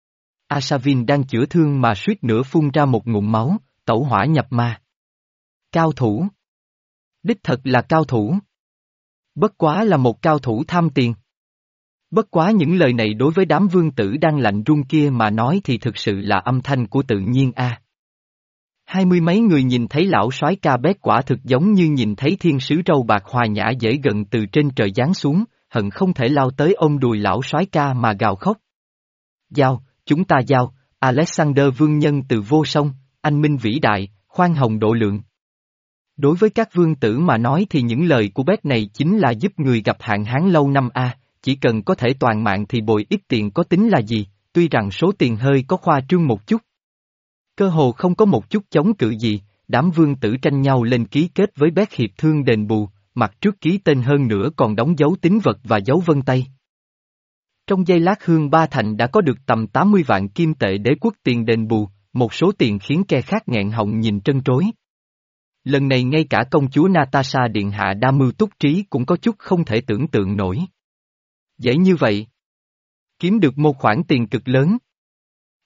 S1: Asavin đang chữa thương mà suýt nữa phun ra một ngụm máu, tẩu hỏa nhập ma. Cao thủ. Đích thật là cao thủ. Bất quá là một cao thủ tham tiền. Bất quá những lời này đối với đám vương tử đang lạnh run kia mà nói thì thực sự là âm thanh của tự nhiên a. À. Hai mươi mấy người nhìn thấy lão soái ca bét quả thực giống như nhìn thấy thiên sứ râu bạc hòa nhã dễ gần từ trên trời giáng xuống, hận không thể lao tới ôm đùi lão soái ca mà gào khóc. Giao, chúng ta giao, Alexander vương nhân từ vô song, anh minh vĩ đại, khoan hồng độ lượng. Đối với các vương tử mà nói thì những lời của bét này chính là giúp người gặp hạn hán lâu năm a, à, chỉ cần có thể toàn mạng thì bồi ít tiền có tính là gì, tuy rằng số tiền hơi có khoa trương một chút. Cơ hồ không có một chút chống cự gì, đám vương tử tranh nhau lên ký kết với bét hiệp thương đền bù, mặt trước ký tên hơn nữa còn đóng dấu tín vật và dấu vân tay. Trong giây lát Hương Ba Thành đã có được tầm tám mươi vạn kim tệ đế quốc tiền đền bù, một số tiền khiến kẻ khác nghẹn họng nhìn trân trối. Lần này ngay cả công chúa Natasha điện hạ đa mưu túc trí cũng có chút không thể tưởng tượng nổi. Dễ như vậy. Kiếm được một khoản tiền cực lớn.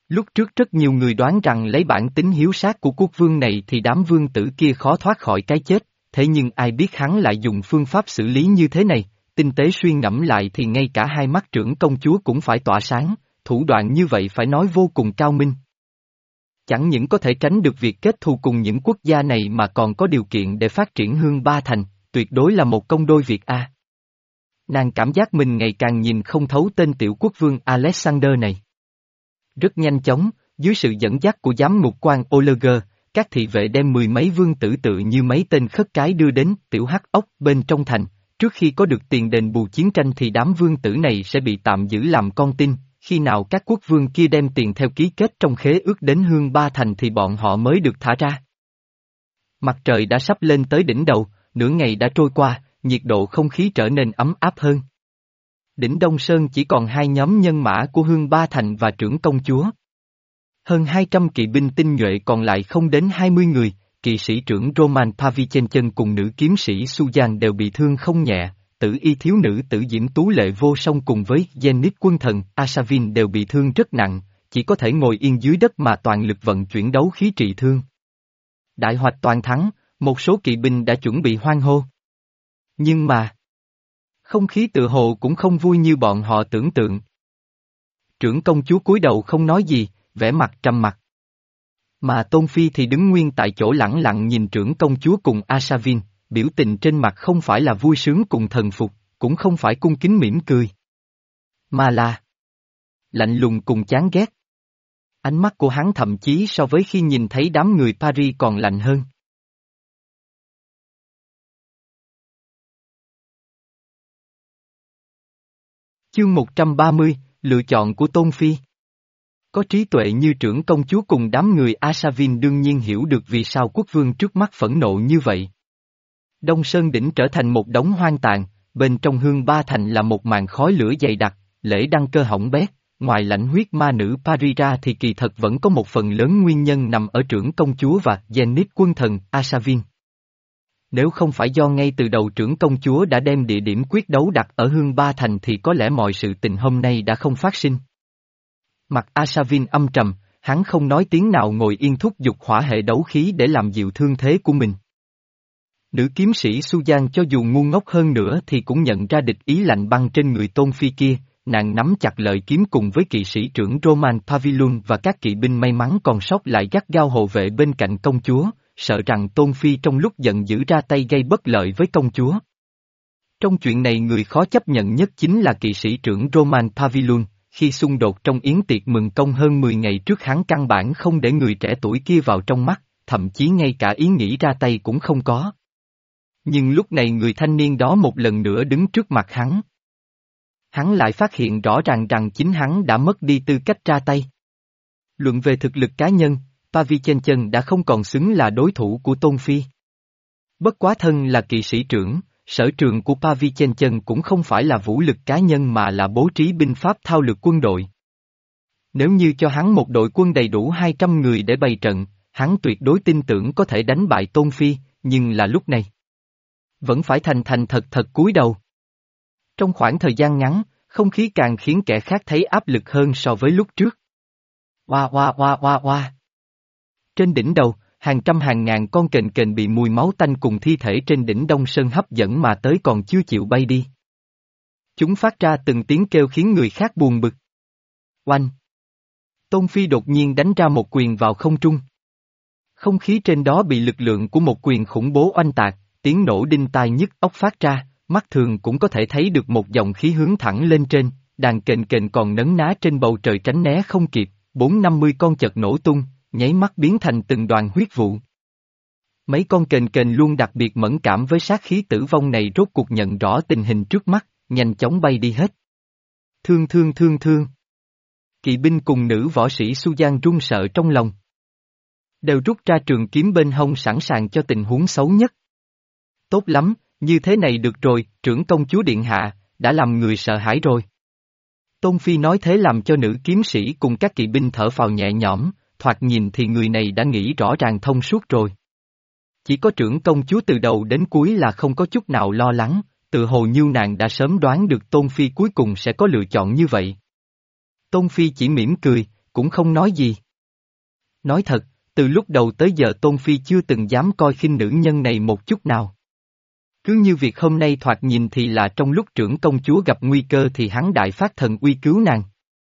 S1: Lúc trước rất nhiều người đoán rằng lấy bản tính hiếu sát của quốc vương này thì đám vương tử kia khó thoát khỏi cái chết, thế nhưng ai biết hắn lại dùng phương pháp xử lý như thế này, tinh tế suy ngẫm lại thì ngay cả hai mắt trưởng công chúa cũng phải tỏa sáng, thủ đoạn như vậy phải nói vô cùng cao minh. Chẳng những có thể tránh được việc kết thù cùng những quốc gia này mà còn có điều kiện để phát triển Hương Ba Thành, tuyệt đối là một công đôi việc a. Nàng cảm giác mình ngày càng nhìn không thấu tên tiểu quốc vương Alexander này. Rất nhanh chóng, dưới sự dẫn dắt của giám ngục quan Oleger, các thị vệ đem mười mấy vương tử tự như mấy tên khất cái đưa đến tiểu hắc ốc bên trong thành. Trước khi có được tiền đền bù chiến tranh thì đám vương tử này sẽ bị tạm giữ làm con tin, khi nào các quốc vương kia đem tiền theo ký kết trong khế ước đến Hương Ba Thành thì bọn họ mới được thả ra. Mặt trời đã sắp lên tới đỉnh đầu, nửa ngày đã trôi qua, nhiệt độ không khí trở nên ấm áp hơn. Đỉnh Đông Sơn chỉ còn hai nhóm nhân mã của Hương Ba Thành và trưởng công chúa. Hơn hai trăm kỵ binh tinh nhuệ còn lại không đến hai mươi người, kỵ sĩ trưởng Roman Pavichenchen cùng nữ kiếm sĩ Sujan đều bị thương không nhẹ, tử y thiếu nữ tử Diễm Tú Lệ Vô Song cùng với Zenith quân thần Asavin đều bị thương rất nặng, chỉ có thể ngồi yên dưới đất mà toàn lực vận chuyển đấu khí trị thương. Đại hoạch toàn thắng, một số kỵ binh đã chuẩn bị hoan hô. Nhưng mà, không khí tự hồ cũng không vui như bọn họ tưởng tượng. Trưởng công chúa cúi đầu không nói gì, vẻ mặt trầm mặc. Mà Tôn Phi thì đứng nguyên tại chỗ lẳng lặng nhìn trưởng công chúa cùng Asavin, biểu tình trên mặt không phải là vui sướng cùng thần phục, cũng không phải cung kính mỉm cười. Mà là lạnh lùng cùng chán ghét. Ánh mắt của hắn thậm chí so với khi nhìn thấy đám người Paris còn lạnh hơn. Chương một trăm ba mươi, lựa chọn của Tôn Phi. Có trí tuệ như trưởng công chúa cùng đám người Asavin đương nhiên hiểu được vì sao quốc vương trước mắt phẫn nộ như vậy. Đông Sơn Đỉnh trở thành một đống hoang tàn, bên trong Hương Ba Thành là một màn khói lửa dày đặc, lễ đăng cơ hỏng bét, ngoài lãnh huyết ma nữ Paris ra thì kỳ thật vẫn có một phần lớn nguyên nhân nằm ở trưởng công chúa và Zenith quân thần Asavin. Nếu không phải do ngay từ đầu trưởng công chúa đã đem địa điểm quyết đấu đặt ở Hương Ba Thành thì có lẽ mọi sự tình hôm nay đã không phát sinh. Mặt Asavin âm trầm, hắn không nói tiếng nào ngồi yên thúc giục hỏa hệ đấu khí để làm dịu thương thế của mình. Nữ kiếm sĩ Sujan cho dù ngu ngốc hơn nữa thì cũng nhận ra địch ý lạnh băng trên người Tôn Phi kia, nàng nắm chặt lợi kiếm cùng với kỵ sĩ trưởng Roman Pavilion và các kỵ binh may mắn còn sót lại gắt gao hộ vệ bên cạnh công chúa, sợ rằng Tôn Phi trong lúc giận dữ ra tay gây bất lợi với công chúa. Trong chuyện này người khó chấp nhận nhất chính là kỵ sĩ trưởng Roman Pavilion. Khi xung đột trong yến tiệc mừng công hơn mười ngày trước hắn căn bản không để người trẻ tuổi kia vào trong mắt, thậm chí ngay cả ý nghĩ ra tay cũng không có. Nhưng lúc này người thanh niên đó một lần nữa đứng trước mặt hắn. Hắn lại phát hiện rõ ràng rằng chính hắn đã mất đi tư cách ra tay. Luận về thực lực cá nhân, Pavichenchen đã không còn xứng là đối thủ của Tôn Phi. Bất quá thân là kỵ sĩ trưởng, sở trường của Pavichenchen cũng không phải là vũ lực cá nhân mà là bố trí binh pháp thao lược quân đội. Nếu như cho hắn một đội quân đầy đủ hai trăm người để bày trận, hắn tuyệt đối tin tưởng có thể đánh bại Tôn Phi, nhưng là lúc này. Vẫn phải thành thành thật thật cúi đầu. Trong khoảng thời gian ngắn, không khí càng khiến kẻ khác thấy áp lực hơn so với lúc trước. Oa oa oa oa oa. Trên đỉnh đầu, hàng trăm hàng ngàn con kền kền bị mùi máu tanh cùng thi thể trên đỉnh Đông Sơn hấp dẫn mà tới còn chưa chịu bay đi. Chúng phát ra từng tiếng kêu khiến người khác buồn bực. Oanh! Tôn Phi đột nhiên đánh ra một quyền vào không trung. Không khí trên đó bị lực lượng của một quyền khủng bố oanh tạc, tiếng nổ đinh tai nhức óc phát ra, mắt thường cũng có thể thấy được một dòng khí hướng thẳng lên trên, đàn kền kền còn nấn ná trên bầu trời tránh né không kịp, bốn năm mươi con chợt nổ tung, nháy mắt biến thành từng đoàn huyết vụ. Mấy con kền kền luôn đặc biệt mẫn cảm với sát khí tử vong này rốt cuộc nhận rõ tình hình trước mắt, nhanh chóng bay đi hết. Thương thương thương thương. Kỵ binh cùng nữ võ sĩ Sujan run sợ trong lòng. Đều rút ra trường kiếm bên hông sẵn sàng cho tình huống xấu nhất. Tốt lắm, như thế này được rồi, trưởng công chúa điện hạ, đã làm người sợ hãi rồi. Tôn Phi nói thế làm cho nữ kiếm sĩ cùng các kỵ binh thở phào nhẹ nhõm, thoạt nhìn thì người này đã nghĩ rõ ràng thông suốt rồi. Chỉ có trưởng công chúa từ đầu đến cuối là không có chút nào lo lắng, tự hồ như nàng đã sớm đoán được Tôn Phi cuối cùng sẽ có lựa chọn như vậy. Tôn Phi chỉ mỉm cười, cũng không nói gì. Nói thật, từ lúc đầu tới giờ Tôn Phi chưa từng dám coi khinh nữ nhân này một chút nào. Cứ như việc hôm nay thoạt nhìn thì là trong lúc trưởng công chúa gặp nguy cơ thì hắn đại phát thần uy cứu nàng.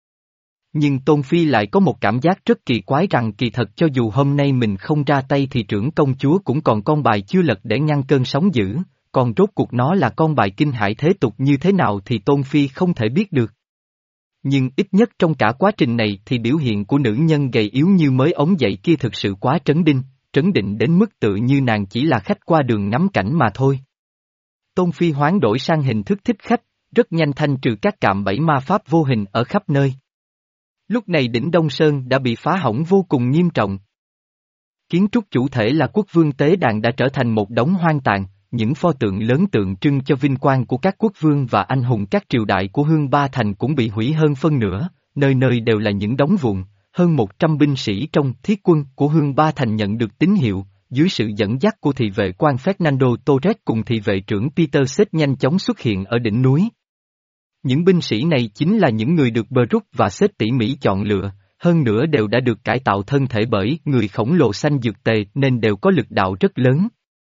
S1: Nhưng Tôn Phi lại có một cảm giác rất kỳ quái rằng kỳ thật cho dù hôm nay mình không ra tay thì trưởng công chúa cũng còn con bài chưa lật để ngăn cơn sóng dữ, còn rốt cuộc nó là con bài kinh hải thế tục như thế nào thì Tôn Phi không thể biết được. Nhưng ít nhất trong cả quá trình này thì biểu hiện của nữ nhân gầy yếu như mới ống dậy kia thực sự quá trấn đinh, trấn định đến mức tự như nàng chỉ là khách qua đường ngắm cảnh mà thôi. Tôn Phi hoán đổi sang hình thức thích khách, rất nhanh thanh trừ các cạm bẫy ma pháp vô hình ở khắp nơi. Lúc này đỉnh Đông Sơn đã bị phá hỏng vô cùng nghiêm trọng. Kiến trúc chủ thể là quốc vương tế đàn đã trở thành một đống hoang tàn, những pho tượng lớn tượng trưng cho vinh quang của các quốc vương và anh hùng các triều đại của Hương Ba Thành cũng bị hủy hơn phân nửa, nơi nơi đều là những đống vụn, hơn một trăm binh sĩ trong thiết quân của Hương Ba Thành nhận được tín hiệu, dưới sự dẫn dắt của thị vệ quan Fernando Torres cùng thị vệ trưởng Peter Seth nhanh chóng xuất hiện ở đỉnh núi. Những binh sĩ này chính là những người được Brook và Seth tỉ mỉ chọn lựa, hơn nữa đều đã được cải tạo thân thể bởi người khổng lồ xanh dược tề nên đều có lực đạo rất lớn.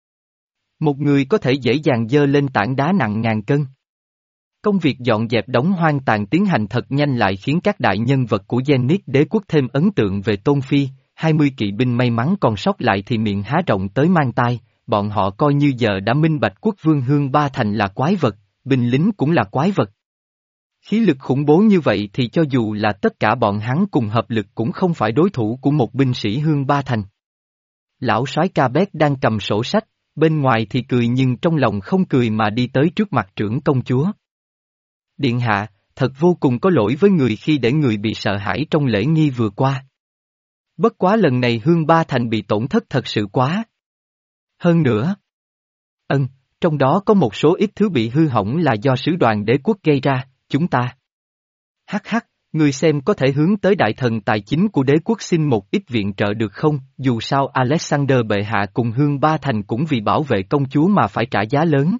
S1: Một người có thể dễ dàng dơ lên tảng đá nặng ngàn cân. Công việc dọn dẹp đống hoang tàn tiến hành thật nhanh lại khiến các đại nhân vật của Zenith đế quốc thêm ấn tượng về Tôn Phi, hai mươi kỵ binh may mắn còn sót lại thì miệng há rộng tới mang tai, bọn họ coi như giờ đã minh bạch quốc vương Hương Ba Thành là quái vật, binh lính cũng là quái vật. Khí lực khủng bố như vậy thì cho dù là tất cả bọn hắn cùng hợp lực cũng không phải đối thủ của một binh sĩ Hương Ba Thành. Lão soái Cabet đang cầm sổ sách, bên ngoài thì cười nhưng trong lòng không cười mà đi tới trước mặt trưởng công chúa. Điện hạ, thật vô cùng có lỗi với người khi để người bị sợ hãi trong lễ nghi vừa qua. Bất quá lần này Hương Ba Thành bị tổn thất thật sự quá. Hơn nữa. Ân, trong đó có một số ít thứ bị hư hỏng là do sứ đoàn đế quốc gây ra, chúng ta. Hắc hắc, người xem có thể hướng tới đại thần tài chính của đế quốc xin một ít viện trợ được không, dù sao Alexander bệ hạ cùng Hương Ba Thành cũng vì bảo vệ công chúa mà phải trả giá lớn.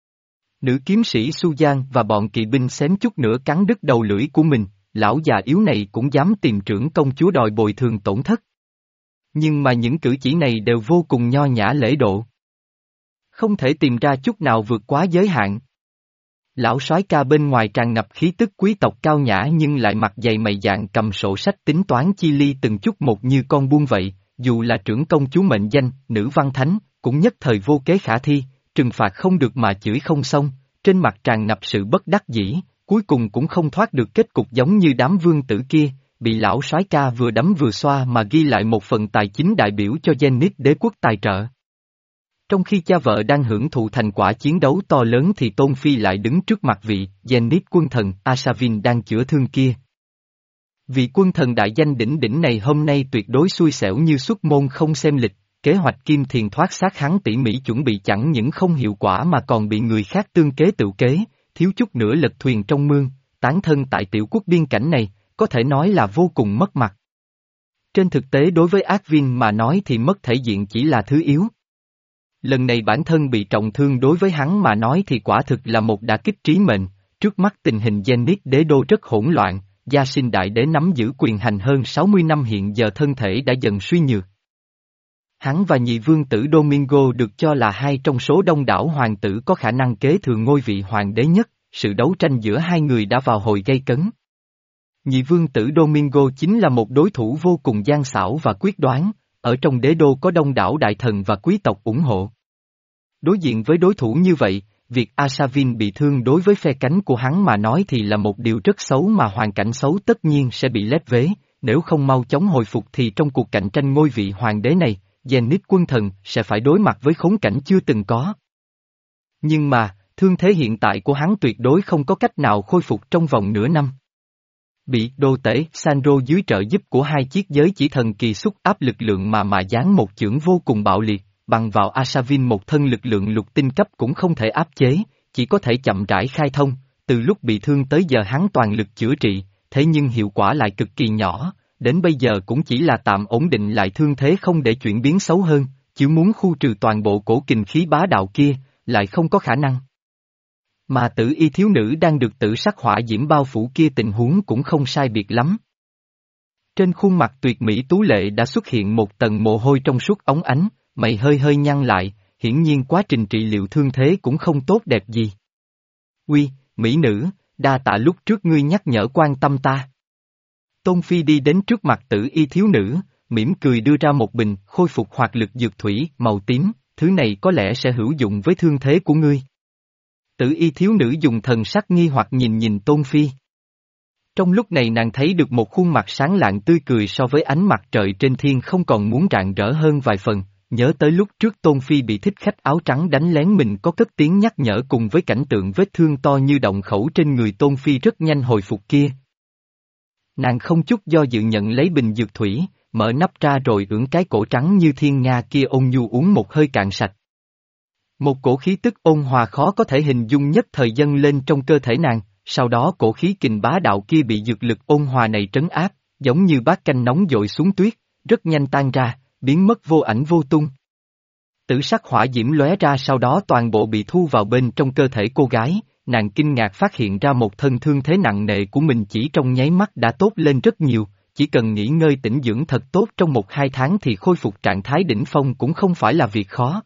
S1: Nữ kiếm sĩ Susan và bọn kỵ binh xém chút nữa cắn đứt đầu lưỡi của mình, lão già yếu này cũng dám tìm trưởng công chúa đòi bồi thường tổn thất. Nhưng mà những cử chỉ này đều vô cùng nho nhã lễ độ. Không thể tìm ra chút nào vượt quá giới hạn. Lão soái ca bên ngoài tràn ngập khí tức quý tộc cao nhã nhưng lại mặt dày mày dạn cầm sổ sách tính toán chi ly từng chút một như con buôn vậy, dù là trưởng công chúa mệnh danh, nữ văn thánh, cũng nhất thời vô kế khả thi, trừng phạt không được mà chửi không xong, trên mặt tràn ngập sự bất đắc dĩ, cuối cùng cũng không thoát được kết cục giống như đám vương tử kia, bị lão soái ca vừa đấm vừa xoa mà ghi lại một phần tài chính đại biểu cho Zenith đế quốc tài trợ. Trong khi cha vợ đang hưởng thụ thành quả chiến đấu to lớn thì Tôn Phi lại đứng trước mặt vị Zenith quân thần Asavin đang chữa thương kia. Vị quân thần đại danh đỉnh đỉnh này hôm nay tuyệt đối xui xẻo như xuất môn không xem lịch, kế hoạch kim thiền thoát xác hắn tỉ mỉ chuẩn bị chẳng những không hiệu quả mà còn bị người khác tương kế tự kế, thiếu chút nữa lật thuyền trong mương, tán thân tại tiểu quốc biên cảnh này, có thể nói là vô cùng mất mặt. Trên thực tế đối với Advin mà nói thì mất thể diện chỉ là thứ yếu. Lần này bản thân bị trọng thương đối với hắn mà nói thì quả thực là một đả kích trí mệnh, trước mắt tình hình Zenith đế đô rất hỗn loạn, Gia Sinh đại đế nắm giữ quyền hành hơn sáu mươi năm hiện giờ thân thể đã dần suy nhược. Hắn và nhị vương tử Domingo được cho là hai trong số đông đảo hoàng tử có khả năng kế thừa ngôi vị hoàng đế nhất, sự đấu tranh giữa hai người đã vào hồi gay cấn. Nhị vương tử Domingo chính là một đối thủ vô cùng gian xảo và quyết đoán, ở trong đế đô có đông đảo đại thần và quý tộc ủng hộ. Đối diện với đối thủ như vậy, việc Asavin bị thương đối với phe cánh của hắn mà nói thì là một điều rất xấu mà hoàn cảnh xấu tất nhiên sẽ bị lép vế, nếu không mau chóng hồi phục thì trong cuộc cạnh tranh ngôi vị hoàng đế này, Zenith quân thần sẽ phải đối mặt với khốn cảnh chưa từng có. Nhưng mà, thương thế hiện tại của hắn tuyệt đối không có cách nào khôi phục trong vòng nửa năm. Bị đô tể Sandro dưới trợ giúp của hai chiếc giới chỉ thần kỳ xúc áp lực lượng mà mà giáng một chưởng vô cùng bạo liệt, bằng vào Asavin một thân lực lượng lục tinh cấp cũng không thể áp chế, chỉ có thể chậm rãi khai thông, từ lúc bị thương tới giờ hắn toàn lực chữa trị, thế nhưng hiệu quả lại cực kỳ nhỏ, đến bây giờ cũng chỉ là tạm ổn định lại thương thế không để chuyển biến xấu hơn, chỉ muốn khu trừ toàn bộ cổ kình khí bá đạo kia, lại không có khả năng. Mà tử y thiếu nữ đang được tử sắc hỏa diễm bao phủ kia tình huống cũng không sai biệt lắm. Trên khuôn mặt tuyệt mỹ tú lệ đã xuất hiện một tầng mồ hôi trong suốt óng ánh, mày hơi hơi nhăn lại, hiển nhiên quá trình trị liệu thương thế cũng không tốt đẹp gì. Uy, mỹ nữ, đa tạ lúc trước ngươi nhắc nhở quan tâm ta. Tôn Phi đi đến trước mặt tử y thiếu nữ, mỉm cười đưa ra một bình khôi phục hoạt lực dược thủy màu tím, thứ này có lẽ sẽ hữu dụng với thương thế của ngươi. Tử y thiếu nữ dùng thần sắc nghi hoặc nhìn nhìn Tôn Phi. Trong lúc này nàng thấy được một khuôn mặt sáng lạng tươi cười so với ánh mặt trời trên thiên không còn muốn rạng rỡ hơn vài phần, nhớ tới lúc trước Tôn Phi bị thích khách áo trắng đánh lén mình có cất tiếng nhắc nhở cùng với cảnh tượng vết thương to như động khẩu trên người Tôn Phi rất nhanh hồi phục kia. Nàng không chút do dự nhận lấy bình dược thủy, mở nắp ra rồi ưỡn cái cổ trắng như thiên nga kia ôn nhu uống một hơi cạn sạch. Một cổ khí tức ôn hòa khó có thể hình dung nhất thời dâng lên trong cơ thể nàng, sau đó cổ khí kình bá đạo kia bị dược lực ôn hòa này trấn áp, giống như bát canh nóng dội xuống tuyết, rất nhanh tan ra, biến mất vô ảnh vô tung. Tử sắc hỏa diễm lóe ra sau đó toàn bộ bị thu vào bên trong cơ thể cô gái, nàng kinh ngạc phát hiện ra một thân thương thế nặng nề của mình chỉ trong nháy mắt đã tốt lên rất nhiều, chỉ cần nghỉ ngơi tĩnh dưỡng thật tốt trong một hai tháng thì khôi phục trạng thái đỉnh phong cũng không phải là việc khó.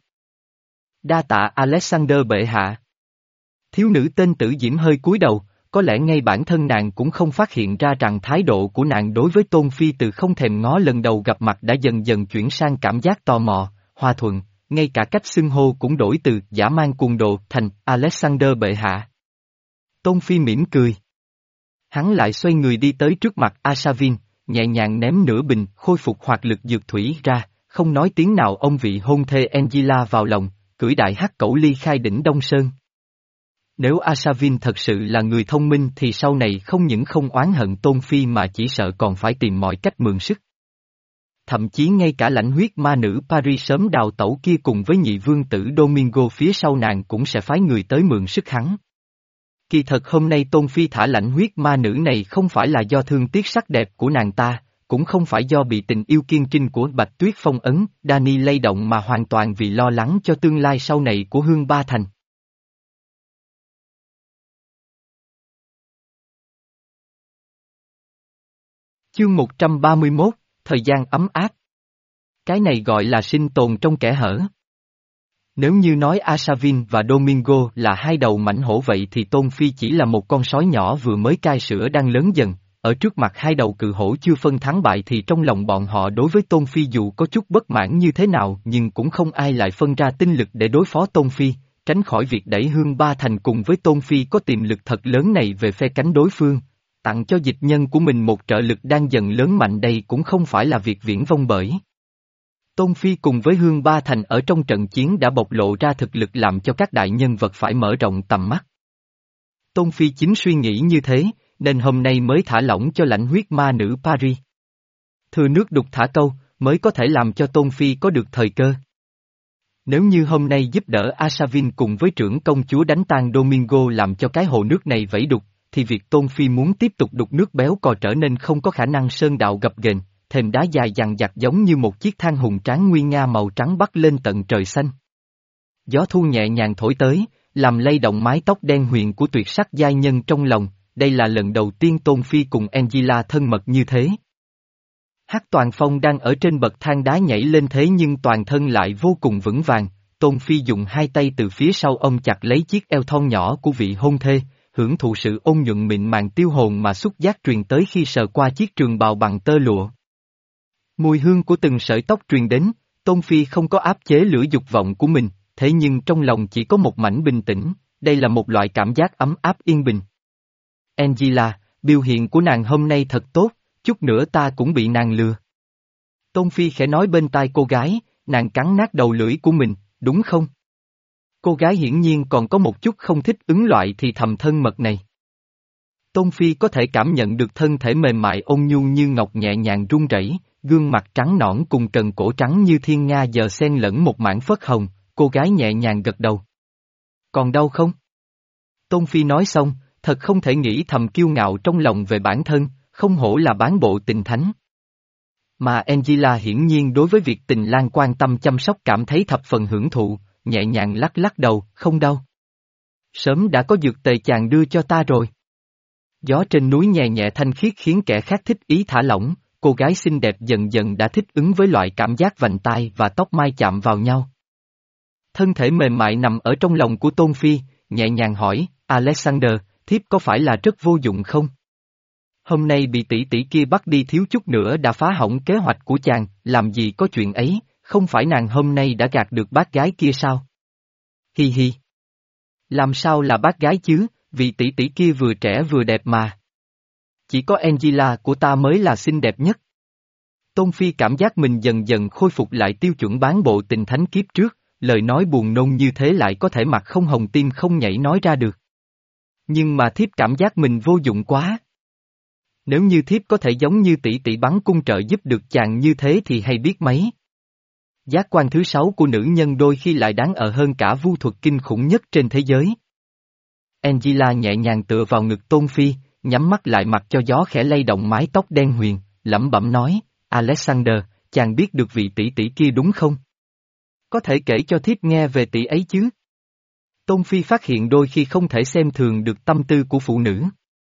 S1: Đa tạ Alexander bệ hạ. Thiếu nữ tên Tử Diễm hơi cúi đầu, có lẽ ngay bản thân nàng cũng không phát hiện ra rằng thái độ của nàng đối với Tôn Phi từ không thèm ngó lần đầu gặp mặt đã dần dần chuyển sang cảm giác tò mò, hòa thuận, ngay cả cách xưng hô cũng đổi từ dã man cuồng độ thành Alexander bệ hạ. Tôn Phi mỉm cười. Hắn lại xoay người đi tới trước mặt Asavin, nhẹ nhàng ném nửa bình khôi phục hoạt lực dược thủy ra, không nói tiếng nào ông vị hôn thê Angela vào lòng, cưỡi đại hắc cẩu ly khai đỉnh Đông Sơn. Nếu Asavin thật sự là người thông minh thì sau này không những không oán hận Tôn Phi mà chỉ sợ còn phải tìm mọi cách mượn sức. Thậm chí ngay cả lãnh huyết ma nữ Paris sớm đào tẩu kia cùng với nhị vương tử Domingo phía sau nàng cũng sẽ phái người tới mượn sức hắn. Kỳ thật hôm nay Tôn Phi thả lãnh huyết ma nữ này không phải là do thương tiếc sắc đẹp của nàng ta, cũng không phải do bị tình yêu kiên trinh của Bạch Tuyết phong ấn, Dani lay động mà hoàn toàn vì lo lắng cho tương lai sau này của Hương Ba Thành. Chương một trăm ba mươi mốt, thời gian ấm áp. Cái này gọi là sinh tồn trong kẽ hở. Nếu như nói Asavin và Domingo là hai đầu mãnh hổ vậy thì Tôn Phi chỉ là một con sói nhỏ vừa mới cai sữa đang lớn dần, ở trước mặt hai đầu cự hổ chưa phân thắng bại thì trong lòng bọn họ đối với Tôn Phi dù có chút bất mãn như thế nào nhưng cũng không ai lại phân ra tinh lực để đối phó Tôn Phi, tránh khỏi việc đẩy Hương Ba Thành cùng với Tôn Phi có tiềm lực thật lớn này về phe cánh đối phương. Tặng cho dịch nhân của mình một trợ lực đang dần lớn mạnh đây cũng không phải là việc viển vông bởi. Tôn Phi cùng với Hương Ba Thành ở trong trận chiến đã bộc lộ ra thực lực làm cho các đại nhân vật phải mở rộng tầm mắt. Tôn Phi chính suy nghĩ như thế, nên hôm nay mới thả lỏng cho lãnh huyết ma nữ Paris. Thừa nước đục thả câu, mới có thể làm cho Tôn Phi có được thời cơ. Nếu như hôm nay giúp đỡ Asavin cùng với trưởng công chúa đánh tan Domingo làm cho cái hồ nước này vẫy đục, thì việc Tôn Phi muốn tiếp tục đục nước béo cò trở nên không có khả năng sơn đạo gập ghềnh, thềm đá dài dằng dặc giống như một chiếc thang hùng tráng nguy nga màu trắng bắc lên tận trời xanh. Gió thu nhẹ nhàng thổi tới, làm lay động mái tóc đen huyền của tuyệt sắc giai nhân trong lòng, đây là lần đầu tiên Tôn Phi cùng Angela thân mật như thế. Hắc Toàn Phong đang ở trên bậc thang đá nhảy lên thế nhưng toàn thân lại vô cùng vững vàng, Tôn Phi dùng hai tay từ phía sau ôm chặt lấy chiếc eo thon nhỏ của vị hôn thê, hưởng thụ sự ôn nhuận mịn màng tiêu hồn mà xúc giác truyền tới khi sờ qua chiếc trường bào bằng tơ lụa. Mùi hương của từng sợi tóc truyền đến, Tôn Phi không có áp chế lửa dục vọng của mình, thế nhưng trong lòng chỉ có một mảnh bình tĩnh, đây là một loại cảm giác ấm áp yên bình. Angela, biểu hiện của nàng hôm nay thật tốt, chút nữa ta cũng bị nàng lừa. Tôn Phi khẽ nói bên tai cô gái, nàng cắn nát đầu lưỡi của mình, đúng không? Cô gái hiển nhiên còn có một chút không thích ứng loại thì thầm thân mật này. Tôn Phi có thể cảm nhận được thân thể mềm mại ôn nhu như ngọc nhẹ nhàng run rẩy, gương mặt trắng nõn cùng cần cổ trắng như thiên nga giờ xen lẫn một mảng phớt hồng, cô gái nhẹ nhàng gật đầu. Còn đau không? Tôn Phi nói xong, thật không thể nghĩ thầm kiêu ngạo trong lòng về bản thân, không hổ là bán bộ tình thánh. Mà Angela hiển nhiên đối với việc Tình Lang quan tâm chăm sóc cảm thấy thập phần hưởng thụ, nhẹ nhàng lắc lắc đầu, không đau. Sớm đã có dược tề chàng đưa cho ta rồi. Gió trên núi nhẹ nhẹ thanh khiết khiến kẻ khác thích ý thả lỏng, cô cô gái xinh đẹp dần dần đã thích ứng với loại cảm giác vành tai và tóc mai chạm vào nhau. Thân thể mềm mại nằm ở trong lòng của Tôn Phi, nhẹ nhàng hỏi, Alexander, thiếp có phải là rất vô dụng không? Hôm nay bị tỷ tỷ kia bắt đi thiếu chút nữa đã phá hỏng kế hoạch của chàng, làm gì có chuyện ấy, không phải nàng hôm nay đã gạt được bác gái kia sao? Hi hi. Làm sao là bác gái chứ, vì tỷ tỷ kia vừa trẻ vừa đẹp mà. Chỉ có Angela của ta mới là xinh đẹp nhất. Tôn Phi cảm giác mình dần dần khôi phục lại tiêu chuẩn bán bộ tình thánh kiếp trước, lời nói buồn nôn như thế lại có thể mặt không hồng tim không nhảy nói ra được. Nhưng mà thiếp cảm giác mình vô dụng quá. Nếu như thiếp có thể giống như tỷ tỷ bắn cung trợ giúp được chàng như thế thì hay biết mấy. Giác quan thứ sáu của nữ nhân đôi khi lại đáng ở hơn cả vu thuật kinh khủng nhất trên thế giới. Angela nhẹ nhàng tựa vào ngực Tôn Phi, nhắm mắt lại mặc cho gió khẽ lay động mái tóc đen huyền, lẩm bẩm nói, Alexander, chàng biết được vị tỷ tỷ kia đúng không? Có thể kể cho thiếp nghe về tỷ ấy chứ? Tôn Phi phát hiện đôi khi không thể xem thường được tâm tư của phụ nữ.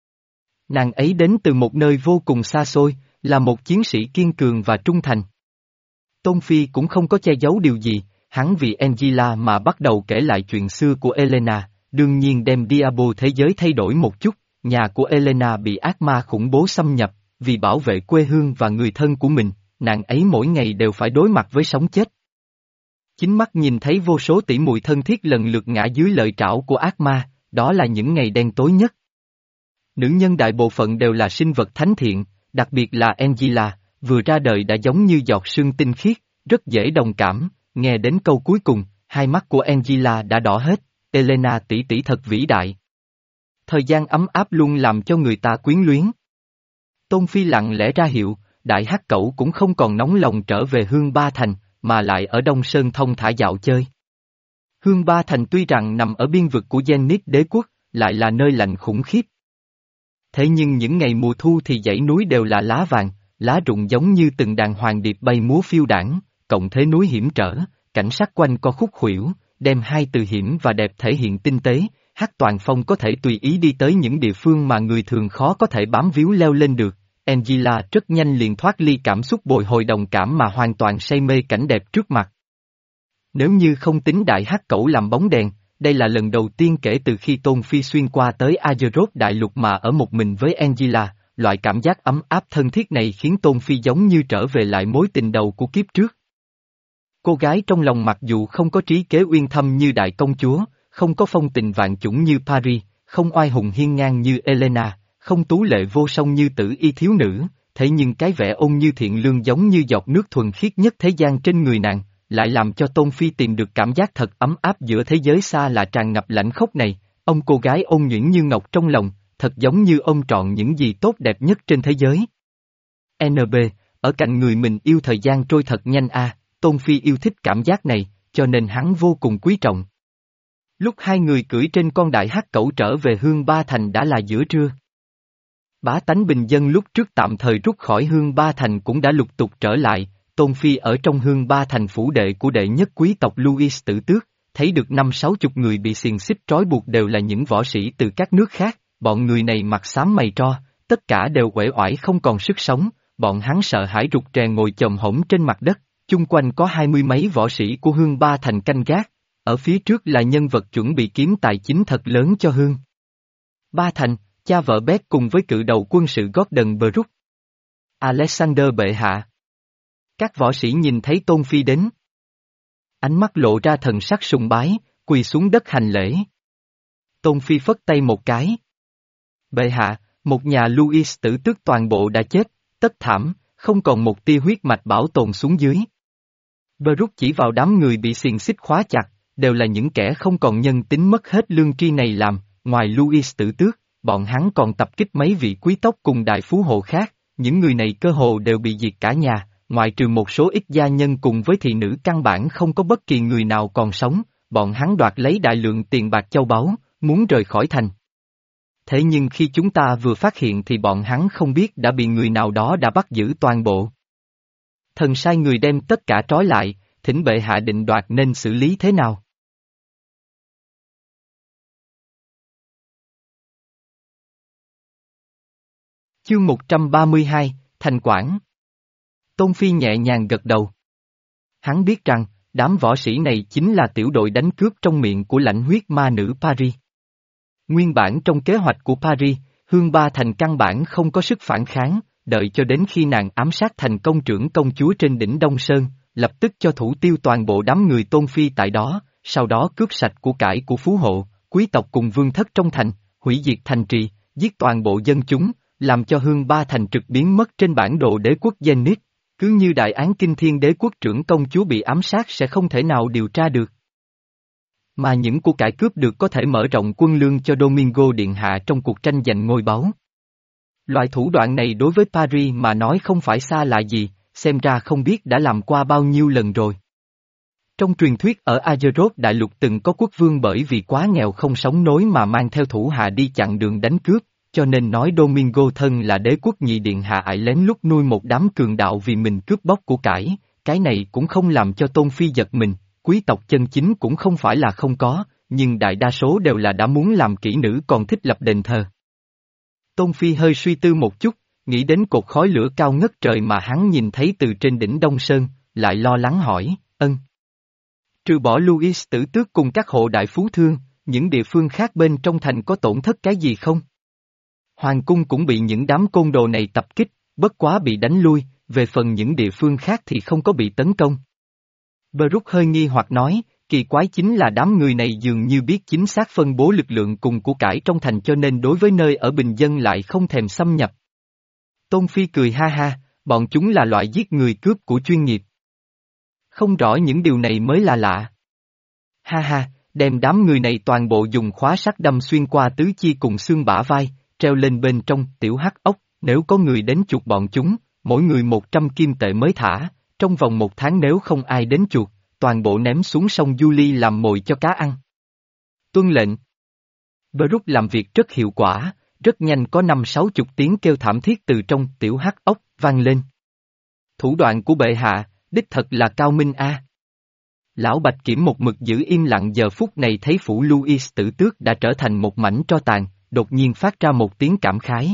S1: Nàng ấy đến từ một nơi vô cùng xa xôi, là một chiến sĩ kiên cường và trung thành. Tôn Phi cũng không có che giấu điều gì, hắn vì Angela mà bắt đầu kể lại chuyện xưa của Elena, đương nhiên đem Diablo thế giới thay đổi một chút, nhà của Elena bị ác ma khủng bố xâm nhập, vì bảo vệ quê hương và người thân của mình, nàng ấy mỗi ngày đều phải đối mặt với sống chết. Chính mắt nhìn thấy vô số tỷ muội thân thiết lần lượt ngã dưới lợi trảo của ác ma, đó là những ngày đen tối nhất. Nữ nhân đại bộ phận đều là sinh vật thánh thiện, đặc biệt là Angela, vừa ra đời đã giống như giọt sương tinh khiết, rất dễ đồng cảm, nghe đến câu cuối cùng, hai mắt của Angela đã đỏ hết, Elena tỷ tỷ thật vĩ đại. Thời gian ấm áp luôn làm cho người ta quyến luyến. Tôn Phi lặng lẽ ra hiệu, đại hắc cẩu cũng không còn nóng lòng trở về Hương Ba Thành, mà lại ở Đông Sơn thông thả dạo chơi. Hương Ba Thành tuy rằng nằm ở biên vực của Zenith đế quốc, lại là nơi lạnh khủng khiếp. Thế nhưng những ngày mùa thu thì dãy núi đều là lá vàng, lá rụng giống như từng đàn hoàng điệp bay múa phiêu đãng, cộng thế núi hiểm trở, cảnh sắc quanh co khúc khuỷu, đem hai từ hiểm và đẹp thể hiện tinh tế, Hắc Toàn Phong có thể tùy ý đi tới những địa phương mà người thường khó có thể bám víu leo lên được. Angela rất nhanh liền thoát ly cảm xúc bồi hồi đồng cảm mà hoàn toàn say mê cảnh đẹp trước mặt. Nếu như không tính đại hắc cẩu làm bóng đèn, đây là lần đầu tiên kể từ khi Tôn Phi xuyên qua tới Azeroth đại lục mà ở một mình với Angela, loại cảm giác ấm áp thân thiết này khiến Tôn Phi giống như trở về lại mối tình đầu của kiếp trước. Cô gái trong lòng mặc dù không có trí kế uyên thâm như đại công chúa, không có phong tình vạn chủng như Paris, không oai hùng hiên ngang như Elena, không tú lệ vô song như Tử Y thiếu nữ, thế nhưng cái vẻ ôn như thiện lương giống như giọt nước thuần khiết nhất thế gian trên người nàng, lại làm cho Tôn Phi tìm được cảm giác thật ấm áp giữa thế giới xa lạ tràn ngập lãnh khốc này, ông cô gái ôn nhuyễn như ngọc trong lòng, thật giống như ôm trọn những gì tốt đẹp nhất trên thế giới. en bê, ở cạnh người mình yêu thời gian trôi thật nhanh a, Tôn Phi yêu thích cảm giác này, cho nên hắn vô cùng quý trọng. Lúc hai người cưỡi trên con đại hắc cẩu trở về Hương Ba Thành đã là giữa trưa. Bá tánh bình dân lúc trước tạm thời rút khỏi Hương Ba Thành cũng đã lục tục trở lại, Tôn Phi ở trong Hương Ba Thành phủ đệ của đệ nhất quý tộc Louis Tử Tước, thấy được năm sáu chục người bị xiềng xích trói buộc đều là những võ sĩ từ các nước khác, bọn người này mặt xám mày tro, tất cả đều uể oải không còn sức sống, bọn hắn sợ hãi rụt rè ngồi chồm hổm trên mặt đất, chung quanh có hai mươi mấy võ sĩ của Hương Ba Thành canh gác, ở phía trước là nhân vật chuẩn bị kiếm tài chính thật lớn cho Hương Ba Thành, cha vợ Beth cùng với cự đầu quân sự Gordon Brooke. Alexander bệ hạ. Các võ sĩ nhìn thấy Tôn Phi đến. Ánh mắt lộ ra thần sắc sùng bái, quỳ xuống đất hành lễ. Tôn Phi phất tay một cái. Bệ hạ, một nhà Louis Tử Tước toàn bộ đã chết, tất thảm, không còn một tia huyết mạch bảo tồn xuống dưới. Brooke chỉ vào đám người bị xiềng xích khóa chặt, đều là những kẻ không còn nhân tính mất hết lương tri này làm, ngoài Louis Tử Tước, bọn hắn còn tập kích mấy vị quý tộc cùng đại phú hộ khác, những người này cơ hồ đều bị diệt cả nhà, ngoại trừ một số ít gia nhân cùng với thị nữ căn bản không có bất kỳ người nào còn sống, bọn hắn đoạt lấy đại lượng tiền bạc châu báu, muốn rời khỏi thành. Thế nhưng khi chúng ta vừa phát hiện thì bọn hắn không biết đã bị người nào đó đã bắt giữ toàn bộ. Thần sai người đem tất cả trói lại, thỉnh bệ hạ định đoạt nên xử lý thế nào. Chương một trăm ba mươi hai, Thành Quản. Tôn Phi nhẹ nhàng gật đầu. Hắn biết rằng, đám võ sĩ này chính là tiểu đội đánh cướp trong miệng của lãnh huyết ma nữ Paris. Nguyên bản trong kế hoạch của Paris, Hương Ba Thành căn bản không có sức phản kháng, đợi cho đến khi nàng ám sát thành công trưởng công chúa trên đỉnh Đông Sơn, lập tức cho thủ tiêu toàn bộ đám người Tôn Phi tại đó, sau đó cướp sạch của cải của phú hộ, quý tộc cùng vương thất trong thành, hủy diệt thành trì, giết toàn bộ dân chúng, làm cho Hương Ba Thành trực biến mất trên bản đồ đế quốc Zenith. Cứ như đại án kinh thiên đế quốc trưởng công chúa bị ám sát sẽ không thể nào điều tra được. Mà những của cải cướp được có thể mở rộng quân lương cho Domingo Điện Hạ trong cuộc tranh giành ngôi báu. Loại thủ đoạn này đối với Paris mà nói không phải xa lạ gì, xem ra không biết đã làm qua bao nhiêu lần rồi. Trong truyền thuyết ở Azeroth đại lục từng có quốc vương bởi vì quá nghèo không sống nổi mà mang theo thủ hạ đi chặn đường đánh cướp, cho nên nói Domingo thân là đế quốc nhị điện hạ ải lén lút nuôi một đám cường đạo vì mình cướp bóc của cải, cái này cũng không làm cho Tôn Phi giật mình, quý tộc chân chính cũng không phải là không có, nhưng đại đa số đều là đã muốn làm kỹ nữ còn thích lập đền thờ. Tôn Phi hơi suy tư một chút, nghĩ đến cột khói lửa cao ngất trời mà hắn nhìn thấy từ trên đỉnh Đông Sơn, lại lo lắng hỏi, ân. Trừ bỏ Louis Tử Tước cùng các hộ đại phú thương, những địa phương khác bên trong thành có tổn thất cái gì không? Hoàng cung cũng bị những đám côn đồ này tập kích, bất quá bị đánh lui, về phần những địa phương khác thì không có bị tấn công. Baruch hơi nghi hoặc nói, kỳ quái chính là đám người này dường như biết chính xác phân bố lực lượng cùng của cải trong thành cho nên đối với nơi ở bình dân lại không thèm xâm nhập. Tôn Phi cười ha ha, bọn chúng là loại giết người cướp của chuyên nghiệp. Không rõ những điều này mới là lạ. Ha ha, đem đám người này toàn bộ dùng khóa sắt đâm xuyên qua tứ chi cùng xương bả vai, treo lên bên trong tiểu hắc ốc, nếu có người đến chuộc bọn chúng, mỗi người một trăm kim tệ mới thả, trong vòng một tháng nếu không ai đến chuộc, toàn bộ ném xuống sông Julie làm mồi cho cá ăn. Tuân lệnh. Baruch làm việc rất hiệu quả, rất nhanh có năm sáu chục tiếng kêu thảm thiết từ trong tiểu hắc ốc vang lên. Thủ đoạn của bệ hạ, đích thật là cao minh a. Lão Bạch Kiểm một mực giữ im lặng giờ phút này thấy phủ Louis Tử Tước đã trở thành một mảnh tro tàn, đột nhiên phát ra một tiếng cảm khái.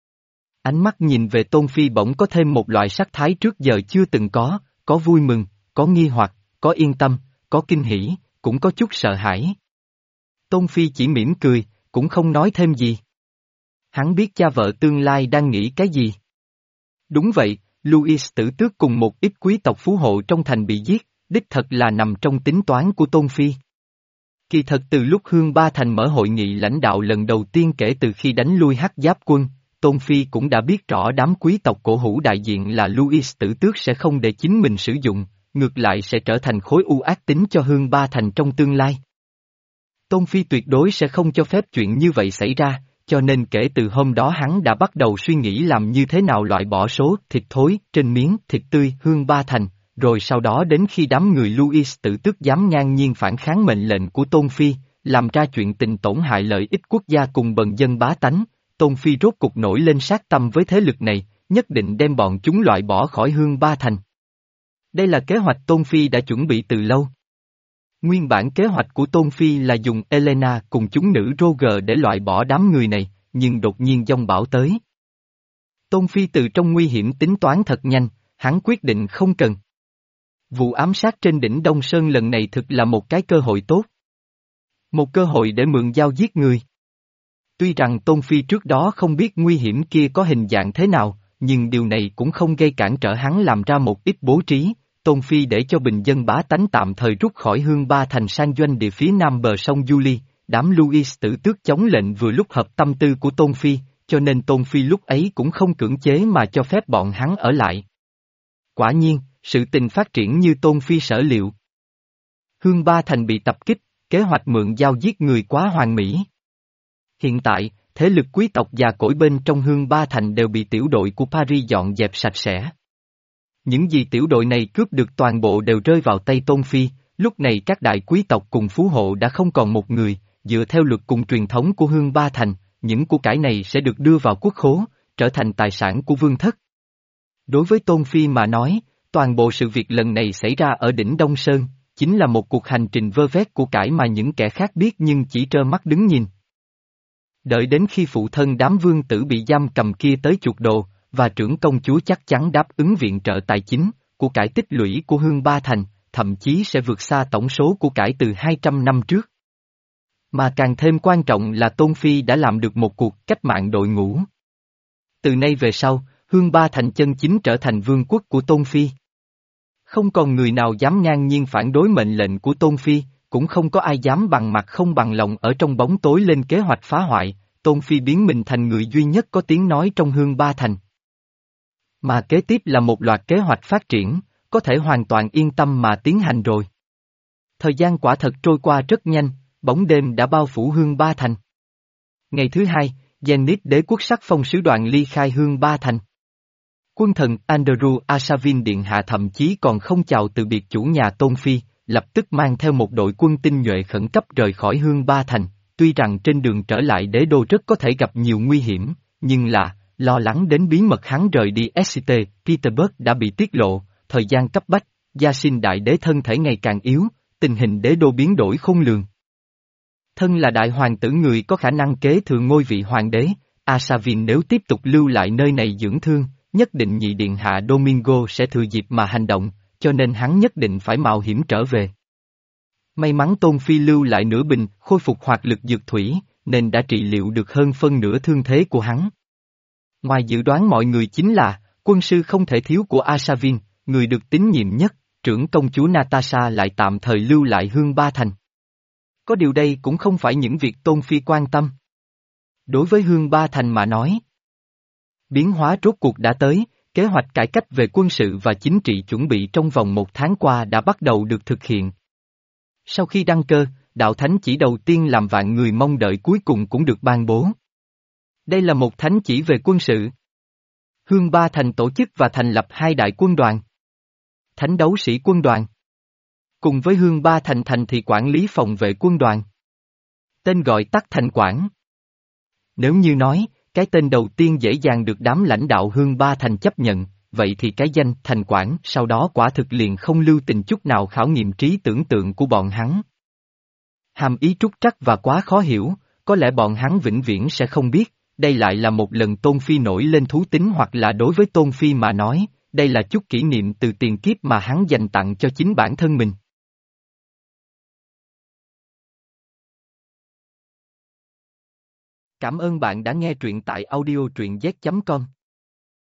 S1: Ánh mắt nhìn về Tôn Phi bỗng có thêm một loại sắc thái trước giờ chưa từng có, có vui mừng, có nghi hoặc, có yên tâm, có kinh hỉ, cũng có chút sợ hãi. Tôn Phi chỉ mỉm cười, cũng không nói thêm gì. Hắn biết cha vợ tương lai đang nghĩ cái gì. Đúng vậy, Louis Tử Tước cùng một ít quý tộc phú hộ trong thành bị giết, đích thật là nằm trong tính toán của Tôn Phi. Kỳ thật từ lúc Hương Ba Thành mở hội nghị lãnh đạo lần đầu tiên kể từ khi đánh lui Hắc Giáp quân, Tôn Phi cũng đã biết rõ đám quý tộc cổ hủ đại diện là Louis Tử Tước sẽ không để chính mình sử dụng, ngược lại sẽ trở thành khối u ác tính cho Hương Ba Thành trong tương lai. Tôn Phi tuyệt đối sẽ không cho phép chuyện như vậy xảy ra, cho nên kể từ hôm đó hắn đã bắt đầu suy nghĩ làm như thế nào loại bỏ số thịt thối trên miếng thịt tươi Hương Ba Thành, rồi sau đó đến khi đám người Louis Tử Tước dám ngang nhiên phản kháng mệnh lệnh của Tôn Phi, làm ra chuyện tình tổn hại lợi ích quốc gia cùng bần dân bá tánh, Tôn Phi rốt cục nổi lên sát tâm với thế lực này, nhất định đem bọn chúng loại bỏ khỏi Hương Ba Thành. Đây là kế hoạch Tôn Phi đã chuẩn bị từ lâu. Nguyên bản kế hoạch của Tôn Phi là dùng Elena cùng chúng nữ Roger để loại bỏ đám người này, nhưng đột nhiên giông bão tới. Tôn Phi từ trong nguy hiểm tính toán thật nhanh, hắn quyết định không cần. Vụ ám sát trên đỉnh Đông Sơn lần này thực là một cái cơ hội tốt. Một cơ hội để mượn dao giết người. Tuy rằng Tôn Phi trước đó không biết nguy hiểm kia có hình dạng thế nào, nhưng điều này cũng không gây cản trở hắn làm ra một ít bố trí. Tôn Phi để cho bình dân bá tánh tạm thời rút khỏi Hương Ba Thành sang doanh địa phía nam bờ sông Julie, đám Louis Tử Tước chống lệnh vừa lúc hợp tâm tư của Tôn Phi, cho nên Tôn Phi lúc ấy cũng không cưỡng chế mà cho phép bọn hắn ở lại. Quả nhiên, sự tình phát triển như Tôn Phi sở liệu. Hương Ba Thành bị tập kích, kế hoạch mượn dao giết người quá hoàn mỹ. Hiện tại, thế lực quý tộc già cỗi bên trong Hương Ba Thành đều bị tiểu đội của Paris dọn dẹp sạch sẽ. Những gì tiểu đội này cướp được toàn bộ đều rơi vào tay Tôn Phi, lúc này các đại quý tộc cùng phú hộ đã không còn một người, dựa theo luật cùng truyền thống của Hương Ba Thành, những của cải này sẽ được đưa vào quốc khố, trở thành tài sản của vương thất. Đối với Tôn Phi mà nói, toàn bộ sự việc lần này xảy ra ở đỉnh Đông Sơn, chính là một cuộc hành trình vơ vét của cải mà những kẻ khác biết nhưng chỉ trơ mắt đứng nhìn. Đợi đến khi phụ thân đám vương tử bị giam cầm kia tới chuộc đồ, và trưởng công chúa chắc chắn đáp ứng viện trợ tài chính, của cải tích lũy của Hương Ba Thành, thậm chí sẽ vượt xa tổng số của cải từ hai trăm năm trước. Mà càng thêm quan trọng là Tôn Phi đã làm được một cuộc cách mạng đội ngũ. Từ nay về sau, Hương Ba Thành chân chính trở thành vương quốc của Tôn Phi. Không còn người nào dám ngang nhiên phản đối mệnh lệnh của Tôn Phi, cũng không có ai dám bằng mặt không bằng lòng ở trong bóng tối lên kế hoạch phá hoại, Tôn Phi biến mình thành người duy nhất có tiếng nói trong Hương Ba Thành. Mà kế tiếp là một loạt kế hoạch phát triển, có thể hoàn toàn yên tâm mà tiến hành rồi. Thời gian quả thật trôi qua rất nhanh, bóng đêm đã bao phủ Hương Ba Thành. Ngày thứ hai, Zenith đế quốc sắc phong sứ đoàn ly khai Hương Ba Thành. Quân thần Andrew Asavin Điện Hạ thậm chí còn không chào từ biệt chủ nhà Tôn Phi, lập tức mang theo một đội quân tinh nhuệ khẩn cấp rời khỏi Hương Ba Thành, tuy rằng trên đường trở lại đế đô rất có thể gặp nhiều nguy hiểm, nhưng là, lo lắng đến bí mật hắn rời đi ét xê tê, Petersburg đã bị tiết lộ, thời gian cấp bách, Gia Sinh đại đế thân thể ngày càng yếu, tình hình đế đô biến đổi khôn lường. Thân là đại hoàng tử người có khả năng kế thừa ngôi vị hoàng đế, Asavin nếu tiếp tục lưu lại nơi này dưỡng thương, nhất định nhị điện hạ Domingo sẽ thừa dịp mà hành động, cho nên hắn nhất định phải mạo hiểm trở về. May mắn Tôn Phi lưu lại nửa bình, khôi phục hoạt lực dược thủy, nên đã trị liệu được hơn phân nửa thương thế của hắn. Ngoài dự đoán mọi người chính là, quân sư không thể thiếu của Asavin, người được tín nhiệm nhất, trưởng công chúa Natasha lại tạm thời lưu lại Hương Ba Thành. Có điều đây cũng không phải những việc Tôn Phi quan tâm. Đối với Hương Ba Thành mà nói, biến hóa rốt cuộc đã tới, kế hoạch cải cách về quân sự và chính trị chuẩn bị trong vòng một tháng qua đã bắt đầu được thực hiện. Sau khi đăng cơ, đạo thánh chỉ đầu tiên làm vạn người mong đợi cuối cùng cũng được ban bố. Đây là một thánh chỉ về quân sự. Hương Ba Thành tổ chức và thành lập hai đại quân đoàn. Thánh đấu sĩ quân đoàn. Cùng với Hương Ba Thành thành thì quản lý phòng vệ quân đoàn. Tên gọi tắt thành quản. Nếu như nói, cái tên đầu tiên dễ dàng được đám lãnh đạo Hương Ba Thành chấp nhận, vậy thì cái danh thành quản sau đó quả thực liền không lưu tình chút nào khảo nghiệm trí tưởng tượng của bọn hắn. Hàm ý trúc trắc và quá khó hiểu, có lẽ bọn hắn vĩnh viễn sẽ không biết, đây lại là một lần Tôn Phi nổi lên thú tính hoặc là đối với Tôn Phi mà nói, đây là chút kỷ niệm từ tiền kiếp mà hắn dành tặng cho chính bản thân mình. Cảm ơn bạn đã nghe truyện tại audio truyện z chấm com.